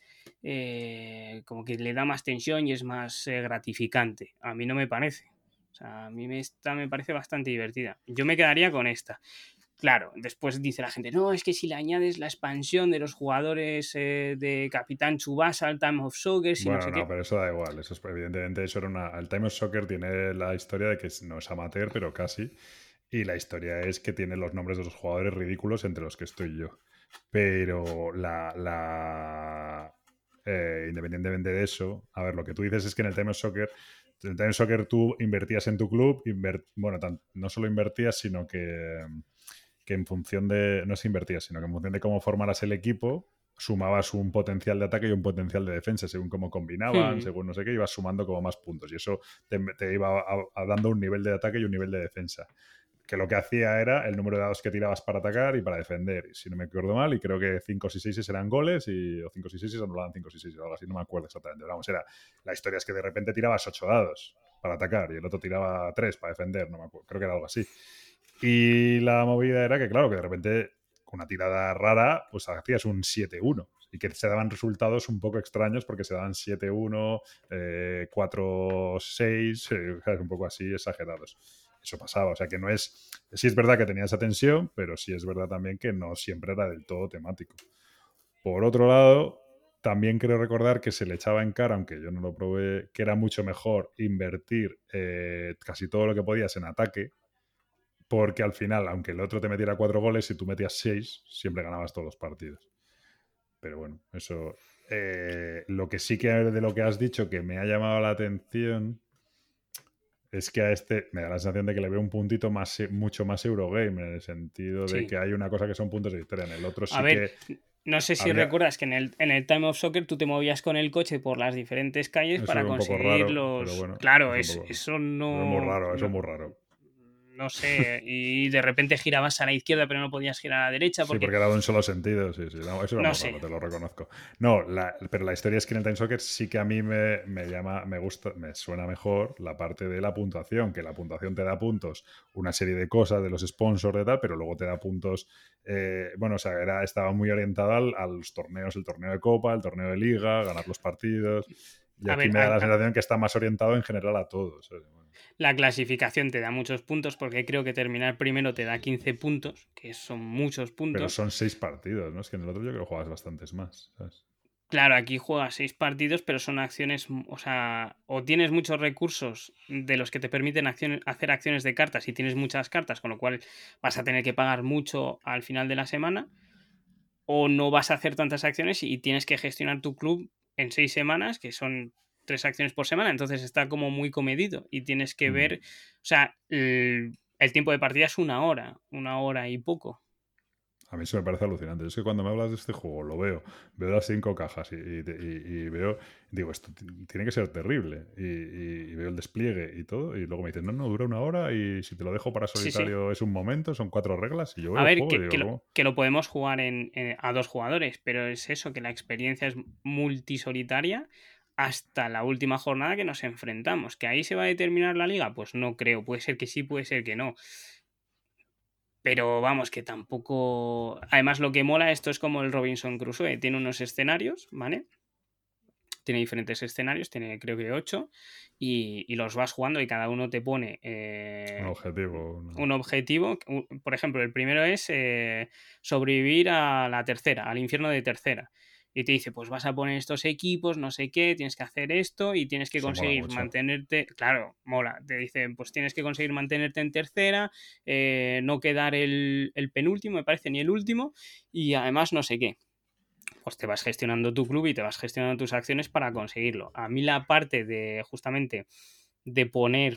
eh, como que le da más tensión y es más eh, gratificante. A mí no me parece. O sea, a mí me, esta me parece bastante divertida. Yo me quedaría con esta. Claro, después dice la gente, no, es que si le añades la expansión de los jugadores eh, de Capitán Tsubasa al Time of Soccer, si no Bueno, sé no, qué. pero eso da igual. Eso es, evidentemente, eso era una. El Time of Soccer tiene la historia de que no es amateur, pero casi. Y la historia es que tiene los nombres de los jugadores ridículos entre los que estoy yo. Pero la. la eh, independientemente de eso, a ver, lo que tú dices es que en el Time of Soccer. En el Time of Soccer tú invertías en tu club, inver, bueno, tan, no solo invertías, sino que, que en función de. No es invertías, sino que en función de cómo formaras el equipo, sumabas un potencial de ataque y un potencial de defensa, según cómo combinaban, Hmm, según no sé qué, ibas sumando como más puntos. Y eso te, te iba a, a dando un nivel de ataque y un nivel de defensa. Que lo que hacía era el número de dados que tirabas para atacar y para defender. Si no me acuerdo mal, y creo que cinco y seis eran goles, y, o cinco y seis anulaban cinco y seis o algo así, no me acuerdo exactamente. Pero vamos, era, la historia es que de repente tirabas ocho dados. para atacar y el otro tiraba tres para defender, no me acuerdo, creo que era algo así. Y la movida era que, claro, que de repente con una tirada rara, pues hacías un siete uno y que se daban resultados un poco extraños porque se daban siete uno, eh, cuatro seis, eh, un poco así exagerados. Eso pasaba, o sea que no es... Sí es verdad que tenía esa tensión, pero sí es verdad también que no siempre era del todo temático. Por otro lado, también creo recordar que se le echaba en cara, aunque yo no lo probé, que era mucho mejor invertir eh, casi todo lo que podías en ataque, porque al final, aunque el otro te metiera cuatro goles, si tú metías seis, siempre ganabas todos los partidos. Pero bueno, eso... Eh, lo que sí que de lo que has dicho que me ha llamado la atención es que a este me da la sensación de que le veo un puntito más, mucho más Eurogame, en el sentido de Sí. que hay una cosa que son puntos de victoria. En el otro sí A ver, que... no sé si había- recuerdas que en el, en el Time of Soccer tú te movías con el coche por las diferentes calles Eso para era un poco conseguir raro, los... pero bueno, Claro, es es, un poco- eso Eso no... es muy raro, eso no- es muy raro. No sé, y de repente girabas a la izquierda pero no podías girar a la derecha Sí, porque... porque era de un solo sentido, sí, sí. No, eso era No muy sé. raro, te lo reconozco. No, la- pero la historia es que en el Time Soccer sí que a mí me, me llama, me gusta, me suena mejor la parte de la puntuación, que la puntuación te da puntos, una serie de cosas de los sponsors de tal, pero luego te da puntos, eh, bueno, o sea, era, estaba muy orientada al- a los torneos, el torneo de Copa, el torneo de Liga, ganar los partidos. Y A aquí ver, me da a- la a- sensación que está más orientado en general a todos. ¿sabes? Bueno, La clasificación te da muchos puntos porque creo que terminar primero te da quince puntos, que son muchos pero puntos. son seis partidos, ¿no? Es que en el otro yo creo que juegas bastantes más, ¿sabes? Claro, aquí juegas seis partidos, pero son acciones, m- o sea, o tienes muchos recursos de los que te permiten acciones- hacer acciones de cartas y tienes muchas cartas, con lo cual vas a tener que pagar mucho al final de la semana, o no vas a hacer tantas acciones y tienes que gestionar tu club en seis semanas, que son tres acciones por semana, entonces está como muy comedido y tienes que Mm. ver, o sea, el, el tiempo de partida es una hora, una hora y poco. A mí eso me parece alucinante. Es que cuando me hablas de este juego lo veo, veo las cinco cajas y, y- y- y veo, digo, esto t- tiene que ser terrible. Y, y- y veo el despliegue y todo. Y luego me dicen, no, no, dura una hora y si te lo dejo para Sí, sí. solitario es un momento, son cuatro reglas. Y yo veo A el ver, juego y que, digo, que lo, ¿cómo? que lo podemos jugar en, en- a dos jugadores, pero es eso, que la experiencia es multisolitaria hasta la última jornada que nos enfrentamos. ¿Que ahí se va a determinar la liga? Pues no creo, puede ser que sí, puede ser que no. Pero vamos, que tampoco... Además, lo que mola esto es como el Robinson Crusoe, tiene unos escenarios, ¿vale? Tiene diferentes escenarios, tiene creo que ocho, y, y los vas jugando y cada uno te pone... eh, Un objetivo. una- un objetivo. u- Por ejemplo, el primero es eh, sobrevivir a la tercera, al infierno de tercera. Y te dice, pues vas a poner estos equipos, no sé qué, tienes que hacer esto y tienes que Eso mola conseguir mucho. mantenerte. Claro, mola. Te dice, pues tienes que conseguir mantenerte en tercera, eh, no quedar el, el penúltimo, me parece, ni el último, y además no sé qué. Pues te vas gestionando tu club y te vas gestionando tus acciones para conseguirlo. A mí la parte de justamente de poner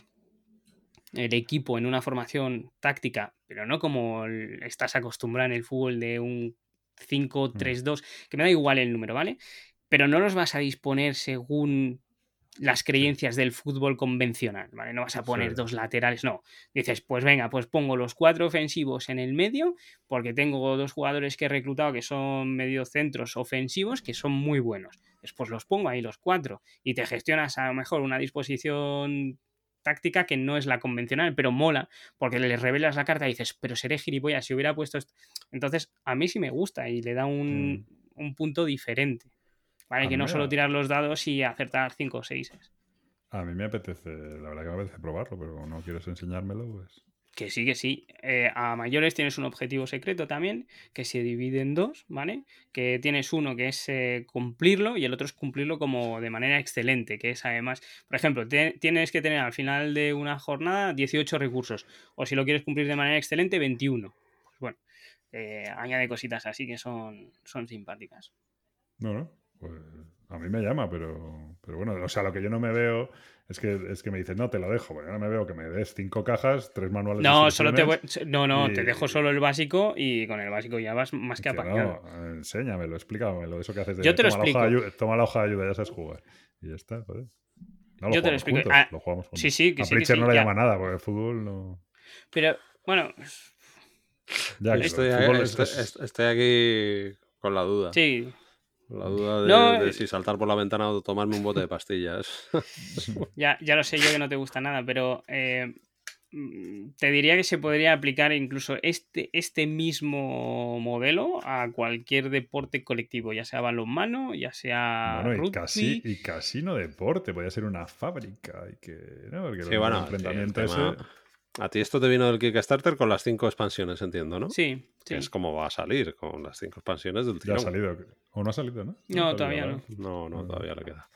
el equipo en una formación táctica, pero no como el- estás acostumbrado en el fútbol de un cinco tres dos, que me da igual el número, ¿vale? Pero no los vas a disponer según las creencias del fútbol convencional, ¿vale? No vas a poner Sí. dos laterales, no. Dices, pues venga, pues pongo los cuatro ofensivos en el medio, porque tengo dos jugadores que he reclutado que son mediocentros ofensivos, que son muy buenos. Después los pongo ahí los cuatro y te gestionas a lo mejor una disposición táctica que no es la convencional, pero mola, porque le revelas la carta y dices, pero seré gilipollas si hubiera puesto esto. Entonces, a mí sí me gusta y le da un, Mm. un punto diferente. ¿Vale? A Que mí no me solo da- tirar los dados y acertar cinco o seis. A mí me apetece, la verdad que me apetece probarlo, pero como no quieres enseñármelo, pues... Que sí, que sí. Eh, a mayores tienes un objetivo secreto también, que se divide en dos, ¿vale? Que tienes uno que es eh, cumplirlo y el otro es cumplirlo como de manera excelente, que es además, por ejemplo, te- tienes que tener al final de una jornada dieciocho recursos, o si lo quieres cumplir de manera excelente, veintiuno. Pues bueno, eh, añade cositas así que son, son simpáticas. No, no, pues a mí me llama, pero, pero bueno, o sea, lo que yo no me veo es que, es que me dices, no, te lo dejo, pero yo no me veo que me des cinco cajas, tres manuales de No, solo te voy- instrucciones no, no, y- te dejo solo el básico y con el básico ya vas más que que apañado. no, enséñamelo, explícamelo, eso que haces de Yo te lo toma, la hoja de explico. ayuda, toma la hoja de ayuda, ya sabes jugar. Y ya está, joder. No, lo Yo te jugamos lo explico. juntos, Ah, lo jugamos juntos. sí, sí, que a sí, que Pritchard sí, no le ya. llama nada, porque el fútbol no... Pero, bueno, Ya, que Estoy, el fútbol es- estoy- es- estoy aquí con la duda. sí. La duda de, No, de eh, si saltar por la ventana o tomarme un bote de pastillas. ya, ya lo sé yo que no te gusta nada, pero eh, mm, te diría que se podría aplicar incluso este, este mismo modelo a cualquier deporte colectivo, ya sea balonmano, ya sea Bueno, y casi, rugby. y casi no deporte, podía ser una fábrica. Y que, ¿no? Porque Sí, el modo de bueno, sí, el enfrentamiento tema... ese. A ti esto te vino del Kickstarter con las cinco expansiones, entiendo, ¿no? Sí, Que es sí. como va a salir, con las cinco expansiones del Ya ha tirón. salido. O no ha salido, ¿no? No ha No, salido, todavía la verdad. no. No, no, Ah, todavía le queda.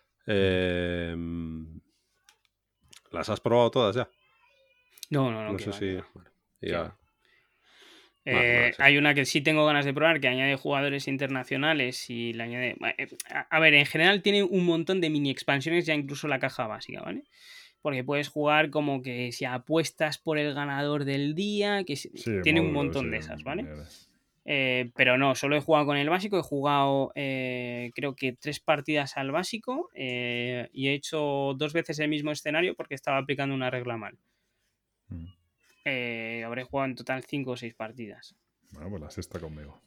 Eh, ¿Las has probado todas ya? No, no, no, No que sé va, que si... va. Bueno, Que va. ya... Bueno, no Eh, es eso. hay una que sí tengo ganas de probar que añade jugadores internacionales y le añade. eh, A a ver, en general tiene un montón de mini expansiones, ya incluso la caja básica, ¿vale? Porque puedes jugar como que si apuestas por el ganador del día, que si- Sí, tiene un módulos, sí. montón de esas, ¿vale? Mierda. Eh, pero no, solo he jugado con el básico, he jugado eh, creo que tres partidas al básico eh, y he hecho dos veces el mismo escenario porque estaba aplicando una regla mal. Mm. Eh, habré jugado en total cinco o seis partidas. Bueno, pues la sexta conmigo.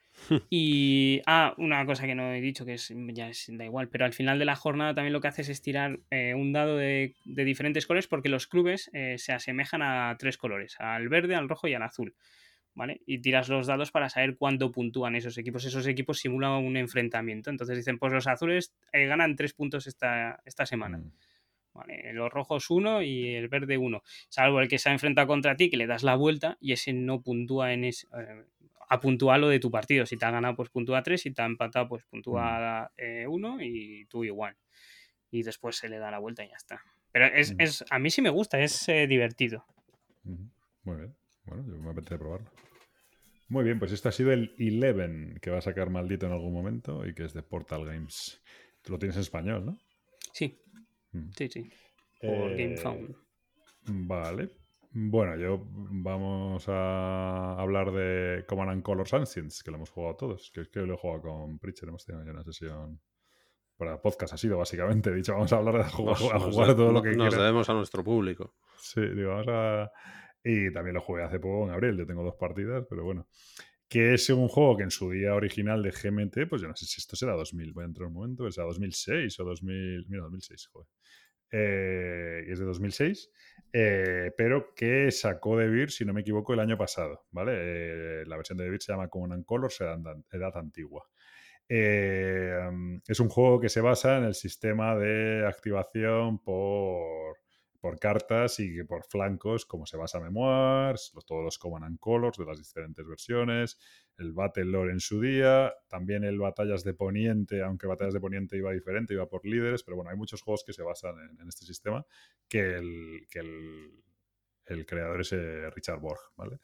Y, ah, una cosa que no he dicho, que es, ya es, da igual, pero al final de la jornada también lo que haces es tirar eh, un dado de, de diferentes colores porque los clubes eh, se asemejan a tres colores, al verde, al rojo y al azul, ¿vale? Y tiras los dados para saber cuánto puntúan esos equipos. Esos equipos simulan un enfrentamiento, entonces dicen, pues los azules eh, ganan tres puntos esta, esta semana. Mm. Vale, los rojos uno y el verde uno. Salvo el que se ha enfrentado contra ti, que le das la vuelta y ese no puntúa en ese, eh, a puntuar lo de tu partido. Si te ha ganado, pues puntúa tres, si te ha empatado, pues puntúa uno y tú igual. Y después se le da la vuelta y ya está. Pero es, Mm. es a mí sí me gusta, es eh, divertido. Mm. Muy bien. Bueno, yo me apetece probarlo. Muy bien, pues este ha sido el Eleven que va a sacar Maldito en algún momento y que es de Portal Games. Tú lo tienes en español, ¿no? Sí, Mm. sí, sí. Por Eh, GameFound. Vale. Bueno, yo vamos a hablar de Command and Colors Ancients, que lo hemos jugado todos. Que es que lo he jugado con Pritchard, hemos tenido ya una sesión para podcast, ha sido básicamente. He dicho, vamos a hablar de jugar, Nos, a nos jugar de- todo lo no- que nos quiera. debemos a nuestro público. Sí, digo, vamos a... Y también lo jugué hace poco en abril, yo tengo dos partidas, pero bueno. Que es un juego que en su día original de G M T, pues yo no sé si esto será dos mil, voy a entrar un momento, o sea, dos mil seis o dos mil... Mira, dos mil seis, joder. Eh, es de dos mil seis, eh, pero que sacó De Beer, si no me equivoco, el año pasado, ¿vale? Eh, la versión de De Beer se llama Command and Colors, edad, edad antigua. Eh, es un juego que se basa en el sistema de activación por, por cartas y que por flancos, como se basa Memoirs, los, todos los Command and Colors de las diferentes versiones, el Battle Lore en su día, también el Batallas de Poniente, aunque Batallas de Poniente iba diferente, iba por líderes, pero bueno, hay muchos juegos que se basan en, en este sistema que el, que el, el creador es eh, Richard Borg, ¿vale?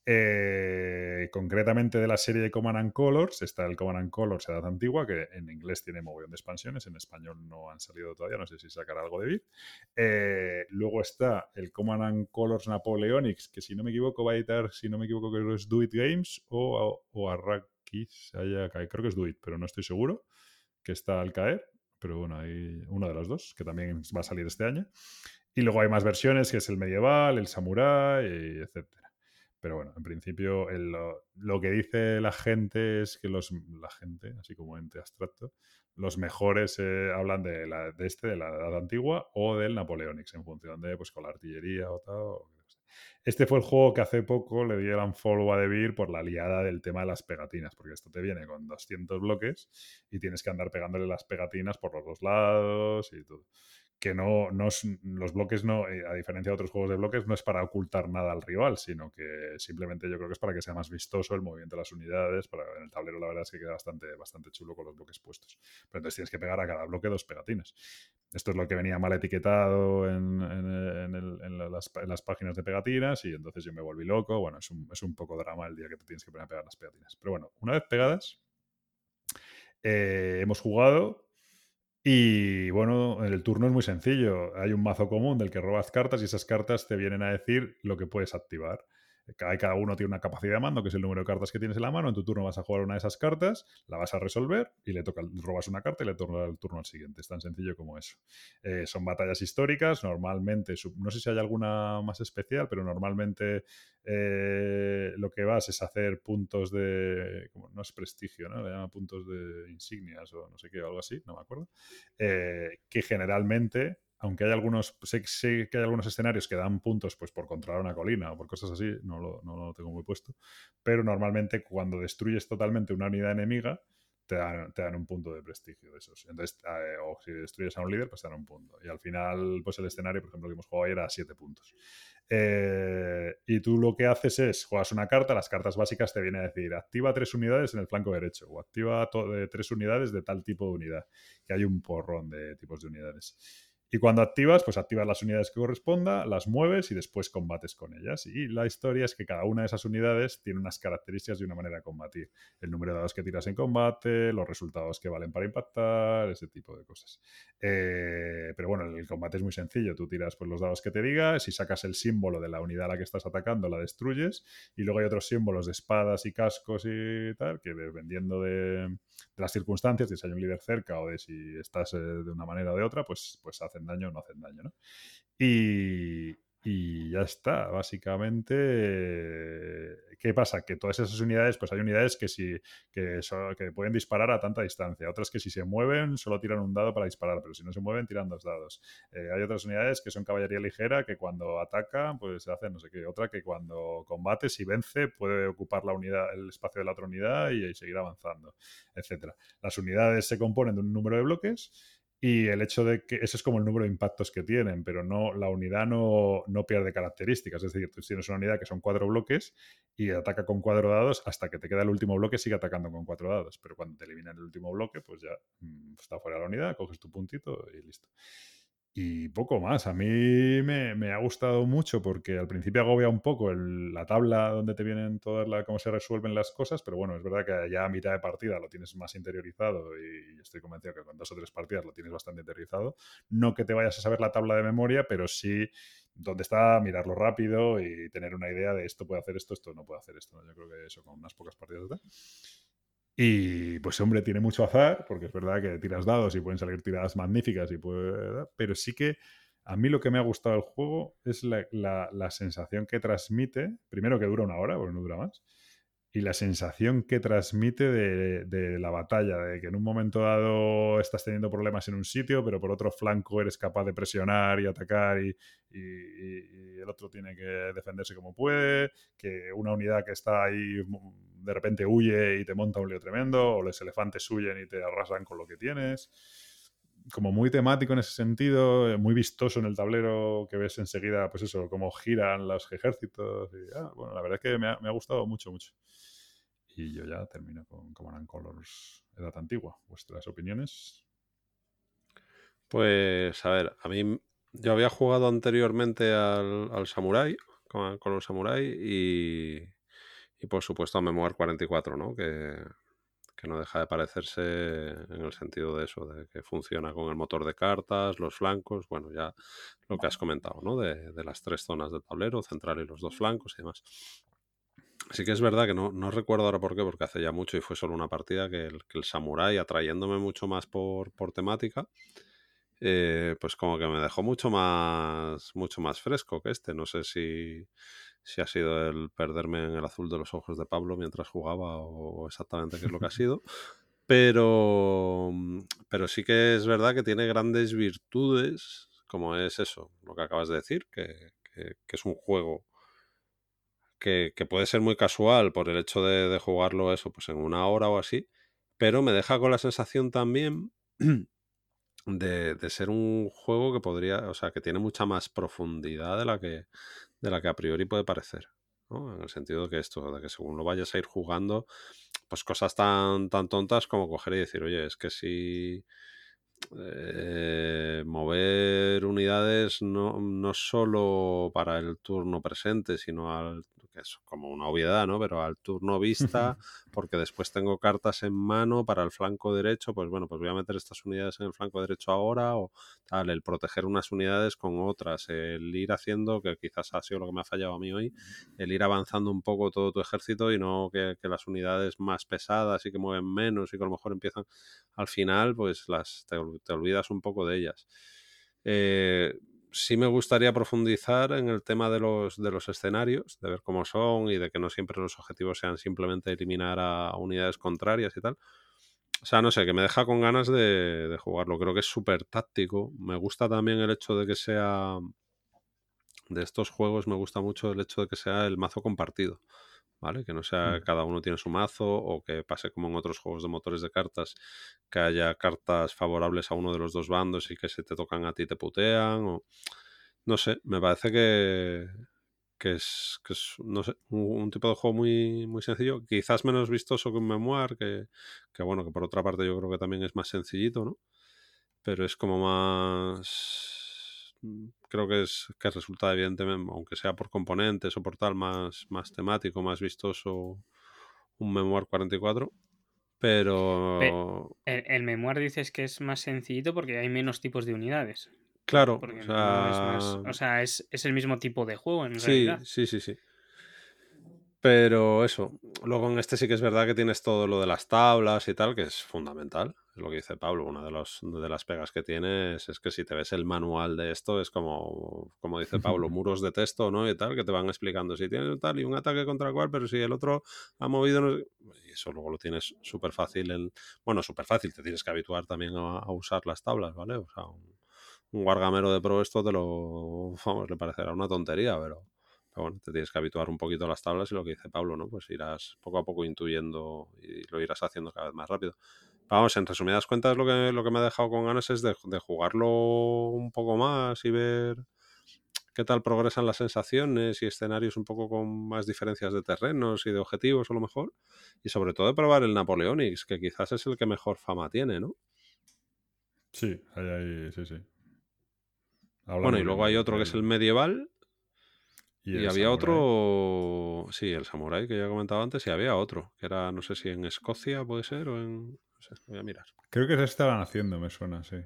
Eh, concretamente de la serie de Command and Colors está el Command and Colors Edad Antigua, que en inglés tiene mogollón de expansiones, en español no han salido todavía, no sé si sacará algo de Bit. Eh, luego está el Command and Colors Napoleonics, que si no me equivoco va a editar, si no me equivoco, creo que es Do It Games o, o Arrakis, creo que es Do It, pero no estoy seguro, que está al caer, pero bueno, hay una de las dos, que también va a salir este año. Y luego hay más versiones, que es el medieval, el samurai, etcétera. Pero bueno, en principio el, lo, lo que dice la gente es que los la gente, así como ente abstracto, los mejores eh, hablan de, la, de este, de la Edad Antigua o del Napoleonics, en función de pues con la artillería o tal. O, este fue el juego que hace poco le di el unfollow a De Beer por la liada del tema de las pegatinas, porque esto te viene con doscientos bloques y tienes que andar pegándole las pegatinas por los dos lados y todo. Que no, no es, los bloques no, a diferencia de otros juegos de bloques, no es para ocultar nada al rival, sino que simplemente yo creo que es para que sea más vistoso el movimiento de las unidades. Para, en el tablero la verdad es que queda bastante, bastante chulo con los bloques puestos. Pero entonces tienes que pegar a cada bloque dos pegatinas. Esto es lo que venía mal etiquetado en, en, en, el, en, las, en las páginas de pegatinas y entonces yo me volví loco. Bueno, es un, es un poco drama el día que te tienes que poner a pegar las pegatinas. Pero bueno, una vez pegadas, eh, hemos jugado. Y bueno, el turno es muy sencillo. Hay un mazo común del que robas cartas y esas cartas te vienen a decir lo que puedes activar. Cada, cada uno tiene una capacidad de mando, que es el número de cartas que tienes en la mano. En tu turno vas a jugar una de esas cartas, la vas a resolver y le toca, robas una carta y le toca el turno al siguiente. Es tan sencillo como eso. Eh, son batallas históricas, normalmente, no sé si hay alguna más especial, pero normalmente eh, lo que vas es hacer puntos de, como, no es prestigio, ¿no? Le llaman puntos de insignias o no sé qué, o algo así, no me acuerdo. Eh, que generalmente, aunque hay algunos, sé, sé que hay algunos escenarios que dan puntos pues por controlar una colina o por cosas así, no lo, no lo tengo muy puesto, pero normalmente cuando destruyes totalmente una unidad enemiga, te dan, te dan un punto de prestigio de esos. Entonces, eh, o si destruyes a un líder, pues te dan un punto. Y al final, pues el escenario, por ejemplo, que hemos jugado ayer era siete puntos. Eh, y tú lo que haces es, juegas una carta, las cartas básicas te vienen a decir, activa tres unidades en el flanco derecho, o activa de tres unidades de tal tipo de unidad, que hay un porrón de tipos de unidades. Y cuando activas, pues activas las unidades que corresponda, las mueves y después combates con ellas. Y la historia es que cada una de esas unidades tiene unas características y una manera de combatir. El número de dados que tiras en combate, los resultados que valen para impactar, ese tipo de cosas. Eh, pero bueno, el combate es muy sencillo. Tú tiras pues, los dados que te diga, si sacas el símbolo de la unidad a la que estás atacando, la destruyes. Y luego hay otros símbolos de espadas y cascos y tal, que dependiendo de, de las circunstancias, de si hay un líder cerca o de si estás eh, de una manera o de otra, pues, pues hacen daño o no hacen daño, ¿no? Y, y ya está, básicamente. ¿Qué pasa? Que todas esas unidades, pues hay unidades que, si, que, so, que pueden disparar a tanta distancia, otras que si se mueven solo tiran un dado para disparar, pero si no se mueven tiran dos dados. Eh, hay otras unidades que son caballería ligera, que cuando atacan pues hacen no sé qué, otra que cuando combate, si vence, puede ocupar la unidad, el espacio de la otra unidad y, y seguir avanzando, etcétera. Las unidades se componen de un número de bloques. Y el hecho de que ese es como el número de impactos que tienen, pero no, la unidad no, no pierde características. Es decir, tú tienes una unidad que son cuatro bloques y ataca con cuatro dados hasta que te queda el último bloque, sigue atacando con cuatro dados. Pero cuando te eliminan el último bloque, pues ya mmm, está fuera de la unidad, coges tu puntito y listo. Y poco más. A mí me, me ha gustado mucho porque al principio agobia un poco el, la tabla donde te vienen todas las, cómo se resuelven las cosas, pero bueno, es verdad que ya a mitad de partida lo tienes más interiorizado y estoy convencido que con dos o tres partidas lo tienes bastante interiorizado. No que te vayas a saber la tabla de memoria, pero sí dónde está, mirarlo rápido y tener una idea de esto puede hacer esto, esto no puede hacer esto, ¿no? Yo creo que eso con unas pocas partidas está. Y pues hombre, tiene mucho azar, porque es verdad que tiras dados y pueden salir tiradas magníficas, y puede, pero sí que a mí lo que me ha gustado del juego es la, la, la sensación que transmite, primero que dura una hora, porque no dura más, y la sensación que transmite de, de la batalla, de que en un momento dado estás teniendo problemas en un sitio, pero por otro flanco eres capaz de presionar y atacar y, y, y el otro tiene que defenderse como puede, que una unidad que está ahí de repente huye y te monta un lío tremendo, o los elefantes huyen y te arrasan con lo que tienes. Como muy temático en ese sentido, muy vistoso en el tablero, que ves enseguida, pues eso, cómo giran los ejércitos. Y, ah, bueno, la verdad es que me ha, me ha gustado mucho, mucho. Y yo ya termino con Command and Colors Edad Antigua. ¿Vuestras opiniones? Pues, a ver, a mí yo había jugado anteriormente al, al Samurai, con, con los Samurai, y, y por supuesto a Memoir cuarenta y cuatro, ¿no? Que, que no deja de parecerse en el sentido de eso, de que funciona con el motor de cartas, los flancos, bueno, ya lo que has comentado, ¿no? De, de las tres zonas del tablero, central y los dos flancos y demás. Sí que es verdad que no, no recuerdo ahora por qué, porque hace ya mucho y fue solo una partida, que el, que el Samurai, atrayéndome mucho más por, por temática, eh, pues como que me dejó mucho más, mucho más fresco que este. No sé si, si ha sido el perderme en el azul de los ojos de Pablo mientras jugaba o exactamente qué es lo que ha sido. Pero, pero sí que es verdad que tiene grandes virtudes, como es eso, lo que acabas de decir, que, que, que es un juego que, que puede ser muy casual por el hecho de, de jugarlo eso pues en una hora o así, pero me deja con la sensación también de, de ser un juego que podría, o sea, que tiene mucha más profundidad de la que, de la que a priori puede parecer, ¿no? En el sentido de que esto, de que según lo vayas a ir jugando, pues cosas tan, tan tontas como coger y decir, oye, es que si eh, mover unidades no, no solo para el turno presente, sino al, que es como una obviedad, ¿no? Pero al turno vista, porque después tengo cartas en mano para el flanco derecho, pues bueno, pues voy a meter estas unidades en el flanco derecho ahora, o tal, el proteger unas unidades con otras, el ir haciendo, que quizás ha sido lo que me ha fallado a mí hoy, el ir avanzando un poco todo tu ejército y no que, que las unidades más pesadas y que mueven menos y que a lo mejor empiezan al final, pues las te, te olvidas un poco de ellas. Eh, sí me gustaría profundizar en el tema de los, de los escenarios, de ver cómo son y de que no siempre los objetivos sean simplemente eliminar a unidades contrarias y tal. O sea, no sé, que me deja con ganas de, de jugarlo. Creo que es súper táctico. Me gusta también el hecho de que sea... De estos juegos me gusta mucho el hecho de que sea el mazo compartido. ¿Vale? Que no sea Mm. cada uno tiene su mazo o que pase como en otros juegos de motores de cartas, que haya cartas favorables a uno de los dos bandos y que si te tocan a ti te putean. O... No sé, me parece que, que, es, que es no sé, un, un tipo de juego muy, muy sencillo, quizás menos vistoso que un Memoir, que, que bueno, que por otra parte yo creo que también es más sencillito, ¿no? Pero es como más... Creo que es que resulta evidentemente, aunque sea por componentes o por tal, más, más temático, más vistoso un Memoir cuarenta y cuatro. Pe- Pero El, el Memoir dices que es más sencillito porque hay menos tipos de unidades. claro, o Porque no es más. sea, O sea, es, es el mismo tipo de juego en sí, realidad. sí, sí, sí. Pero eso, luego en este sí que es verdad que tienes todo lo de las tablas y tal, que es fundamental. Es lo que dice Pablo, una de, los, de las pegas que tienes es que si te ves el manual de esto es como, como dice Pablo, muros de texto, ¿no? Y tal, que te van explicando si tienes tal y un ataque contra cual, pero si el otro ha movido... No sé... Y eso luego lo tienes súper fácil. En... Bueno, súper fácil, te tienes que habituar también a, a usar las tablas, ¿vale? O sea, un, un Wargamero de pro esto te lo... Vamos, le parecerá una tontería, pero... Pero bueno, te tienes que habituar un poquito a las tablas y lo que dice Pablo, ¿no? Pues irás poco a poco intuyendo y lo irás haciendo cada vez más rápido. Vamos, en resumidas cuentas, lo que, lo que me ha dejado con ganas es de, de jugarlo un poco más y ver qué tal progresan las sensaciones y escenarios un poco con más diferencias de terrenos y de objetivos a lo mejor. Y sobre todo de probar el Napoleonics, que quizás es el que mejor fama tiene, ¿no? Sí, ahí, ahí, sí, sí. Habla Bueno, muy y bien luego hay del, otro que es el del- medieval. y Y el había Samurai. otro, sí, el Samurai que ya he comentado antes, y había otro, que era, no sé si en Escocia puede ser o en... No sé, voy a mirar. Creo que se estaban haciendo, me suena, sí.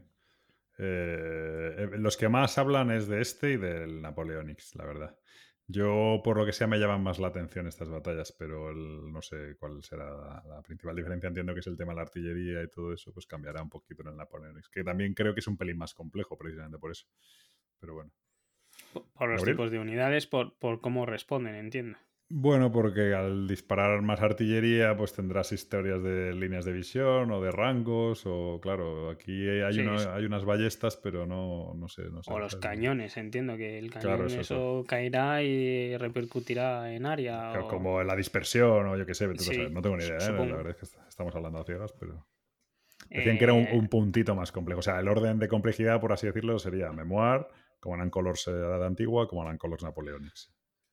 Eh, eh, los que más hablan es de este y del Napoleonics, la verdad. Yo, por lo que sea, me llaman más la atención estas batallas, pero el- no sé cuál será la, la principal diferencia. Entiendo que es el tema de la artillería y todo eso, pues cambiará un poquito en el Napoleonics, que también creo que es un pelín más complejo, precisamente por eso. Pero bueno. Por, por los Gabriel. tipos de unidades, por, por cómo responden, entiendo. Bueno, porque al disparar más artillería, pues tendrás historias de líneas de visión o de rangos, o claro, aquí hay, Sí, una- es- hay unas ballestas, pero no, no sé, no sé. o los ¿Sabes? cañones, entiendo que el Claro, cañón eso, eso. eso caerá y repercutirá en área. Claro, O... como la dispersión o yo qué sé, vete tú a saber. Sí, No tengo ni su- idea, ¿eh? La supongo. verdad es que est- estamos hablando a ciegas, pero... Decían que era un, Eh, un puntito más complejo. O sea, el orden de complejidad, por así decirlo, sería Memoir, como eran Colors eh, Edad Antigua, como eran Colors Napoleonics.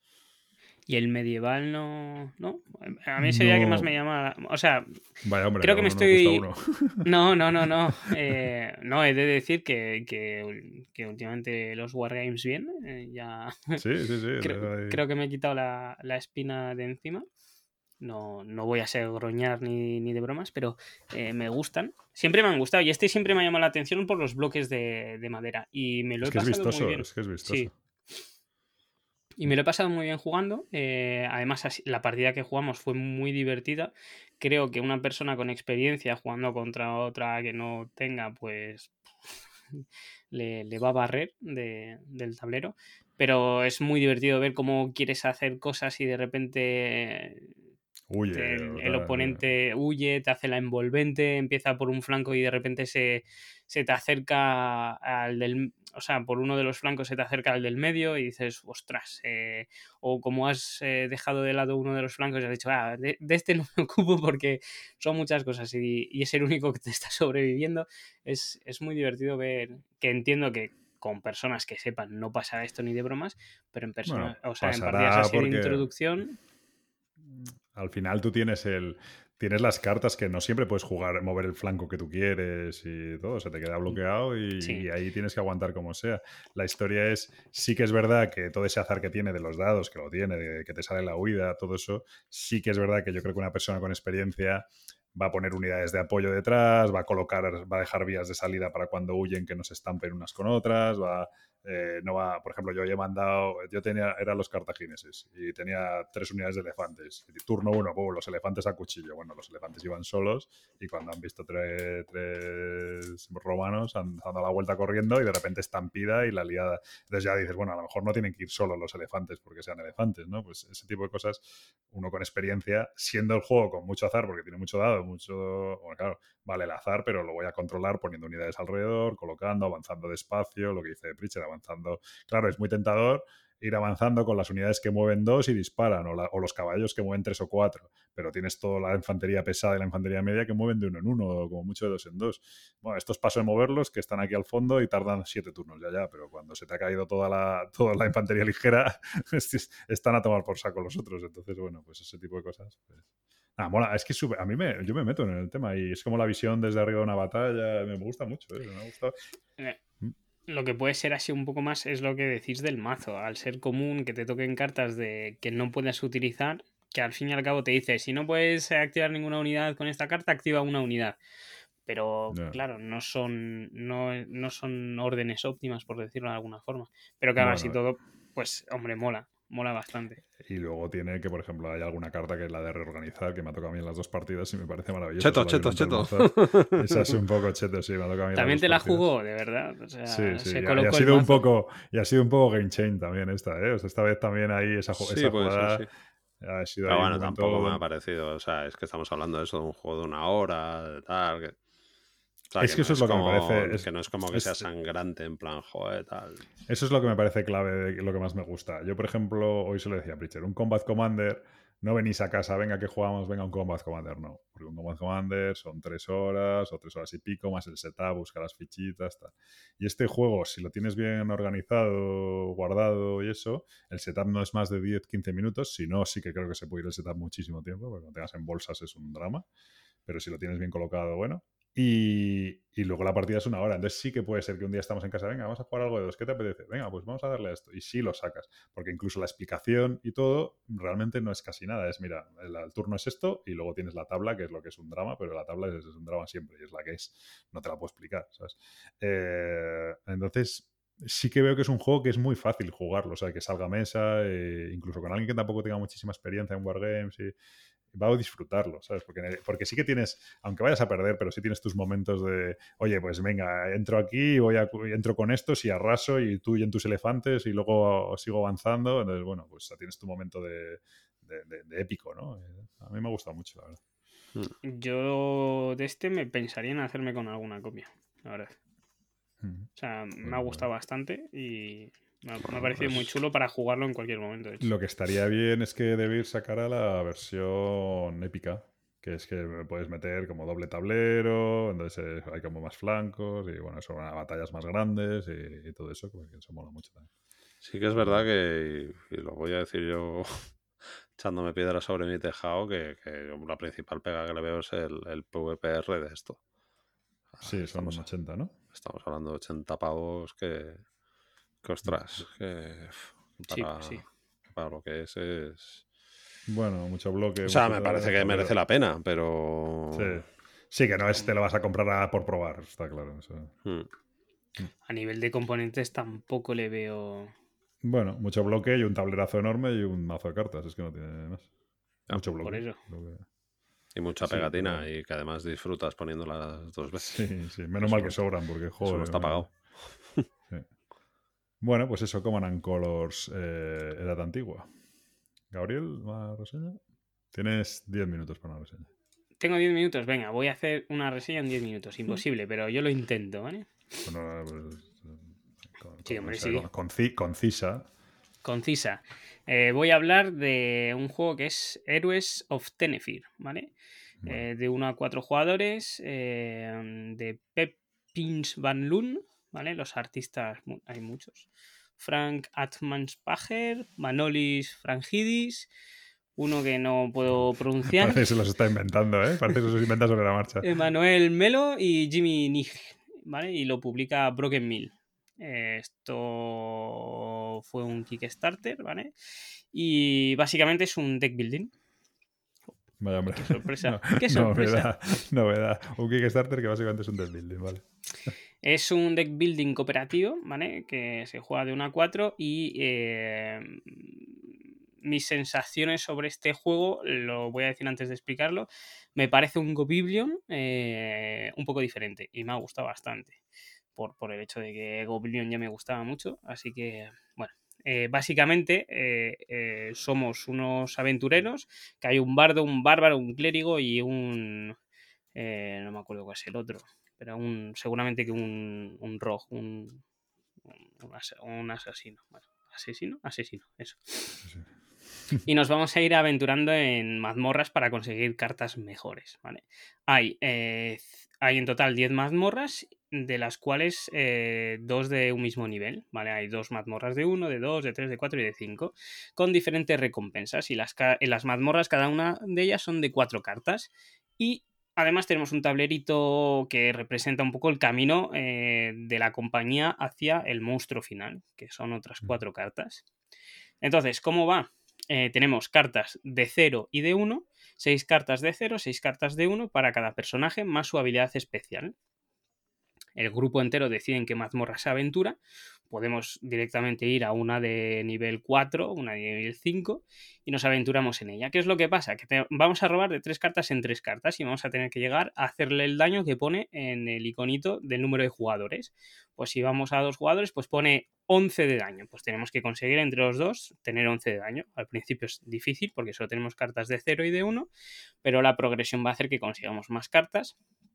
y el medieval no, ¿no? A mí sería que más me No... llama. O sea, Vaya hombre, creo a que me uno no le gusta estoy. uno. No, no, no, no. Eh, no, he de decir que, que, que últimamente los Wargames bien. eh, ya Sí, sí, sí. creo, le- ahí- creo que me he quitado la, la espina de encima. No, no voy a ser groñar ni, ni de bromas, pero eh, me gustan. Siempre me han gustado. Y este siempre me ha llamado la atención por los bloques de, de madera. Y me lo Es he que es pasado muy vistoso, bien. es que es Sí. vistoso. Y me lo he pasado muy bien jugando. eh, además, así- la partida que jugamos fue muy divertida. Creo que una persona con experiencia jugando contra otra que no tenga, pues le, le va a barrer de- del tablero. Pero es muy divertido ver cómo quieres hacer cosas y de repente te- Huye, el, o el tal. oponente huye, te hace la envolvente, empieza por un flanco y de repente se, se te acerca al del... O sea, por uno de los flancos se te acerca al del medio y dices, ostras, eh, o como has eh, dejado de lado uno de los flancos y has dicho, ah, de, de este no me ocupo porque son muchas cosas y, y es el único que te está sobreviviendo. Es, es muy divertido ver, que entiendo que con personas que sepan no pasa esto ni de bromas, pero en Bueno, personas, o sea, en partidas pasará así de porque introducción. al final tú tienes el... tienes las cartas que no siempre puedes jugar, mover el flanco que tú quieres y todo, se te queda bloqueado y, Sí. y ahí tienes que aguantar como sea. La historia es, sí que es verdad que todo ese azar que tiene de los dados, que lo tiene, de que te sale la huida, todo eso, sí que es verdad que yo creo que una persona con experiencia va a poner unidades de apoyo detrás, va a colocar, va a dejar vías de salida para cuando huyen que no se estampen unas con otras, va... Eh, no va, por ejemplo, yo he mandado, yo tenía, eran los cartagineses y tenía tres unidades de elefantes. Y turno uno, oh, los elefantes a cuchillo. Bueno, los elefantes iban solos y cuando han visto tres, tres romanos han dado la vuelta corriendo y de repente estampida y la liada. Entonces ya dices, bueno, a lo mejor no tienen que ir solos los elefantes porque sean elefantes, ¿no? Pues ese tipo de cosas, uno con experiencia, siendo el juego con mucho azar porque tiene mucho dado, mucho, bueno, claro, vale el azar, pero lo voy a controlar poniendo unidades alrededor, colocando, avanzando despacio, lo que dice Pritchard, avanzando. Claro, es muy tentador ir avanzando con las unidades que mueven dos y disparan, o, la, o los caballos que mueven tres o cuatro, pero tienes toda la infantería pesada y la infantería media que mueven de uno en uno, o como mucho de dos en dos. Bueno, estos paso de moverlos, que están aquí al fondo y tardan siete turnos ya, ya, pero cuando se te ha caído toda la, toda la infantería ligera, están a tomar por saco los otros. Entonces, bueno, pues ese tipo de cosas. Pues... Ah, mola, es que sube, a mí me, yo me meto en el tema y es como la visión desde arriba de una batalla, me gusta mucho, ¿eh? Me ha gustado. Eh, Lo que puede ser así un poco más es lo que decís del mazo, al ser común que te toquen cartas de que no puedas utilizar, que al fin y al cabo te dice, si no puedes activar ninguna unidad con esta carta, activa una unidad. Pero Yeah. claro, no son, no, no son órdenes óptimas, por decirlo de alguna forma. Pero claro, Bueno, así todo, pues hombre, mola, mola bastante. y luego tiene que, por ejemplo, hay alguna carta que es la de reorganizar, que me ha tocado a mí en las dos partidas y me parece maravilloso. Cheto, Solo cheto, hay cheto. un Esa es un poco cheto, sí, me ha tocado a mí en las También dos te la partidas. jugó, de verdad. O sea, Sí, sí, se y ha, y colocó ha el sido un mazo. poco y ha sido un poco game chain también esta, ¿eh? O sea, esta vez también ahí esa, ju- Sí, esa puede jugada ser, sí. ha sido Pero ahí bueno, un momento tampoco me ha donde- parecido. O sea, es que estamos hablando de eso, de un juego de una hora, de tal. Que... O sea, Es que, que no eso es es lo que me como, parece- es- que no es como que es- sea sangrante en plan, joder, tal. Eso es lo que me parece clave de lo que más me gusta. Yo, por ejemplo, hoy se lo decía a Pritchard, un Combat Commander, no venís a casa, venga que jugamos, venga un Combat Commander, no. Porque un Combat Commander son tres horas o tres horas y pico, más el setup, buscar las fichitas, tal. Y este juego, si lo tienes bien organizado, guardado y eso, el setup no es más de diez quince minutos, si no, sí que creo que se puede ir el setup muchísimo tiempo, porque cuando tengas en bolsas es un drama, pero si lo tienes bien colocado, bueno. Y, y luego la partida es una hora. Entonces sí que puede ser que un día estamos en casa, venga, vamos a jugar algo de dos. ¿Qué te apetece? Venga, pues vamos a darle a esto. Y sí lo sacas. Porque incluso la explicación y todo realmente no es casi nada. Es, mira, el, el turno es esto y luego tienes la tabla, que es lo que es un drama, pero la tabla es, es un drama siempre y es la que es. No te la puedo explicar, ¿sabes? Eh, entonces sí que veo que es un juego que es muy fácil jugarlo. O sea, que salga a mesa, eh, incluso con alguien que tampoco tenga muchísima experiencia en Wargames y va a disfrutarlo, ¿sabes? Porque, porque sí que tienes, aunque vayas a perder, pero sí tienes tus momentos de, oye, pues venga, entro aquí, voy a, entro con estos y arraso y tú y en tus elefantes y luego sigo avanzando. Entonces, bueno, pues tienes tu momento de, de, de, de épico, ¿no? A mí me ha gustado mucho, la verdad. Yo de este me pensaría en hacerme con alguna copia, la verdad. Mm. O sea, me Bueno, ha gustado bueno. bastante y me ha, Bueno, me ha parecido pues- muy chulo para jugarlo en cualquier momento. De hecho. Lo que estaría bien es que Devir sacara la versión épica, que es que puedes meter como doble tablero, entonces eh, hay como más flancos y bueno, son batallas más grandes y, y todo eso, que eso mola mucho también. Sí que es Pero verdad bueno. que, y, y lo voy a decir yo echándome piedras sobre mi tejado, que, que yo la principal pega que le veo es el, el P V P R de esto. Sí, son Estamos, ochenta, ¿no? estamos hablando de ochenta pavos que, que ostras, que Sí, para, pues sí. que para lo que es es... Bueno, mucho bloque. O sea, mucho me tal, parece que tablero. merece la pena, pero... Sí. Sí, que no es te lo vas a comprar a- por probar, está claro. Eso. Hmm. A nivel de componentes tampoco le veo... Bueno, mucho bloque y un tablerazo enorme y un mazo de cartas, es que no tiene más. Ya, Mucho bloque. por eso. bloque. Y mucha Sí, pegatina, pero- y que además disfrutas poniéndolas dos veces. Sí, sí. Menos Eso mal no que está- sobran, porque Eso joder. no está bueno. pagado. Sí. Bueno, pues eso, Command and Colors, eh, edad antigua. Gabriel, ¿una reseña? Tienes diez minutos para una reseña. Tengo diez minutos, venga, voy a hacer una reseña en diez minutos. Imposible, pero yo lo intento, ¿vale? Bueno, pues, eh, con- Sí, con- hombre, o sea, sí. con- conci- concisa. Concisa. Eh, voy a hablar de un juego que es Heroes of Tenefir, ¿vale? Bueno, Eh, de uno a cuatro jugadores, eh, de Pep Pins Van Loon, ¿vale? Los artistas, mu- hay muchos. Frank Atmanspacher, Manolis Frangidis, uno que no puedo pronunciar. Parece que se los está inventando, ¿eh? Parece que se los inventa sobre la marcha. Emanuel Melo y Jimmy Nig, ¿vale? Y lo publica Broken Mill. Eh, esto fue un Kickstarter, ¿vale? Y básicamente es un deck building. Vaya hombre. Qué sorpresa. No, Qué sorpresa. Novedad, novedad. Un Kickstarter que básicamente es un deck building, vale. Es un deck building cooperativo, ¿vale? Que se juega de uno a cuatro y eh, mis sensaciones sobre este juego, lo voy a decir antes de explicarlo, me parece un Gobiblion eh, un poco diferente y me ha gustado bastante por, por el hecho de que Gobiblion ya me gustaba mucho, así que, bueno. Eh, básicamente eh, eh, somos unos aventureros, que hay un bardo, un bárbaro, un clérigo y un... Eh, no me acuerdo cuál es el otro, pero un, seguramente que un, un rogue, un, un, as- un asesino. Bueno, asesino, asesino, eso. Y nos vamos a ir aventurando en mazmorras para conseguir cartas mejores, ¿vale? Hay, eh, hay en total diez mazmorras, de las cuales eh, dos de un mismo nivel, ¿vale? Hay dos mazmorras de uno, de dos, de tres, de cuatro y de cinco, con diferentes recompensas. Y las, ca- en las mazmorras, cada una de ellas son de cuatro cartas. Y además tenemos un tablerito que representa un poco el camino eh, de la compañía hacia el monstruo final, que son otras cuatro cartas. Entonces, ¿cómo va? Eh, tenemos cartas de cero y de uno, seis cartas de cero, seis cartas de uno para cada personaje, más su habilidad especial. El grupo entero decide en qué mazmorra se aventura. Podemos directamente ir a una de nivel cuatro, una de nivel cinco, y nos aventuramos en ella. ¿Qué es lo que pasa? Que te vamos a robar de tres cartas en tres cartas y vamos a tener que llegar a hacerle el daño que pone en el iconito del número de jugadores. Pues si vamos a dos jugadores, pues pone once de daño. Pues tenemos que conseguir entre los dos tener once de daño. Al principio es difícil porque solo tenemos cartas de cero y de uno, pero la progresión va a hacer que consigamos más cartas.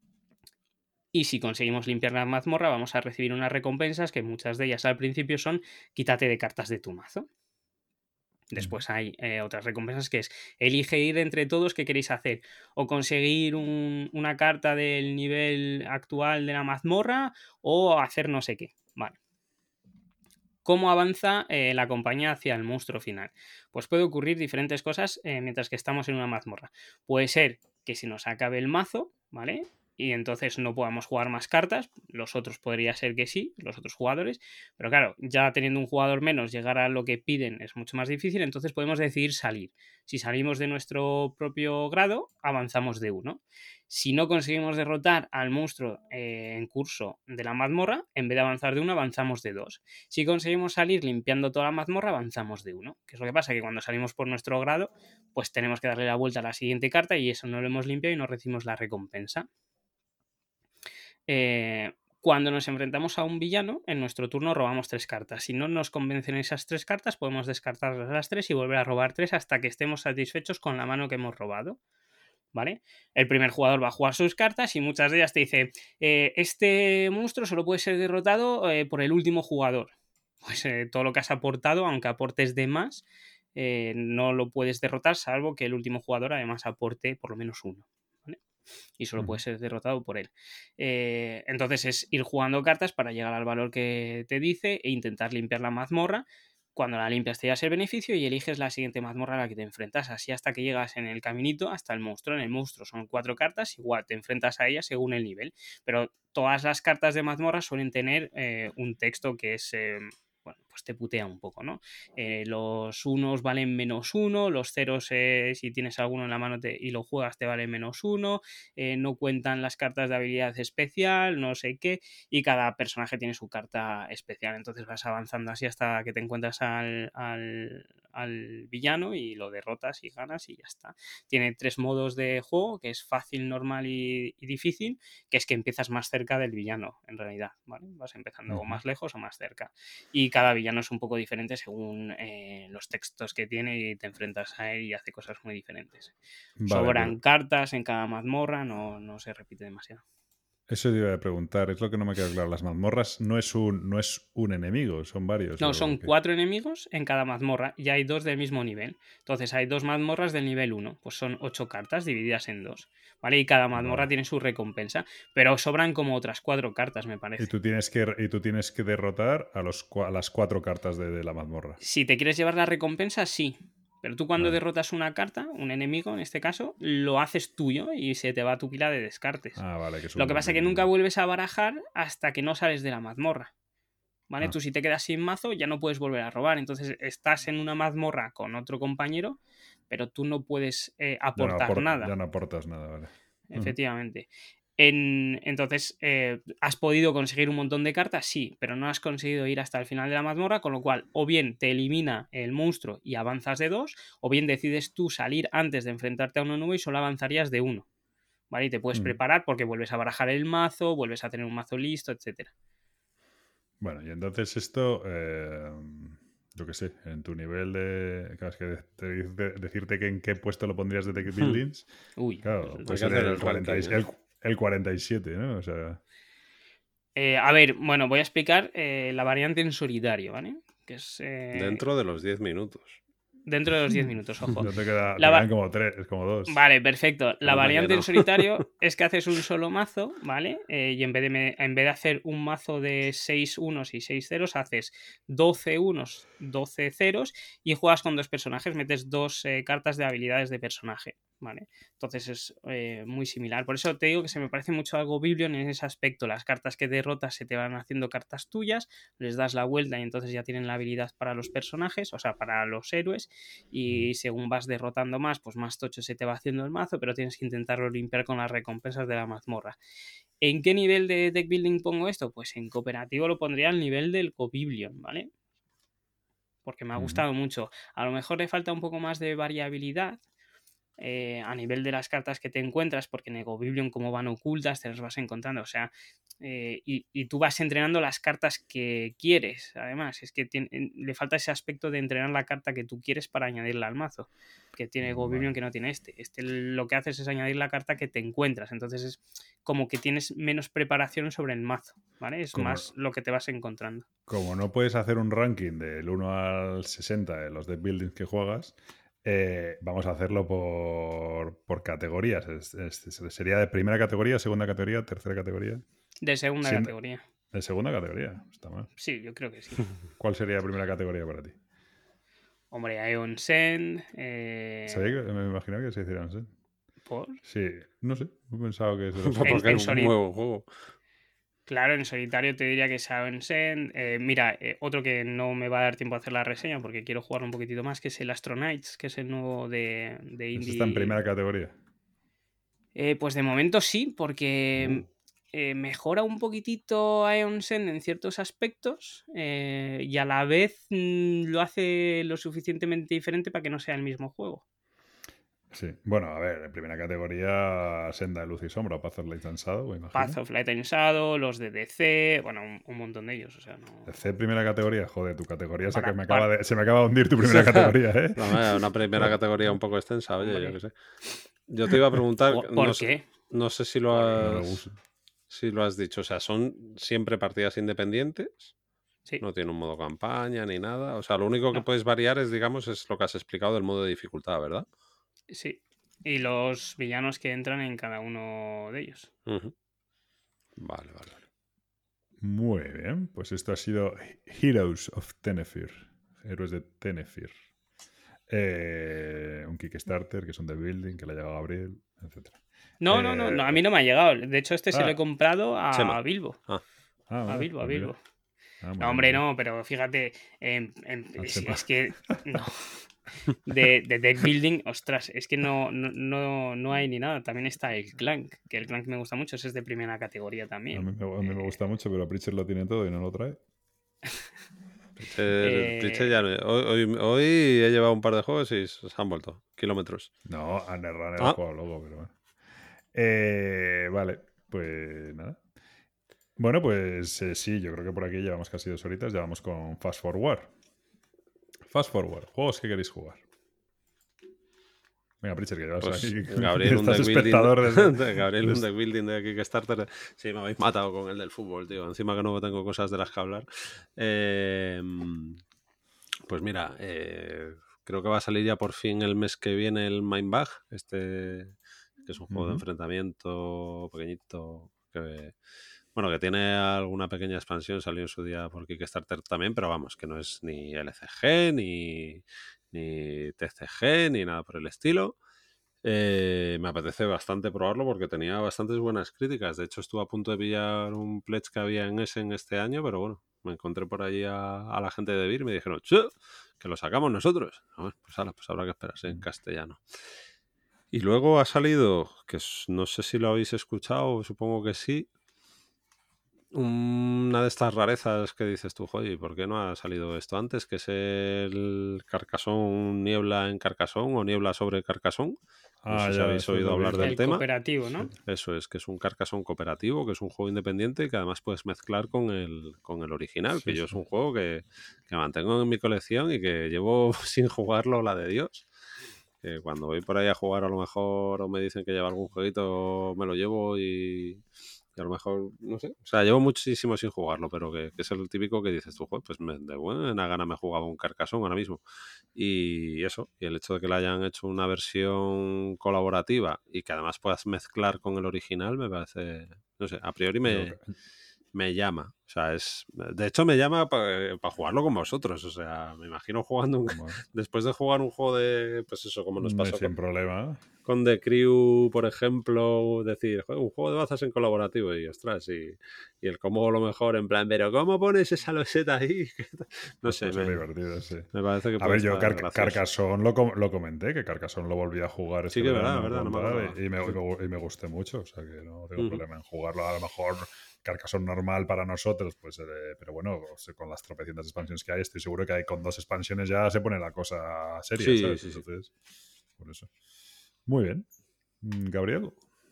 Y si conseguimos limpiar la mazmorra, vamos a recibir unas recompensas que muchas de ellas al principio son quítate de cartas de tu mazo. Después hay eh, otras recompensas que es elige ir entre todos qué queréis hacer. O conseguir un, una carta del nivel actual de la mazmorra o hacer no sé qué. Vale. ¿Cómo avanza eh, la compañía hacia el monstruo final? Pues puede ocurrir diferentes cosas eh, mientras que estamos en una mazmorra. Puede ser que se nos acabe el mazo, ¿vale? Y entonces no podamos jugar más cartas. Los otros podría ser que sí, los otros jugadores. Pero claro, ya teniendo un jugador menos, llegar a lo que piden es mucho más difícil. Entonces podemos decidir salir. Si salimos de nuestro propio grado, avanzamos de uno. Si no conseguimos derrotar al monstruo eh, en curso de la mazmorra, en vez de avanzar de uno, avanzamos de dos. Si conseguimos salir limpiando toda la mazmorra, avanzamos de uno. ¿Qué es lo que pasa? Que cuando salimos por nuestro grado, pues tenemos que darle la vuelta a la siguiente carta y eso no lo hemos limpiado y no recibimos la recompensa. Eh, cuando nos enfrentamos a un villano, en nuestro turno robamos tres cartas. Si no nos convencen esas tres cartas, podemos descartar las tres y volver a robar tres hasta que estemos satisfechos con la mano que hemos robado. ¿Vale? El primer jugador va a jugar sus cartas y muchas de ellas te dice eh, este monstruo solo puede ser derrotado eh, por el último jugador. Pues eh, todo lo que has aportado, aunque aportes de más, eh, no lo puedes derrotar salvo que el último jugador además aporte por lo menos uno. ¿Vale? Y solo puede ser derrotado por él. Eh, entonces es ir jugando cartas para llegar al valor que te dice e intentar limpiar la mazmorra. Cuando la limpias te llevas el beneficio y eliges la siguiente mazmorra a la que te enfrentas, así hasta que llegas en el caminito hasta el monstruo. En el monstruo son cuatro cartas, igual te enfrentas a ellas según el nivel, pero todas las cartas de mazmorra suelen tener eh, un texto que es... Eh, bueno, pues te putea un poco, ¿no? Eh, los unos valen menos uno, los ceros, eh, si tienes alguno en la mano te, y lo juegas, te valen menos uno, eh, no cuentan las cartas de habilidad especial, no sé qué, y cada personaje tiene su carta especial. Entonces vas avanzando así hasta que te encuentras al, al, al villano y lo derrotas y ganas y ya está. Tiene tres modos de juego, que es fácil, normal y, y difícil, que es que empiezas más cerca del villano, en realidad, ¿vale? Vas empezando uh-huh. más lejos o más cerca. Y cada villano es un poco diferente según eh, los textos que tiene y te enfrentas a él y hace cosas muy diferentes. Vale, Sobran pero... cartas en cada mazmorra, no, no se repite demasiado. Eso te iba a preguntar, es lo que no me queda claro. Las mazmorras no es un, no es un enemigo, son varios. No, son qué? cuatro enemigos en cada mazmorra y hay dos del mismo nivel. Entonces hay dos mazmorras del nivel uno, pues son ocho cartas divididas en dos, ¿vale? Y cada mazmorra vale. tiene su recompensa, pero sobran como otras cuatro cartas, me parece. Y tú tienes que, y tú tienes que derrotar a, los, a las cuatro cartas de, de la mazmorra. Si te quieres llevar la recompensa, sí. Pero tú cuando Vale. derrotas una carta, un enemigo en este caso, lo haces tuyo y se te va tu pila de descartes. Ah, vale. Que es Lo un- que pasa es que nunca vuelves a barajar hasta que no sales de la mazmorra. ¿Vale? Ah. Tú si te quedas sin mazo ya no puedes volver a robar. Entonces estás en una mazmorra con otro compañero, pero tú no puedes eh, Ya no, aportar apor- nada. ya no aportas nada, vale. Ujú. Efectivamente. En- entonces, eh, ¿has podido conseguir un montón de cartas? Sí, pero no has conseguido ir hasta el final de la mazmorra, con lo cual o bien te elimina el monstruo y avanzas de dos, o bien decides tú salir antes de enfrentarte a uno nuevo y solo avanzarías de uno. ¿Vale? Y te puedes Ujú. preparar porque vuelves a barajar el mazo, vuelves a tener un mazo listo, etcétera. Bueno, y entonces esto, eh, yo qué sé, en tu nivel de... Claro, es que te dice- decirte que en qué puesto lo pondrías de Deck Buildings, Uy, claro, pues, puede que ser hacer el, el cuarenta y- ranking, ¿eh? el, el cuarenta y siete, ¿no? O sea, Eh, a ver, bueno, voy a explicar eh, la variante en solitario, ¿vale? Que es eh, Dentro de los diez minutos. dentro de los diez minutos, ojo. no te, queda, te La va- quedan como tres, es como dos. Vale, perfecto. La Anda que variante en no. solitario es que haces un solo mazo, ¿vale? Eh, y en vez, de me- en vez de hacer un mazo de seis unos y seis ceros, haces doce unos, doce ceros y juegas con dos personajes, metes dos eh, cartas de habilidades de personaje, ¿vale? Entonces es eh, muy similar. Por eso te digo que se me parece mucho algo Biblion en ese aspecto. Las cartas que derrotas se te van haciendo cartas tuyas, les das la vuelta y entonces ya tienen la habilidad para los personajes, o sea, para los héroes, y según vas derrotando más, pues más tocho se te va haciendo el mazo, pero tienes que intentarlo limpiar con las recompensas de la mazmorra. ¿En qué nivel de deck building pongo esto? Pues en cooperativo lo pondría al nivel del Cobiblion, ¿vale? Porque me ha Ujú. gustado mucho. A lo mejor le falta un poco más de variabilidad, eh, a nivel de las cartas que te encuentras, porque en Egobiblion como van ocultas, te las vas encontrando, o sea, eh, y, y tú vas entrenando las cartas que quieres, además, es que tiene- le falta ese aspecto de entrenar la carta que tú quieres para añadirla al mazo, que tiene Egobiblion Vale. que no tiene este. Este lo que haces es añadir la carta que te encuentras, entonces es como que tienes menos preparación sobre el mazo, ¿vale? Es Como- más lo que te vas encontrando. Como no puedes hacer un ranking del uno al sesenta de los deck buildings que juegas, eh, vamos a hacerlo por, por categorías. Es- es- sería de primera categoría, segunda categoría, tercera categoría. De segunda Siendo- categoría. De segunda categoría, está mal. Sí, yo creo que sí. ¿Cuál sería la primera categoría para ti? Hombre, Aeon Send. Eh... Sabía que- me imaginaba que se hicieran, ¿sí? ¿Por? Sí, no sé, he pensado que eso era- Porque en es un soli- nuevo juego. Claro, en solitario te diría que Shadow Send. Eh, mira, eh, otro que no me va a dar tiempo a hacer la reseña porque quiero jugar un poquitito más, que es el Astronauts, que es el nuevo de, de Eso Indie. está en primera categoría. Eh, pues de momento sí, porque Uh. eh, mejora un poquitito Aeon Send en ciertos aspectos eh, y a la vez mm, lo hace lo suficientemente diferente para que no sea el mismo juego. Sí, bueno, a ver, en primera categoría, Senda de Luz y Sombra, Path of Light and Shadow, me imagino. Path of Light and Shadow, los de D C, bueno, un, un montón de ellos, o sea, no... C, primera categoría, joder, tu categoría se, Para- que me acaba para- de, se me acaba de hundir tu primera categoría, ¿eh? Una, una primera categoría un poco extensa, oye, Hombre. yo qué sé. Yo te iba a preguntar, ¿Por, no, por sé, qué? no sé si lo No me has, gusta. si lo has dicho, o sea, son siempre partidas independientes, Sí, no tiene un modo campaña ni nada, o sea, lo único que No. puedes variar es, digamos, es lo que has explicado del modo de dificultad, ¿verdad? sí. Y los villanos que entran en cada uno de ellos. Ujú. Vale, vale, vale. Muy bien, pues esto ha sido Heroes of Tenefir, Héroes de Tenefir. Eh, un Kickstarter, que son de Building, que le ha llegado a Gabriel, etcétera. No, no, no, no, a mí no me ha llegado. De hecho, este se lo he Ah. comprado a Chema. Bilbo. Ah, Ah, A vale, Bilbo, a pues mira. Bilbo. Ah, muy No, hombre, bien. no, pero fíjate, em, em, Ah, es, Chema. es que no. De, de deck building, ostras, es que no, no, no, no hay ni nada. También está el Clank, que el Clank me gusta mucho, ese es de primera categoría A también. mí, me, a mí me gusta mucho, pero Pritchard lo tiene todo y no lo trae. Pritchard- Eh, Pritchard ya no- hoy, hoy- hoy he llevado un par de juegos y se han vuelto kilómetros. No, Underrunner Ah. ha jugado luego, pero bueno. Eh, vale, pues nada. Bueno, pues eh, sí, yo creo que por aquí llevamos casi dos horitas. Ya vamos con Fast Forward. Fast Forward, juegos que queréis jugar. Venga, Pritchard, que llevas Pues aquí. Gabriel, un Estás deck espectador building, de- de Gabriel, un de- deck building de Kickstarter. Sí, me habéis matado con el del fútbol, tío. Encima que no tengo cosas de las que hablar. Eh, pues mira, eh, creo que va a salir ya por fin el mes que viene el Mindbag, este que es un juego de Ujú. enfrentamiento pequeñito que Bueno, que tiene alguna pequeña expansión, salió en su día por Kickstarter también, pero vamos, que no es ni L C G, ni, ni T C G, ni nada por el estilo. Eh, me apetece bastante probarlo porque tenía bastantes buenas críticas. De hecho, estuve a punto de pillar un pledge que había en Essen este año, pero bueno, me encontré por allí a, a la gente de Vir y me dijeron, "Che, que lo sacamos nosotros". A ver, pues, ala, pues habrá que esperarse en castellano. Y luego ha salido, que es- no sé si lo habéis escuchado, supongo que sí, una de estas rarezas que dices tú, joder, ¿y por qué no ha salido esto antes? Que es el Carcassonne, Niebla en Carcassonne o Niebla sobre Carcassonne. No Ah, sé si ya, habéis eso oído lo vi. hablar del El tema. cooperativo, ¿no? Sí. Eso es, que es un Carcassonne cooperativo, que es un juego independiente y que además puedes mezclar con el, con el original, que Sí, yo sí. es un juego que, que mantengo en mi colección y que llevo sin jugarlo la de Dios. Que cuando voy por ahí a jugar a lo mejor o me dicen que lleva algún jueguito, me lo llevo y, y a lo mejor, no sé. O sea, llevo muchísimo sin jugarlo, pero que, que es el típico que dices tú, "Joder, pues me, de buena gana me jugaba un Carcassonne ahora mismo". Y eso, y el hecho de que le hayan hecho una versión colaborativa y que además puedas mezclar con el original, me parece, no sé, a priori Yo, me, me llama. O sea, es. De hecho, me llama para jugarlo con vosotros. O sea, me imagino jugando un- bueno, después de jugar un juego de. Pues eso, como nos me- pasó sin con, problema. con The Crew, por ejemplo, decir, "Joder, un juego de bazas en colaborativo", y ostras, y, y el cómo lo mejor, en plan, pero ¿cómo pones esa loseta ahí? No sé, Puede ser me, divertido, sí. me parece que A puede ver, yo estar Car gracioso. Carcassonne lo, com- lo comenté, que Carcassonne lo volví a jugar este Sí, que verdad, verano verdad, no con me tal, acordaba. y, y me, Sí. y me- y me gusté mucho, o sea que no tengo Ujú. problema en jugarlo. A lo mejor Carcassonne normal para nosotros, pues, eh, pero bueno, o sea, con las tropecientas expansiones que hay, estoy seguro que hay, con dos expansiones ya se pone la cosa seria, Sí, ¿sabes? sí, sí. Entonces, por eso. Muy bien. Mm, Gabriel,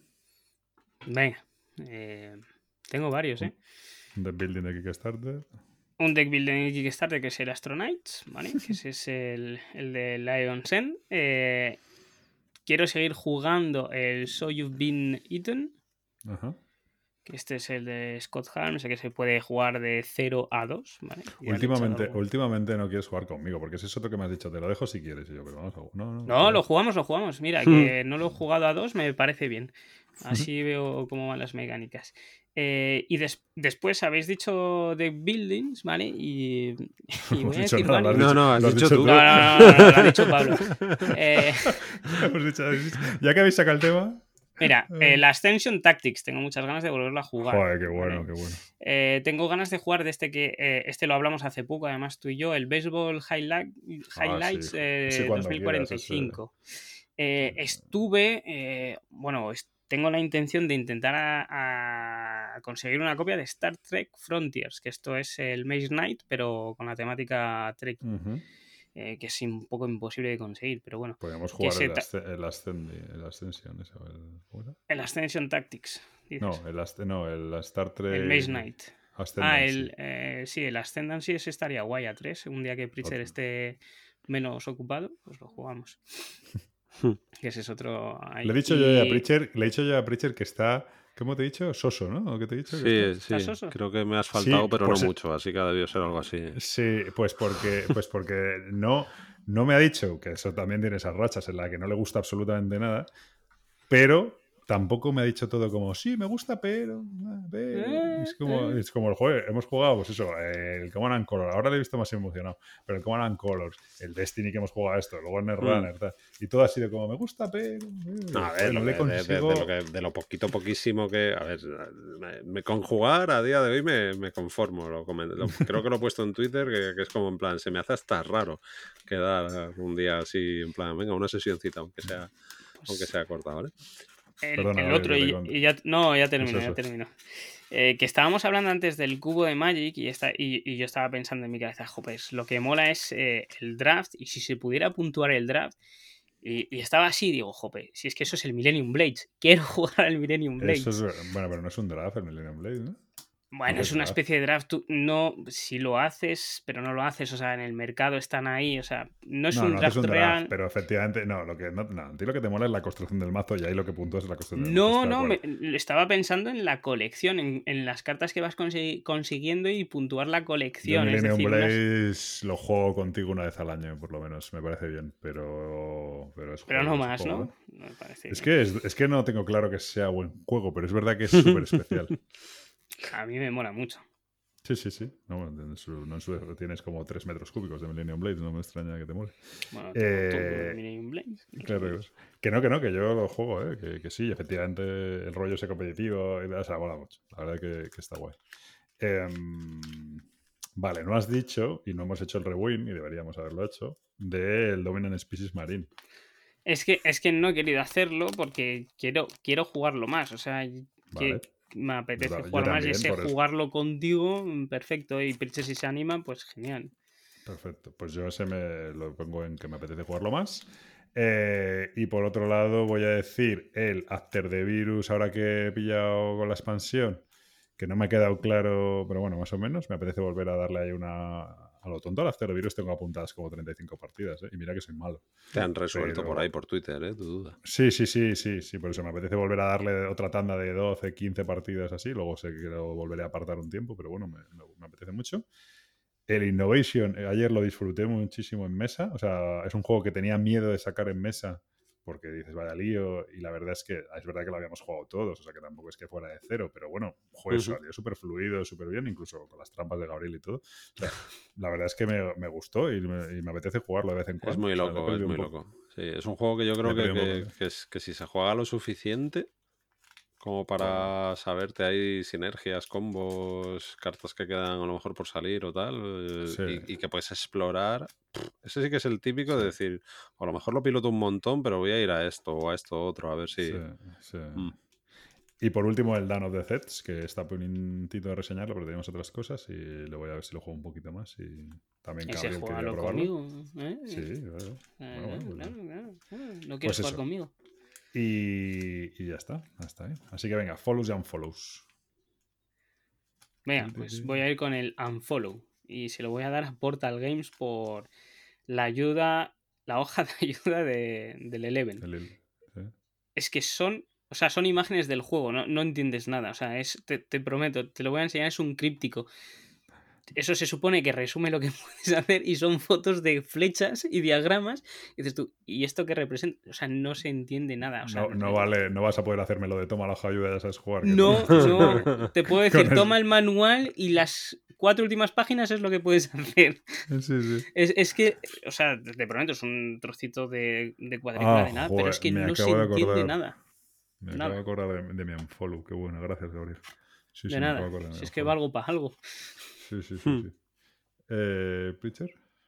Venga. eh, tengo varios, ¿eh? The Building de Kickstarter. Un deck building en Kickstarter que es el Astronauts, ¿vale? Que ese es el, el de Lion Sen. Eh, quiero seguir jugando el So You've Been Eaten, Ajá. que este es el de Scott Harms, que se puede jugar de cero a dos, ¿vale? Ya le he echado Últimamente, algún- últimamente no quieres jugar conmigo, porque ese es otro que me has dicho, te lo dejo si quieres. Y yo, pero vamos a No, no, No, te lo dejo. jugamos, lo jugamos. Mira, que no lo he jugado a dos, me parece bien. Así veo cómo van las mecánicas. Eh, y des- después habéis dicho de buildings, ¿vale? Y, y No hemos voy a dicho decir nada, lo has varios. No, dicho, no, has lo has dicho dicho tú. tú. No, no, no, no, no, lo ha dicho Pablo. Eh, Hemos dicho- habéis dicho- ya que habéis sacado el tema. mira, el Ascension Tactics, tengo muchas ganas de volverlo a jugar. Joder, qué bueno, ¿vale? qué bueno. Eh, tengo ganas de jugar de este que eh, este lo hablamos hace poco, además tú y yo, el Baseball Highlight, Highlights sí. eh, Ese cuando dos mil quieras, cuarenta y cinco. Eh, estuve, eh, bueno, es- tengo la intención de intentar a, a conseguir una copia de Star Trek Frontiers, que esto es el Maze Knight, pero con la temática Trek, Ujú. eh, que es un poco imposible de conseguir, pero bueno. Podríamos Que jugar ese el, ta- asce- el, ascendi- el Ascension. Ese, o el, ¿cómo era? el Ascension Tactics, dices. No, el, Asce- no, el Star Trek. El Maze Knight. Ah, Ascendancy. el, eh, sí, el Ascendancy ese estaría guay a tres. Un día que Pritchard Otro. esté menos ocupado, pues lo jugamos. Que ese es otro. ahí. Le he dicho yo ya a Y- Pritchard, le he dicho yo a Pritchard que está. ¿Cómo te he dicho? Soso, ¿no? ¿O qué te he dicho? Que Sí, ¿Estás sí. soso? Creo que me has faltado, Sí, pero pues, no eh, mucho, así que ha debido ser algo así. Sí, pues porque, pues porque no, no me ha dicho, que eso también tiene esas rachas en las que no le gusta absolutamente nada, pero tampoco me ha dicho todo como, sí, me gusta, pero... ah, pero". Eh, Es, como, eh. es como el juego, hemos jugado, pues eso, el Command and Color, ahora le he visto más emocionado, pero el Command and Colors, el Destiny que hemos jugado esto, luego el Netrunner, tal, y todo ha sido como, me gusta, pero... eh". No, a Joder, ver, no lo le que- de, de- consigo... de lo que- de lo poquito poquísimo que. A ver, me, me- con jugar a día de hoy me, me conformo. Lo comen- lo- creo que lo he puesto en Twitter, que, que es como en plan, se me hace hasta raro quedar un día así, en plan, venga, una sesioncita, aunque sea, aunque sea corta, ¿vale? El, Perdona, el Gabriel, otro, que te y, conté. y ya. No, ya termino, Eso, ya eso. termino. Eh, que estábamos hablando antes del cubo de Magic y, esta, y, y yo estaba pensando en mi cabeza, jo, pues lo que mola es eh, el draft y si se pudiera puntuar el draft. Y, y estaba así, digo, jope, si es que eso es el Millennium Blades, quiero jugar al Millennium Blades. Eso es, bueno, pero no es un draft el Millennium Blade, ¿no? Bueno, No es es una draft. especie de draft. Tú no, si lo haces, pero no lo haces, o sea, en el mercado están ahí, o sea, no es No, un no draft haces un real. draft, pero efectivamente, no, lo que no, no, a ti lo que te mola es la construcción del mazo y ahí lo que puntúas es la construcción del mazo. No, estoy de no, me- acuerdo. estaba pensando en la colección, en, en las cartas que vas consi- consiguiendo y puntuar la Yo colección. Es Millennium decir, unas- Blaze lo juego contigo una vez al año, por lo menos, me parece bien, pero, pero es pero juego, no es más, juego, ¿no? ¿eh? No me parece Es bien. que, es, es que no tengo claro que sea buen juego, pero es verdad que es súper especial. A mí me mola mucho. Sí, sí, sí. No, en su, no en su- tienes como tres metros cúbicos de Millennium Blade, no me extraña que te mole. Bueno, tengo todo de Eh, Millennium Blade. claro, claro. Que no, que no, que yo lo juego, ¿eh? que, que sí, efectivamente el rollo ese competitivo, y, o sea, mola mucho. La verdad que, que está guay. Em, vale, no has dicho, y no hemos hecho el rewind, y deberíamos haberlo hecho, del Dominant Species Marine. Es que, es que no he querido hacerlo porque quiero, quiero jugarlo más. O sea, Vale. que me apetece Yo, yo jugar más y también, ese por eso. jugarlo contigo, mm, perfecto. Y Pritchett si se anima, pues genial. Perfecto. Pues yo ese me lo pongo en que me apetece jugarlo más. Eh, y por otro lado, voy a decir el After the Virus, ahora que he pillado con la expansión, que no me ha quedado claro, pero bueno, más o menos. Me apetece volver a darle ahí una. A lo tonto al After the Virus tengo apuntadas como treinta y cinco partidas, ¿eh? Y mira que soy malo. Te han resuelto Pero por ahí por Twitter, ¿eh? Tu duda. sí, sí, sí, sí, sí, por eso me apetece volver a darle otra tanda de doce, quince partidas así, luego sé que lo volveré a apartar un tiempo, pero bueno, me, me- me apetece mucho. El Innovation, eh, ayer lo disfruté muchísimo en mesa, o sea, es un juego que tenía miedo de sacar en mesa porque dices, vaya lío, y la verdad es que es verdad que lo habíamos jugado todos, o sea que tampoco es que fuera de cero, pero bueno, juego Ujú. salió súper fluido, súper bien, incluso con las trampas de Gabriel y todo. O sea, la verdad es que me, me gustó y me, y me apetece jugarlo de vez en Es cuando. muy O sea, le he loco, es perdido un muy poco. loco. Sí, es un juego que yo Le creo he que, perdido un poco, que, ¿eh? que es- que si se juega lo suficiente como Joder. para saberte hay sinergias, combos, cartas que quedan a lo mejor por salir o tal, eh, Sí, y, y que puedes explorar. pff, Ese sí que es el típico sí, de decir, a lo mejor lo piloto un montón, pero voy a ir a esto o a esto otro, a ver sí, si... sí. Mm. Y por último, el Dawn of the Zeds, que está a puntito de reseñarlo, pero tenemos otras cosas y le voy a ver si lo juego un poquito más. Y también Ese Gabriel quería juégalo probarlo. conmigo. ¿Eh? Sí, claro. Bueno, Claro, bueno, pues, claro, claro, claro. ¿No quieres pues jugar eso. conmigo? Y, y ya está, hasta ahí. Así que venga, follows y unfollows. Venga, pues voy a ir con el unfollow. Y se lo voy a dar a Portal Games por la ayuda, la hoja de ayuda de, del Eleven. El- el- sí. Es que son, o sea, son imágenes del juego, no, no entiendes nada. O sea, es, te, te prometo, te lo voy a enseñar, es un críptico. Eso se supone que resume lo que puedes hacer y son fotos de flechas y diagramas. Y dices tú, ¿y esto qué representa? O sea, no se entiende nada. O sea, No, no vale, no vas a poder hacerme lo de toma la hoja de ayuda, ya sabes jugar. Que no, no, te puedo decir, Con toma eso. el manual y las cuatro últimas páginas es lo que puedes hacer. Sí, sí. Es, es que, o sea, te prometo, es un trocito de, de cuadrícula Ah, de nada, pero es joder, que me no se acabo de entiende acordar. nada. Me acabo de Nada, acordar de, de mi unfollow. Qué bueno, gracias, Gabriel. Sí, de sí, me acabo de nada. acordar de Si mi es que unfollow. valgo para algo. Sí, sí, sí, sí. Eh, ¿Preacher?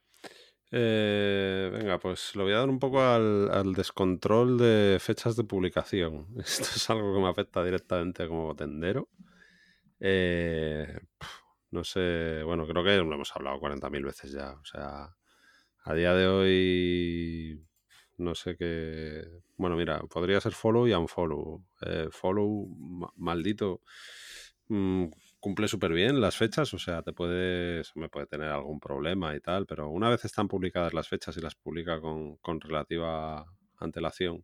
Eh, venga, pues lo voy a dar un poco al, al descontrol de fechas de publicación. Esto es algo que me afecta directamente como tendero. Eh, pf, no sé, bueno, creo que lo hemos hablado cuarenta mil veces ya. O sea, a día de hoy no sé qué... Bueno, mira, podría ser follow y unfollow. Eh, follow, ma- maldito, mm, cumple súper bien las fechas, o sea, te puedes, me puede tener algún problema y tal, pero una vez están publicadas las fechas y las publica con, con relativa antelación,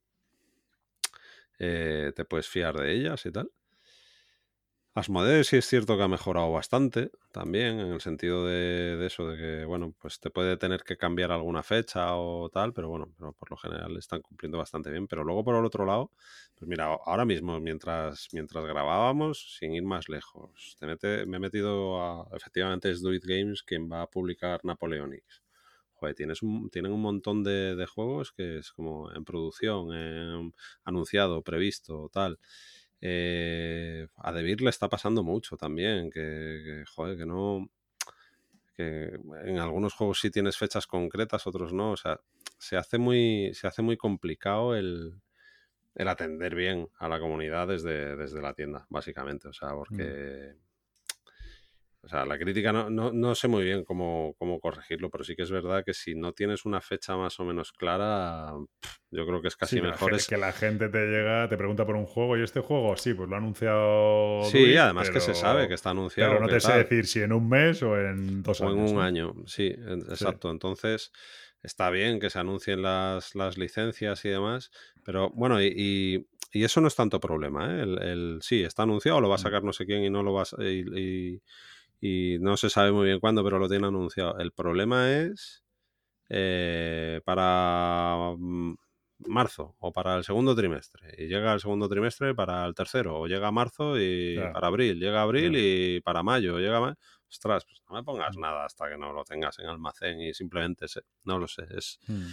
eh, te puedes fiar de ellas y tal. Asmodee sí es cierto que ha mejorado bastante también, en el sentido de, de eso, de que, bueno, pues te puede tener que cambiar alguna fecha o tal, pero bueno, pero por lo general están cumpliendo bastante bien. Pero luego, por el otro lado, pues mira, ahora mismo, mientras, mientras grabábamos, sin ir más lejos, te mete, me he metido a, efectivamente es Do It Games quien va a publicar Napoleonics. Joder, tienes un, tienen un montón de, de juegos que es como en producción, en, anunciado, previsto, tal. Eh, a Debir le está pasando mucho también, que, que, joder, que no... que en algunos juegos sí tienes fechas concretas, otros no. O sea, se hace muy, se hace muy complicado el, el atender bien a la comunidad desde, desde la tienda, básicamente. O sea, Mm. porque... O sea, la crítica no, no, no sé muy bien cómo, cómo corregirlo, pero sí que es verdad que si no tienes una fecha más o menos clara, pff, yo creo que es casi Sí, que la, mejor. gente, Es... que la gente te llega, te pregunta por un juego y este juego, sí, pues lo ha anunciado Sí, Duit, además que se sabe que pero, está pero anunciado, no que te sé tal. decir si en un mes o en dos O en años, un ¿no? año, sí, en- Sí. exacto. Entonces, está bien que se anuncien las, las licencias y demás, pero bueno, y, y- y eso no es tanto problema, ¿eh? El, el- sí, está anunciado, lo va a Mm. sacar no sé quién y no lo va a, sa- y, y- y no se sabe muy bien cuándo, pero lo tiene anunciado. El problema es eh, para mm, marzo o para el segundo trimestre y llega el segundo trimestre para el tercero o llega marzo y Ya. para abril, llega abril Ya. y para mayo, llega ma- ostras, pues no me pongas Mm. nada hasta que no lo tengas en almacén y simplemente se- no lo sé, es, Mm.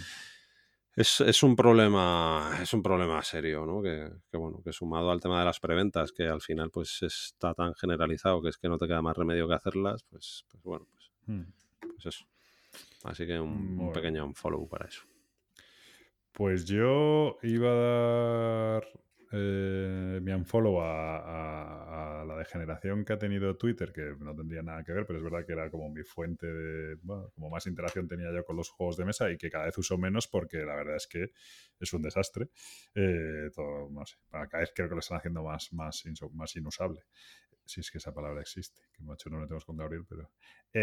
es, es un problema, es un problema serio, ¿no? Que, que, bueno, que sumado al tema de las preventas, que al final pues está tan generalizado que es que no te queda más remedio que hacerlas, pues, pues bueno, pues, Mm. pues eso. Así que un, un Bueno. pequeño unfollow para eso. Pues yo iba a dar eh, mi unfollow a, a- a la degeneración que ha tenido Twitter, que no tendría nada que ver, pero es verdad que era como mi fuente de... Bueno, como más interacción tenía yo con los juegos de mesa y que cada vez uso menos porque la verdad es que es un desastre. Eh, todo, no sé, para cada vez creo que lo están haciendo más, más, inso- más inusable. Si es que esa palabra existe, que macho no lo tenemos con Gabriel, pero...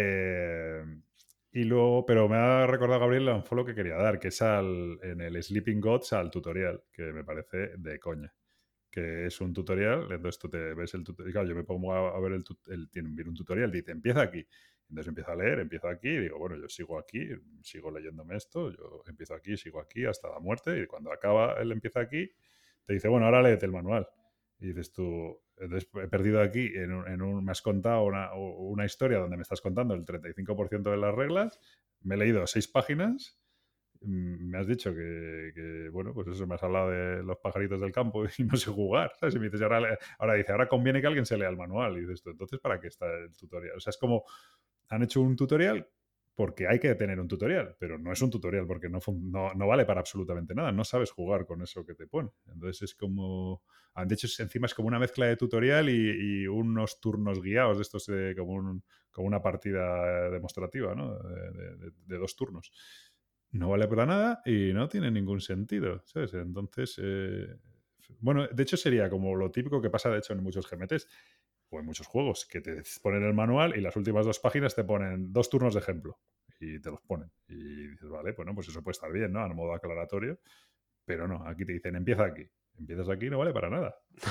eh, y luego, pero me ha recordado Gabriel la unfollow que quería dar, que es al, en el Sleeping Gods al tutorial, que me parece de coña. Que es un tutorial, entonces tú te ves el tutorial. Claro, yo me pongo a, a ver el, tut- el, tiene viene un tutorial, dice empieza aquí. Entonces empiezo a leer, empiezo aquí y digo, bueno, yo sigo aquí, sigo leyéndome esto, yo empiezo aquí, sigo aquí hasta la muerte. Y cuando acaba el empieza aquí, te dice, bueno, ahora léete el manual. Y dices tú, entonces he perdido aquí, en un, en un- me has contado una, una historia donde me estás contando el treinta y cinco por ciento de las reglas, me he leído seis páginas, mm, me has dicho que, que, bueno, pues eso, me has hablado de los pajaritos del campo y no sé jugar, ¿sabes? Y me dices, ahora, le- ahora dice, ahora conviene que alguien se lea el manual. Y dices tú, entonces, ¿para qué está el tutorial? O sea, es como, han hecho un tutorial porque hay que tener un tutorial, pero no es un tutorial porque no, fun- no, no vale para absolutamente nada, no sabes jugar con eso que te pone. Entonces es como, han dicho encima es como una mezcla de tutorial y, y unos turnos guiados de estos de, como, un, como una partida demostrativa, ¿no? De, de- de- de dos turnos. No vale para nada y no tiene ningún sentido, ¿sabes? Entonces, eh, bueno, de hecho sería como lo típico que pasa de hecho en muchos G M Ts o en muchos juegos, que te ponen el manual y las últimas dos páginas te ponen dos turnos de ejemplo y te los ponen. Y dices, vale, bueno, pues eso puede estar bien, ¿no? A modo aclaratorio, pero no, aquí te dicen, empieza aquí. Empiezas aquí, no vale para nada.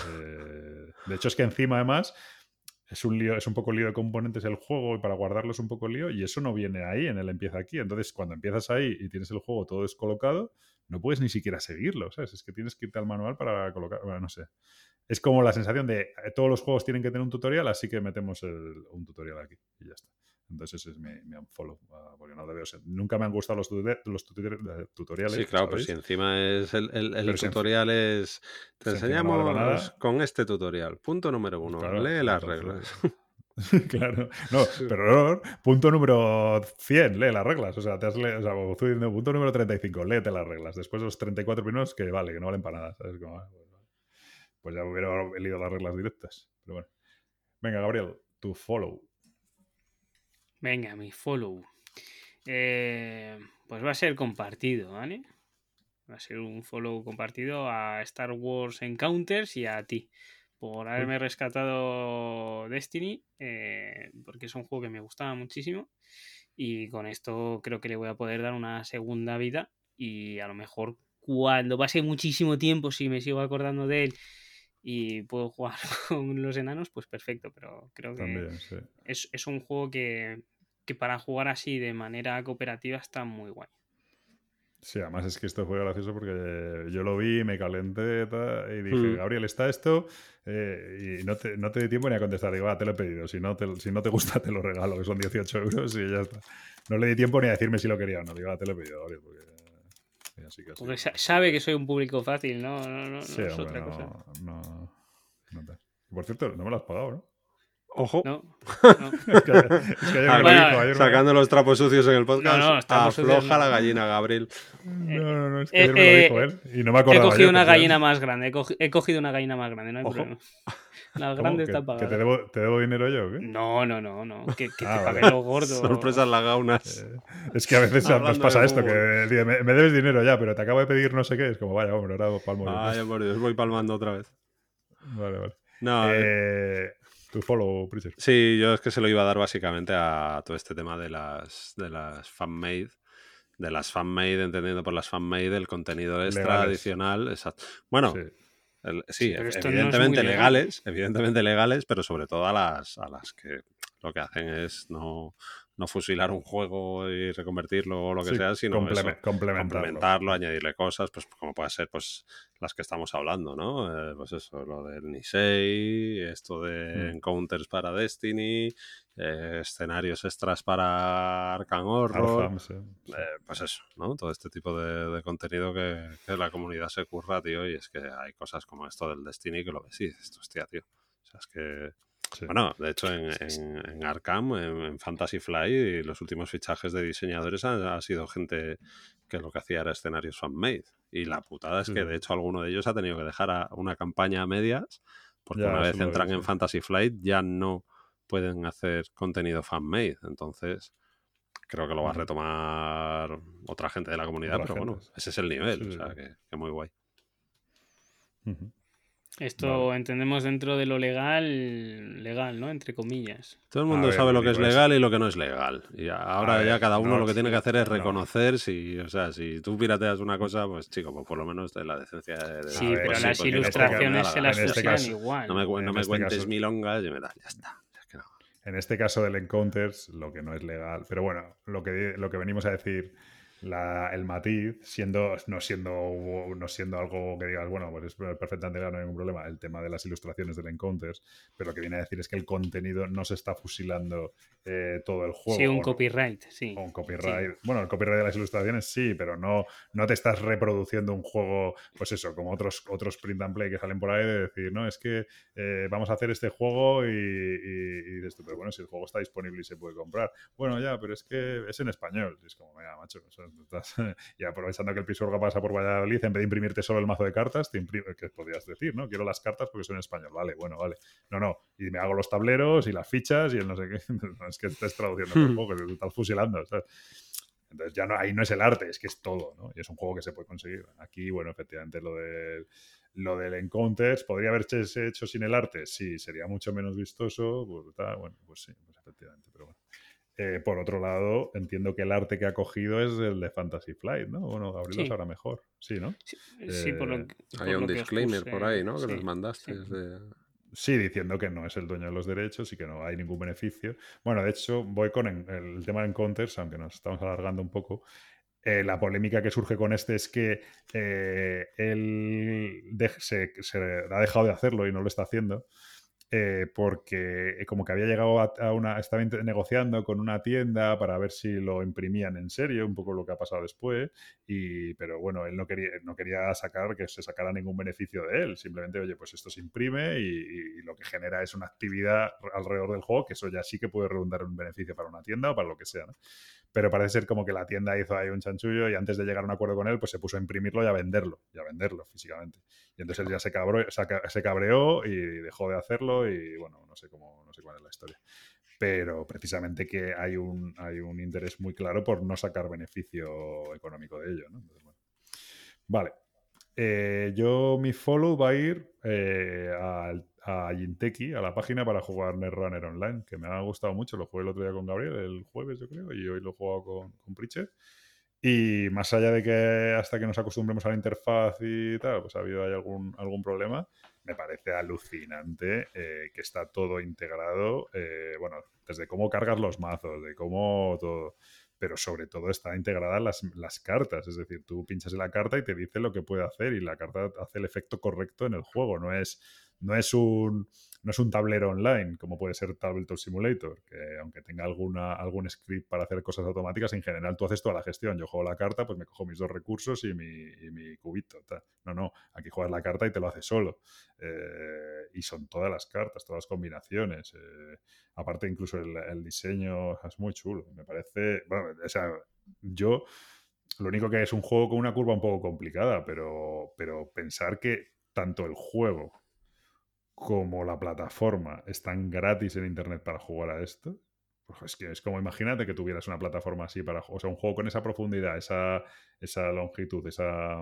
Eh, de hecho, es que encima, además, es un lío, es un poco lío de componentes el juego y para guardarlo es un poco lío y eso no viene ahí en el empieza aquí. Entonces, cuando empiezas ahí y tienes el juego todo descolocado, no puedes ni siquiera seguirlo, ¿sabes? Es que tienes que irte al manual para colocar, bueno, no sé. Es como la sensación de eh, todos los juegos tienen que tener un tutorial, así que metemos el- un tutorial aquí y ya está. Entonces ese es mi, mi unfollow, uh, porque no debe ser. Nunca me han gustado los, tutor- los tutor- tutoriales, Sí, claro, pues si ¿sabéis? encima es el, el- el Pero si, enci- tutorial es... Te si encima no vale para enseñamos nada, con este tutorial. Punto número pues uno, claro, lee las entonces... reglas. Claro, no, pero error, punto número cien, lee las reglas. O sea, te has le- o sea, como estoy diciendo, punto número treinta y cinco, léete las reglas. Después de los treinta y cuatro primeros, que vale, que no valen para nada. ¿Sabes? Como, ah, pues, vale. Pues ya hubiera leído las reglas directas. Pero bueno. Venga, Gabriel, tu follow. Venga, mi follow. Eh, pues va a ser compartido, ¿vale? Va a ser un follow compartido a Star Wars Encounters y a ti. Por haberme rescatado Destiny. eh, porque es un juego que me gustaba muchísimo. Y con esto creo que le voy a poder dar una segunda vida. Y a lo mejor cuando pase muchísimo tiempo, si me sigo acordando de él y puedo jugar con los enanos, pues perfecto. Pero creo que También, sí. es, es un juego que, que para jugar así de manera cooperativa está muy guay. Sí, además es que esto fue gracioso porque yo lo vi, me calenté ta, y dije, Mm. Gabriel, ¿está esto? Eh, y no te, no te di tiempo ni a contestar. Digo, ah, te lo he pedido. Si no te, si no te gusta, te lo regalo, que son dieciocho euros y ya está. No le di tiempo ni a decirme si lo quería o no. Digo, ah, te lo he pedido, Gabriel, porque... y así que así, Porque sa- pues, sabe que pues, soy un público fácil, ¿no? No, no, sí, no es hombre, otra cosa. no, no, no te- Por cierto, no me lo has pagado, ¿no? Ojo. No, no. Es que, es que ayer me lo Bueno, dijo, ayer me- Sacando los trapos sucios en el podcast, No, no, los trapos sucios afloja no. la gallina, Gabriel. No, no, no, es que Eh, ayer me lo eh, dijo él y no me He acordaba cogido yo, una pensaba- gallina más grande. He, cogi- he cogido una gallina más grande, no hay Ojo. problema. La ¿Cómo? grande ¿Que, está que pagada. te, debo, te debo dinero yo o qué? No, no, no, no. Que, que Ah, te vale. pague lo gordo. Sorpresas las gaunas. Eh, es que a veces Hablando nos pasa de esto, fútbol. que dice, me, me debes dinero ya, pero te acabo de pedir no sé qué. Es como, vaya, hombre, ahora palmo yo. Ay, por Dios, voy palmando otra vez. Vale, vale. No, a ver. Eh, tu follow, Preacher. Sí, yo es que se lo iba a dar básicamente a todo este tema de las, de las fan-made. De las fan-made, entendiendo por las fan-made el contenido extra Legales. adicional. Exacto. Bueno, Sí. el- sí, Sí, pero esto no es evidentemente muy legal. legales, evidentemente legales, pero sobre todo a las, a las que lo que hacen es no, no fusilar un juego y reconvertirlo o lo que Sí, sea, sino compleme- eso, complementarlo. complementarlo, añadirle cosas, pues como puede ser pues las que estamos hablando, ¿no? Eh, pues eso, lo del Nisei, esto de Mm. encounters para Destiny, eh, escenarios extras para Arkham Horror, Arkham, sí, sí. eh, pues eso, ¿no? Todo este tipo de, de contenido que, que la comunidad se curra, tío, y es que hay cosas como esto del Destiny que lo ves y dices, hostia, tío. O sea, es que... Sí. Bueno, de hecho en, en, en Arkham, en, en Fantasy Flight, los últimos fichajes de diseñadores ha, ha sido gente que lo que hacía era escenarios fan-made. Y la putada es Sí, que sí. de hecho alguno de ellos ha tenido que dejar a una campaña a medias, porque Ya, una eso vez lo vi, entran sí. en Fantasy Flight ya no pueden hacer contenido fan-made. Entonces creo que lo va a Ujú. retomar otra gente de la comunidad, Otra pero gente, bueno, sí. ese es el nivel, Sí, o sí, sea, sí. que, que muy guay. Ujú. Esto Vale. entendemos dentro de lo legal, legal, ¿no? Entre comillas. Todo el A mundo ver, sabe lo que es digo, es- legal y lo que no es legal. Y ahora A ya ver, cada uno no, lo que tiene que hacer es no. reconocer si, o sea, si tú pirateas una cosa, pues chico, pues por lo menos de la decencia de decir, Sí, ver, pero pues sí, las pues en yo este juego lo que me da ilustraciones la se gana. las en este fusilan caso- igual. No me, cu- en no me este cuentes caso- milongas y me da, ya está. Es que no. En este caso del Encounters, lo que no es legal, pero bueno, lo que, lo que venimos a decir, la, el matiz, siendo no, siendo no siendo algo que digas, bueno, pues es perfectamente legal, no hay ningún problema, el tema de las ilustraciones del Encounters, pero lo que viene a decir es que el contenido no se está fusilando eh, todo el juego. Sí, un o no- copyright, sí. o un copyright. Sí. Bueno, el copyright de las ilustraciones sí, pero no, no te estás reproduciendo un juego, pues eso, como otros, otros print and play que salen por ahí de decir, no, es que eh, vamos a hacer este juego y, y, y dices tú, pero bueno, si el juego está disponible y se puede comprar. Bueno, ya, pero es que es en español. Y es como, mira, macho, o sea, estás, y aprovechando que el Pisuerga pasa por Valladolid, en vez de imprimirte solo el mazo de cartas, te imprime, que podrías decir, ¿no? Quiero las cartas porque son en español. Vale, bueno, vale. No, no. Y me hago los tableros y las fichas y el no sé qué. No es que estés traduciendo el juego, que te estás fusilando, ¿sabes? Entonces ya no, ahí no es el arte, es que es todo, ¿no? Y es un juego que se puede conseguir. Aquí, bueno, efectivamente lo del, lo del Encounters, ¿podría haberse hecho sin el arte? Sí, sería mucho menos vistoso, pues, tal, bueno, pues sí, pues efectivamente, pero bueno. Eh, por otro lado, entiendo que el arte que ha cogido es el de Fantasy Flight, ¿no? Bueno, Gabriel lo Sí. sabrá mejor. Sí, ¿no? Sí, sí, por Eh, lo que, por Hay un lo que os disclaimer puse, por ahí, ¿no? Que sí, nos mandaste. sí. De... Sí, diciendo que no es el dueño de los derechos y que no hay ningún beneficio. Bueno, de hecho, voy con en- el tema de Encounters, aunque nos estamos alargando un poco. Eh, la polémica que surge con este es que eh, él de- se, se ha dejado de hacerlo y no lo está haciendo. Eh, porque como que había llegado a, a una, estaba int- negociando con una tienda para ver si lo imprimían en serio, un poco lo que ha pasado después, y, pero bueno, él no quería, no quería sacar que se sacara ningún beneficio de él, simplemente, oye, pues esto se imprime y, y lo que genera es una actividad alrededor del juego, que eso ya sí que puede redundar en un beneficio para una tienda o para lo que sea, ¿no? Pero parece ser como que la tienda hizo ahí un chanchullo y antes de llegar a un acuerdo con él, pues se puso a imprimirlo y a venderlo, y a venderlo físicamente. Y entonces él ya se, cabró, se cabreó y dejó de hacerlo y bueno, no sé cómo, no sé cuál es la historia. Pero precisamente que hay un, hay un interés muy claro por no sacar beneficio económico de ello, ¿no? Entonces, bueno. Vale. Eh, yo, mi follow va a ir eh, a, a Jinteki, a la página para jugar Netrunner Online, que me ha gustado mucho. Lo jugué el otro día con Gabriel, el jueves, yo creo, y hoy lo he jugado con, con Preacher. Y más allá de que hasta que nos acostumbremos a la interfaz y tal, pues ha habido ahí algún, algún problema, me parece alucinante eh, que está todo integrado, eh, bueno, desde cómo cargas los mazos, de cómo todo, pero sobre todo está integrada las, las cartas, es decir, tú pinchas en la carta y te dice lo que puede hacer y la carta hace el efecto correcto en el juego, no es, no es un... No es un tablero online, como puede ser Tabletop Simulator, que aunque tenga alguna, algún script para hacer cosas automáticas, en general tú haces toda la gestión. Yo juego la carta, pues me cojo mis dos recursos y mi, y mi cubito. Tal. No, no, aquí juegas la carta y te lo hace solo. Eh, y son todas las cartas, todas las combinaciones. Eh, aparte, incluso el, el diseño es muy chulo. Me parece... Bueno, o sea, yo... Lo único que es un juego con una curva un poco complicada, pero, pero pensar que tanto el juego como la plataforma están gratis en internet para jugar a esto, pues es que es como imagínate que tuvieras una plataforma así para, o sea, un juego con esa profundidad, esa, esa longitud, esa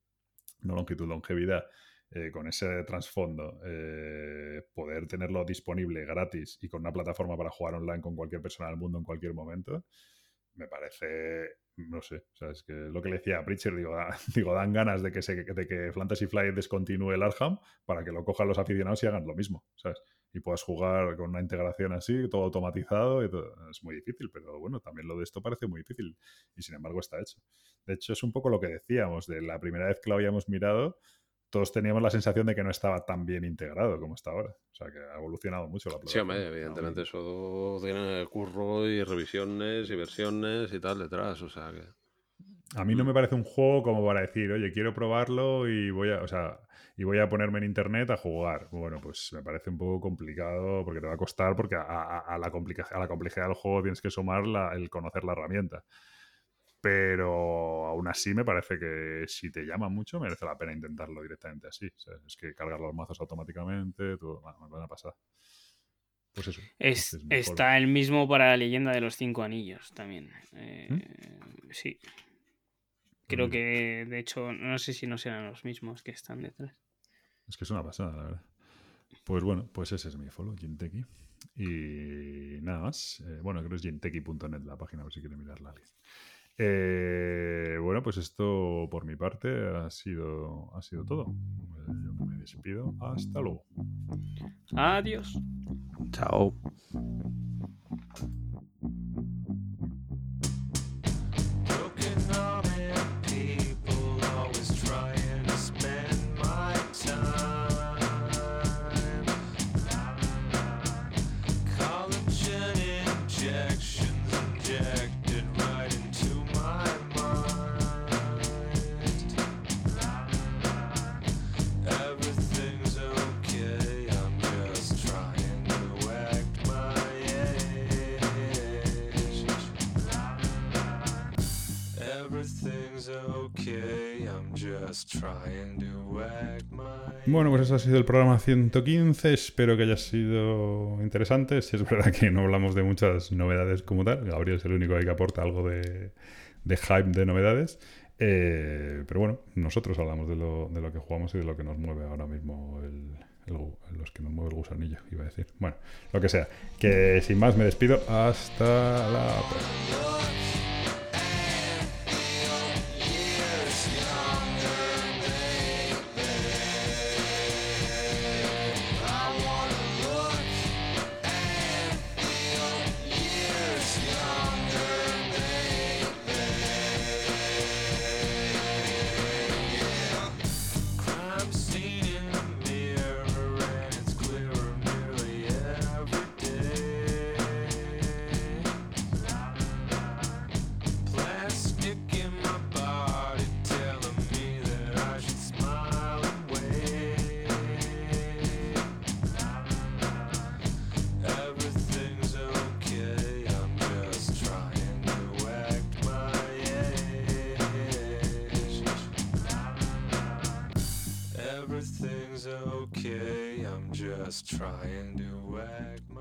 no longitud, longevidad, eh, con ese trasfondo, eh, poder tenerlo disponible gratis y con una plataforma para jugar online con cualquier persona del mundo en cualquier momento, me parece, no sé, o sea, es que lo que le decía a Preacher, digo, da, digo dan ganas de que, se, de que Fantasy Flight descontinúe el Arkham para que lo cojan los aficionados y hagan lo mismo, ¿sabes? y puedas jugar con una integración así, todo automatizado, y todo. Es muy difícil, pero bueno, también lo de esto parece muy difícil y sin embargo está hecho. De hecho, es un poco lo que decíamos, de la primera vez que lo habíamos mirado, todos teníamos la sensación de que no estaba tan bien integrado como está ahora. O sea, que ha evolucionado mucho la Sí, plataforma. hombre, evidentemente eso tiene curro y revisiones y versiones y tal detrás, o sea que... A mí no me parece un juego como para decir, oye, quiero probarlo y voy a, o sea, y voy a ponerme en internet a jugar. Bueno, pues me parece un poco complicado porque te va a costar, porque a, a, a la, complica a la complejidad del juego tienes que sumar la, el conocer la herramienta. Pero aún así me parece que si te llama mucho merece la pena intentarlo directamente así. O sea, es que cargar los mazos automáticamente, todo, bueno, me van a pasar. Pues eso. Es, este es mi está follow. el mismo para la leyenda de los cinco anillos también. Eh, ¿Mm? Sí. Pues Creo mira, que, de hecho, no sé si no serán los mismos que están detrás. es que es una pasada, la verdad. Pues bueno, pues ese es mi follow, Jinteki. Y nada más. Eh, bueno, creo que es jinteki punto net la página, por si quiere mirarla alguien. Eh, bueno, pues esto por mi parte ha sido, ha sido todo. Eh, Yo me despido. Hasta luego. Adiós. Chao. Broken-hearted people always trying to spend my time. Collagen injections injected right into my mind. Everything's okay, I'm just trying to act my age. Everything's okay, I'm just trying to act my Bueno, pues ese ha sido el programa ciento quince. Espero que haya sido interesante. Si es verdad que no hablamos de muchas novedades como tal. Gabriel es el único que aporta algo de, de hype de novedades. Eh, pero bueno, nosotros hablamos de lo, de lo que jugamos y de lo que nos mueve ahora mismo el, el, los que nos mueve el gusanillo, iba a decir. Bueno, lo que sea. Que sin más me despido. Hasta la próxima. crime scene in the mirror, and it's clearer nearly every day. Plastic in my body telling me that I should smile away. Everything's okay, I'm just trying to act my age. Everything's okay, I'm just trying to act